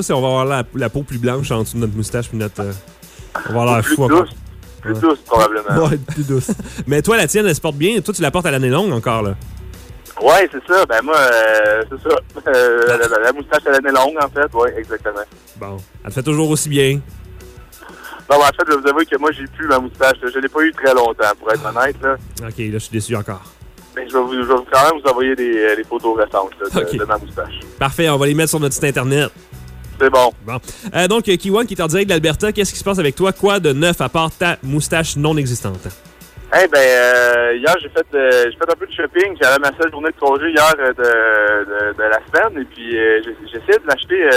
la peau plus blanche en dessous de notre moustache puis notre. On va avoir l'air Plus fou encore. douce. Plus douce, probablement. Ouais, plus douce. Mais toi, la tienne, elle se porte bien. Toi, tu la portes à l'année longue encore, là. Ouais, c'est ça. Ben moi, c'est ça. La moustache à l'année longue, en fait. Ouais, exactement. Bon. Elle te fait toujours aussi bien. Non, en fait, je vais vous avouer que moi, j'ai plus ma moustache. Là. Je l'ai pas eu très longtemps, pour être honnête. Là. Ok, là, je suis déçu encore. Mais je vais quand même vous envoyer des photos récentes là, Ok. de ma moustache. Parfait, on va les mettre sur notre site internet. C'est bon. Bon. Donc, Kiwan, qui est en direct d'Alberta, qu'est-ce qui se passe avec toi? Quoi de neuf à part ta moustache non existante? Eh ben, hier, j'ai fait un peu de shopping. J'avais ma seule journée de congé hier de la semaine. Et puis, j'ai essayé de m'acheter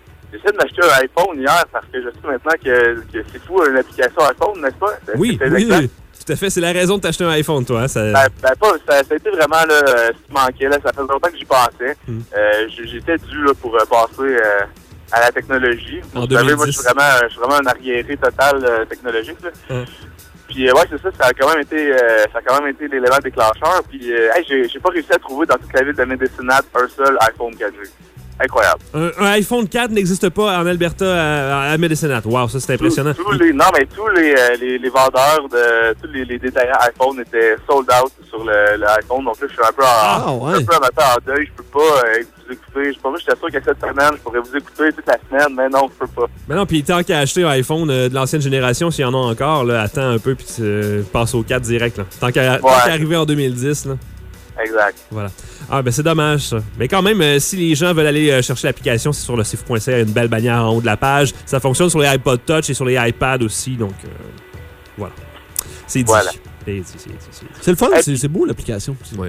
un iPhone hier parce que je sais maintenant que c'est fou, une application iPhone, n'est-ce pas? Oui, C'est oui, exact. tout à fait. C'est la raison de t'acheter un iPhone, toi. Hein? Ça... Ça a été vraiment là, ce qui manquait. Là. Ça fait longtemps que j'y pensais. J'étais dû là, pour passer à la technologie. En Vous savez, moi, 2010. je suis vraiment un arriéré total technologique. Là. Puis ouais, c'est ça, ça a quand même été l'élément déclencheur. Puis hey, j'ai pas réussi à trouver dans toute la ville de Medicine Hat un seul iPhone 4G. Incroyable. Un iPhone 4 n'existe pas en Alberta à Medicine Hat. Wow, ça c'est impressionnant. Tous les vendeurs tous les détaillants iPhone étaient sold out sur l'iPhone. Donc là, je suis un peu en deuil. Je peux pas vous écouter. Je sais pas, moi, j'étais sûr qu'à cette semaine, je pourrais vous écouter toute la semaine, mais non, je peux pas. Mais non, puis tant qu'à acheter un iPhone de l'ancienne génération, s'il y en a encore, là, attends un peu puis passe au 4 direct. Là. Tant qu'à arriver en 2010. Là. Exact. Voilà. Ah, ben c'est dommage, ça. Mais quand même, si les gens veulent aller chercher l'application, c'est sur le sifou.ca, il y a une belle bannière en haut de la page. Ça fonctionne sur les iPod Touch et sur les iPads aussi, donc voilà. C'est dit. Voilà. C'est dit. C'est le fun, c'est beau l'application. Oui.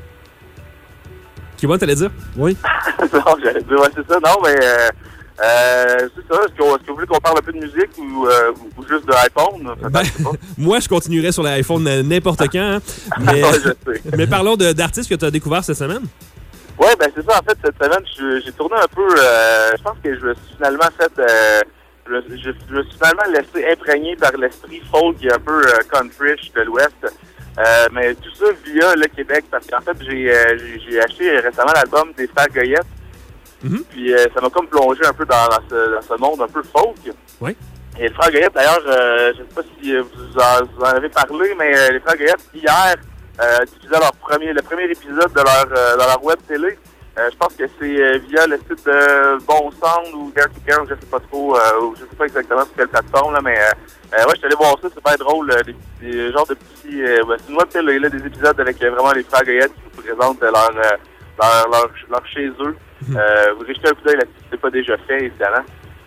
Kiwan, t'allais dire? Oui. Non, j'allais dire, ouais, c'est ça. Non, mais c'est ça. Est-ce que vous voulez qu'on parle un peu de musique ou juste de iPhone? Ben, moi, je continuerai sur l'iPhone n'importe quand. Hein. Mais, ouais, je sais. Mais parlons d'artistes que tu as découvert cette semaine. Ouais, ben c'est ça. En fait, cette semaine, j'ai tourné un peu. Je pense que je me suis finalement je me suis finalement laissé imprégner par l'esprit folk et un peu country de l'Ouest. Mais tout ça via le Québec, parce qu'en fait, j'ai acheté récemment l'album des Frères Goyette. Mm-hmm. Puis ça m'a comme plongé un peu dans ce monde un peu folk. Oui. Et les Frères Goyette, d'ailleurs, je sais pas si vous en avez parlé, mais les Frères Goyette, hier, diffusaient le premier épisode de leur web télé. Je pense que c'est via le site de Bon Sound ou Care to Care, je sais pas trop, je sais pas exactement sur quelle plateforme, là, mais ouais, je suis allé voir ça, c'est pas drôle, des genres de petits, c'est une web télé, là, des épisodes avec vraiment les Frères Goyette qui vous présentent leur chez eux. Vous jetez un coup d'œil là-dessus, si c'est pas déjà fait, évidemment.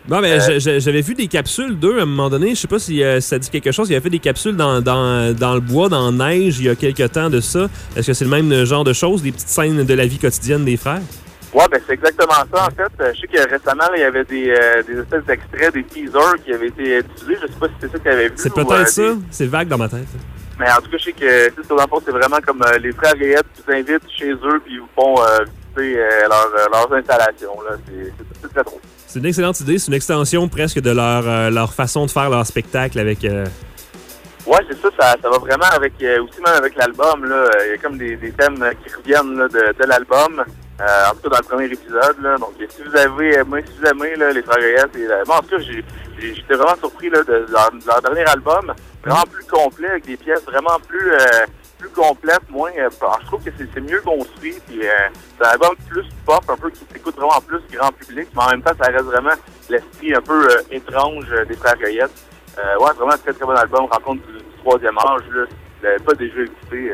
Bon, ben, j'avais vu des capsules d'eux à un moment donné. Je sais pas si ça dit quelque chose. Ils avaient fait des capsules dans le bois, dans la neige, il y a quelques temps de ça. Est-ce que c'est le même genre de choses, des petites scènes de la vie quotidienne des frères? Ouais, ben c'est exactement ça, en fait. Je sais que récemment, là, il y avait des espèces d'extraits, des teasers qui avaient été diffusés. Je sais pas si c'est ça que tu avais vu. C'est peut-être ça. C'est vague dans ma tête. Mais en tout cas, je sais que dans le fond, c'est vraiment comme les frères Rayette vous invitent chez eux puis ils vous font visiter leurs installations. Là. C'est très drôle. C'est une excellente idée. C'est une extension presque de leur façon de faire leur spectacle avec... Ouais, c'est ça. Ça va vraiment avec aussi même avec l'album. Là, il y a comme des thèmes qui reviennent là, de l'album. En tout cas, dans le premier épisode. Là. Donc, si vous aimez là, les frères Rayette, en tout cas, j'étais vraiment surpris là, de leur dernier album. Vraiment plus complet, avec des pièces vraiment plus complètes, moins... je trouve que c'est mieux construit, puis c'est un album plus pop, un peu qui s'écoute vraiment plus grand public, mais en même temps, ça reste vraiment l'esprit un peu étrange des frères Rayette. Ouais, vraiment un très très bon album, rencontre du troisième âge, là. Si vous l'avez pas déjà écouté,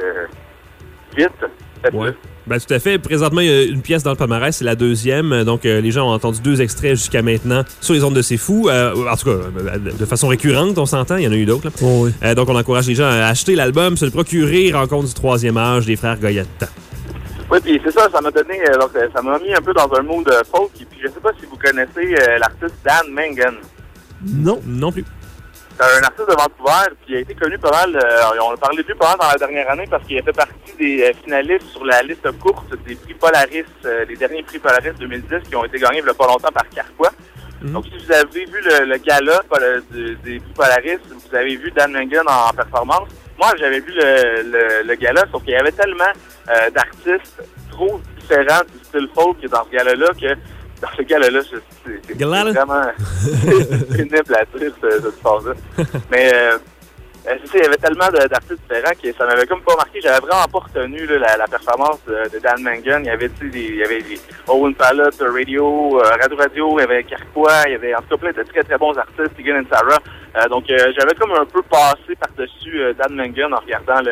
vite, faites-le. Ouais. Ben, tout à fait. Présentement, il y a une pièce dans le palmarès, c'est la deuxième. Donc, les gens ont entendu 2 extraits jusqu'à maintenant sur les ondes de C'est Fou. En tout cas, de façon récurrente, on s'entend. Il y en a eu d'autres. Oh, oui. Donc, on encourage les gens à acheter l'album, se le procurer, Rencontre du troisième âge des frères Goyette. Oui, puis c'est ça m'a donné, donc ça m'a mis un peu dans un mood folk. Et puis, je sais pas si vous connaissez l'artiste Dan Mangan. Non. Non plus. C'est un artiste de Vancouver, puis il a été connu pas mal, on a parlé de lui pas mal dans la dernière année parce qu'il a fait partie des finalistes sur la liste courte des prix Polaris, les derniers prix Polaris 2010 qui ont été gagnés il y a pas longtemps par Carquois. Donc si vous avez vu le gala des prix Polaris, vous avez vu Dan Mangan en performance. Moi, j'avais vu le gala, sauf qu'il y avait tellement d'artistes trop différents du style folk dans ce gala-là que dans ce gala-là, c'est vraiment pénible à dire, cette phrase-là. Mais c'est ça, il y avait tellement d'artistes différents que ça m'avait comme pas marqué. J'avais vraiment pas retenu là, la performance de Dan Mangan. Il y avait des Owen Pallet, Radio, il y avait Carquois, il y avait en tout cas plein de très très bons artistes, Tegan and Sarah. Donc j'avais comme un peu passé par-dessus Dan Mangan en regardant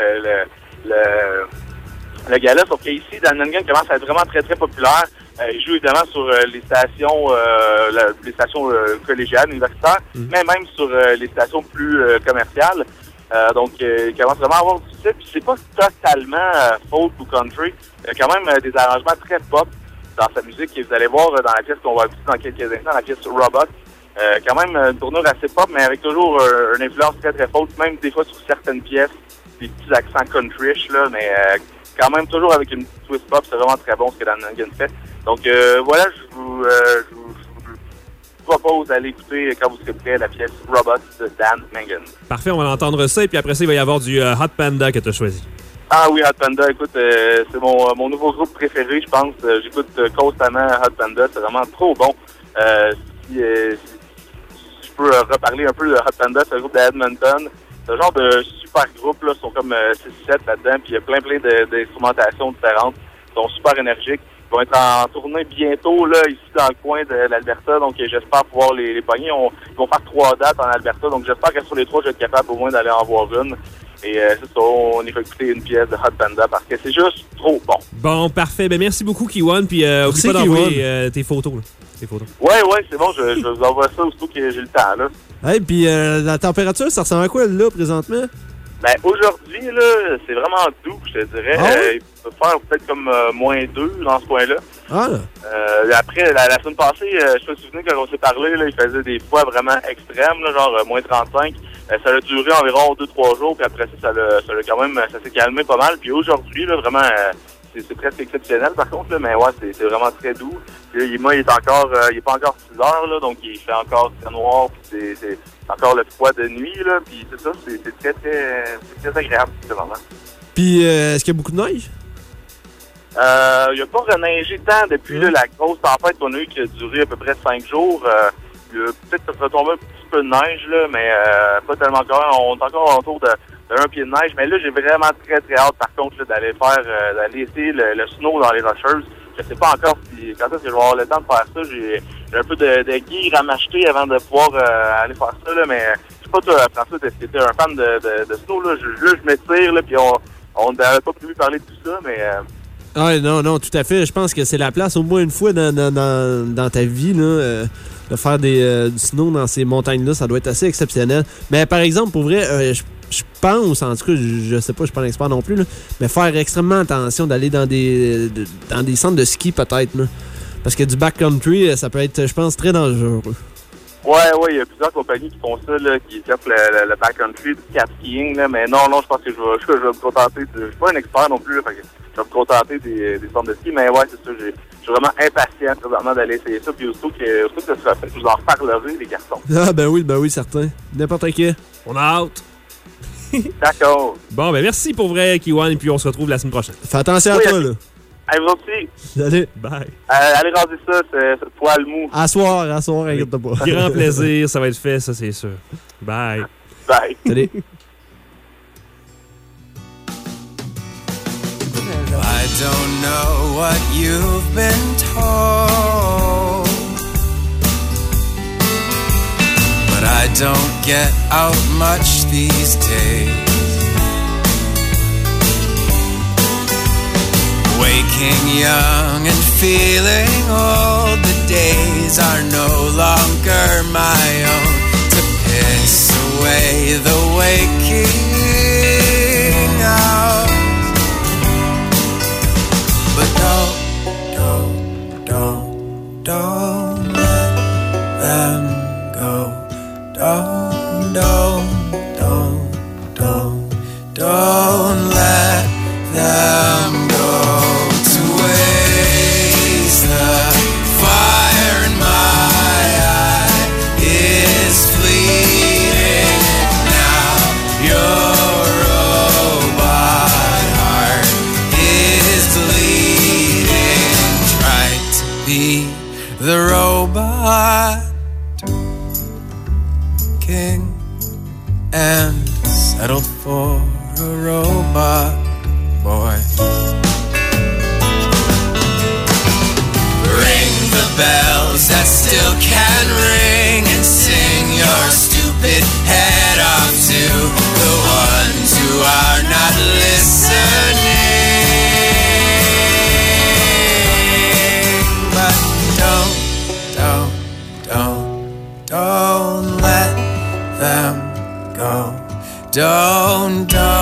le gala. Sauf qu'ici, Dan Mangan commence à être vraiment très très populaire. Il joue évidemment sur les stations collégiales, universitaires, mais même sur les stations plus commerciales. Donc, il commence vraiment à avoir du succès. Puis c'est pas totalement folk ou country. Il y a quand même des arrangements très pop dans sa musique. Et vous allez voir dans la pièce qu'on va écouter dans quelques instants, la pièce Robot. Quand même une tournure assez pop, mais avec toujours une influence très très folk, même des fois sur certaines pièces, des petits accents country-ish, là, mais quand même toujours avec une petite twist pop. C'est vraiment très bon ce que Dan Mangan fait. Donc voilà, je vous propose d'aller écouter quand vous serez prêts la pièce Robot de Dan Mangan. Parfait, on va entendre ça et puis après ça, il va y avoir du Hot Panda que tu as choisi. Ah oui, Hot Panda, écoute, c'est mon nouveau groupe préféré, je pense. J'écoute constamment Hot Panda, c'est vraiment trop bon. Si je peux reparler un peu de Hot Panda, c'est un groupe d'Edmonton. C'est un genre de super groupe, là, ils sont comme 6-7 là-dedans, puis il y a plein d'instrumentations différentes. Ils sont super énergiques. Ils vont être en tournée bientôt, là, ici dans le coin de l'Alberta, donc j'espère pouvoir les pogner. Ils vont faire 3 dates en Alberta, donc j'espère que sur les 3, je vais être capable au moins d'aller en voir une. Et c'est ça, on ira écouter une pièce de Hot Panda parce que c'est juste trop bon. Bon, parfait. Ben merci beaucoup, Kiwan, puis oublie pas d'envoyer tes photos. Là. Tes photos. Ouais, c'est bon, je vous envoie ça aussitôt que j'ai le temps, là. Hey, puis la température, ça ressemble à quoi, là, présentement? Ben, aujourd'hui, là, c'est vraiment doux, je te dirais. Ah ouais? Il peut faire peut-être comme -2 dans ce coin-là. Ah! Après, la semaine passée, je me souviens quand on s'est parlé, là, il faisait des fois vraiment extrêmes, là, genre -35. Ça a duré environ 2-3 jours, puis après ça s'est calmé pas mal. Puis aujourd'hui, là, vraiment, c'est presque exceptionnel par contre, là, mais ouais, c'est vraiment très doux. Puis là, il est pas encore 6 heures, là, donc il fait encore très noir, puis c'est encore le froid de nuit, là, puis c'est ça, c'est très agréable, ce moment. Puis, est-ce qu'il y a beaucoup de neige? Il n'y a pas reneigé tant depuis là, la grosse tempête qu'on a eue qui a duré à peu près 5 jours. Il y a peut-être retombé un petit peu de neige, là, mais pas tellement encore. On est encore autour d'un pied de neige. Mais là, j'ai vraiment très, très hâte, par contre, là, d'aller essayer le snow dans les Rocheuses. Je sais pas encore quand est-ce que je vais avoir le temps de faire ça. J'ai un peu de gear à m'acheter avant de pouvoir aller faire ça, là, mais je sais pas, toi, François, est-ce que t'es un fan de snow, là? Je m'étire, là, puis on n'avait pas prévu parler de tout ça, mais... Ouais, non, tout à fait. Je pense que c'est la place, au moins une fois dans ta vie, là, de faire du snow dans ces montagnes-là, ça doit être assez exceptionnel. Mais par exemple, pour vrai, je pense, en tout cas, je sais pas, je suis pas un expert non plus, là, mais faire extrêmement attention d'aller dans des centres de ski peut-être, là. Parce que du backcountry, ça peut être, je pense, très dangereux. Ouais, il y a plusieurs compagnies qui font ça, là, qui offrent le backcountry, du cat skiing, là, mais non, je pense que je vais me contenter je suis pas un expert non plus, là, fait que je vais me contenter des centres de ski, mais ouais, c'est ça, je suis vraiment impatient présentement d'aller essayer ça, puis aussitôt que ça sera fait, je vous en reparlerai, les garçons. Ah, ben oui, certain. N'importe qui. On a hâte. D'accord. Bon, ben merci pour vrai, Kiwan, et puis on se retrouve la semaine prochaine. Fais attention à toi, là. Allez, vous aussi. Salut. Bye. Allez ranger ça, c'est poil mou. À soir, inquiète-toi pas. Grand plaisir, ça va être fait, ça c'est sûr. Bye. Bye. Salut. I don't know what you've been told, but I don't get out much these days. Waking young and feeling old, the days are no longer my own to piss away the waking hours. But don't let them go. Don't let them go. To waste the fire in my eye is fleeting now. Your robot heart is bleeding. Try to be the robot king and settled for a robot boy. Ring the bells that still can ring and sing your stupid head off to the ones who are not listening. But don't let them go. Don't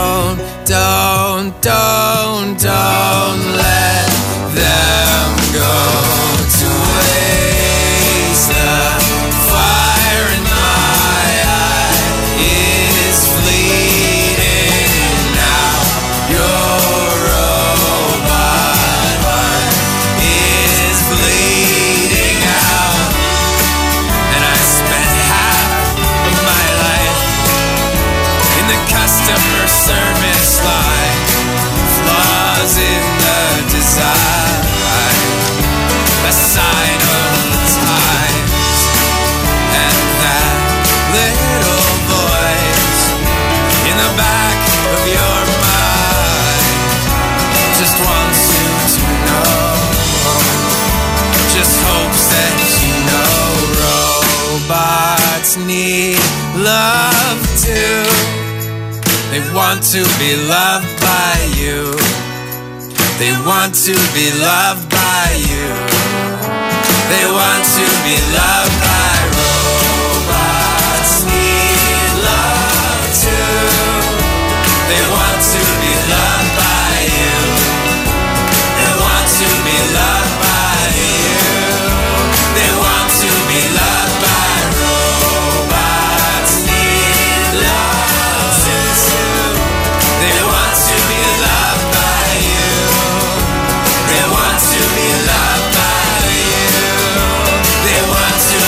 let them go. To waste the fire in my eye is fleeting now. Your robot heart is bleeding out, and I spent half of my life in the customer service line. Flaws in the design, a sign of the times, and that little voice in the back of your mind just wants you to know, just hopes that you know robots need love too. They want to be loved by you. They want to be loved by you. They want to be loved by robots. Need love too. They want to be loved by you. They want to be loved by you. They want to be loved by robots. Need love too. They want to be loved by you. They want to be loved by you. They want to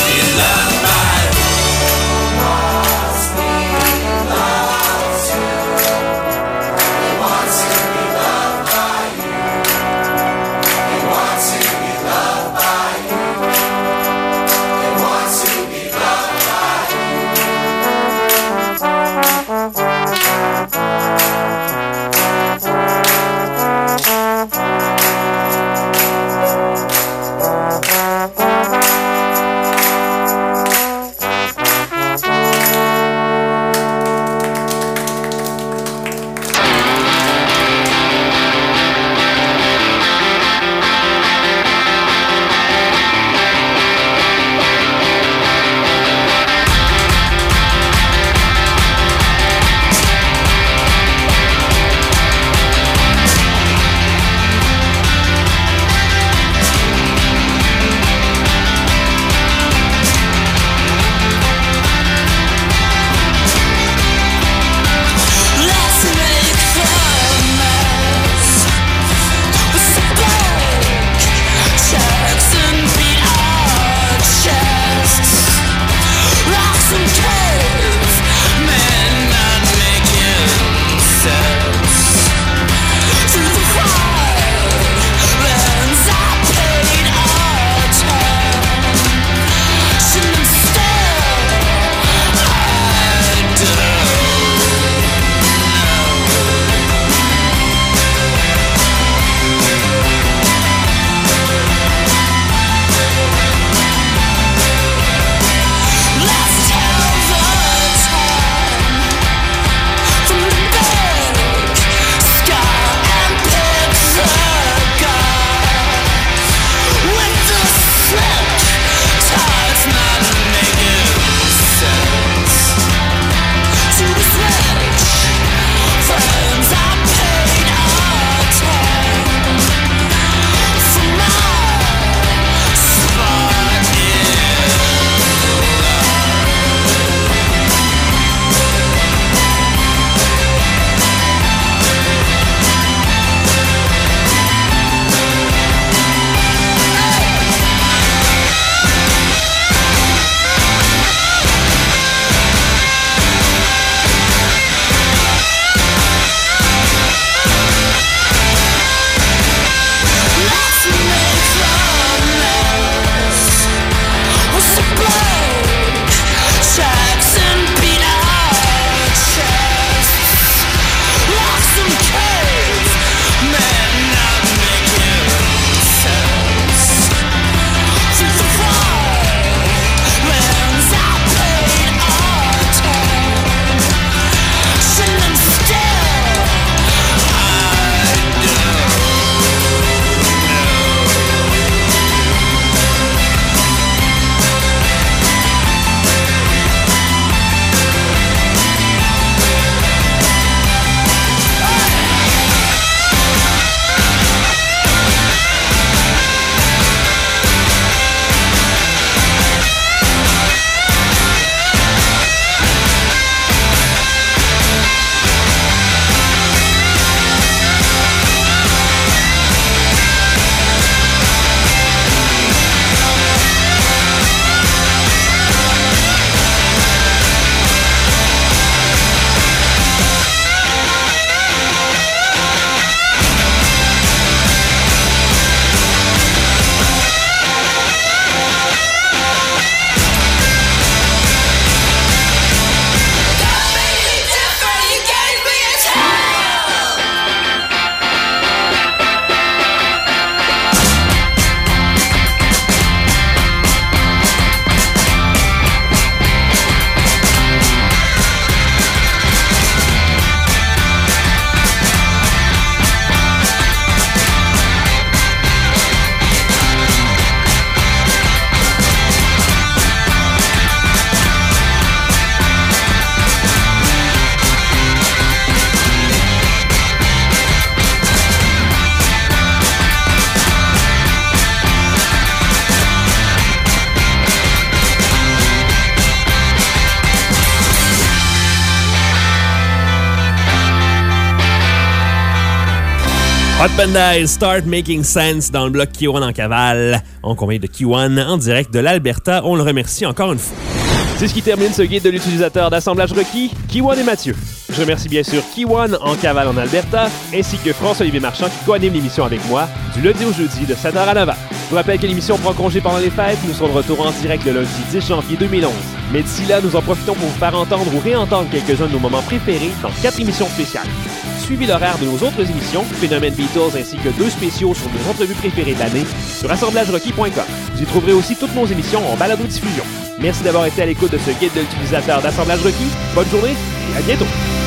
Hot Bandai, Start Making Sense dans le bloc Kiwan en cavale, en compagnie de Kiwan en direct de l'Alberta. On le remercie encore une fois. C'est ce qui termine ce guide de l'utilisateur d'assemblage requis, Kiwan et Mathieu. Je remercie bien sûr Kiwan en cavale en Alberta, ainsi que François-Olivier Marchand qui co-anime l'émission avec moi du lundi au jeudi de 7h à 9h. Je vous rappelle que l'émission prend congé pendant les fêtes. Nous serons de retour en direct le lundi 10 janvier 2011. Mais d'ici là, nous en profitons pour vous faire entendre ou réentendre quelques-uns de nos moments préférés dans 4 émissions spéciales. Suivez l'horaire de nos autres émissions, Phénomène Beatles ainsi que 2 spéciaux sur nos entrevues préférées de l'année sur assemblagerequis.com. Vous y trouverez aussi toutes nos émissions en balado-diffusion. Merci d'avoir été à l'écoute de ce guide de l'utilisateur d'assemblage requis. Bonne journée et à bientôt!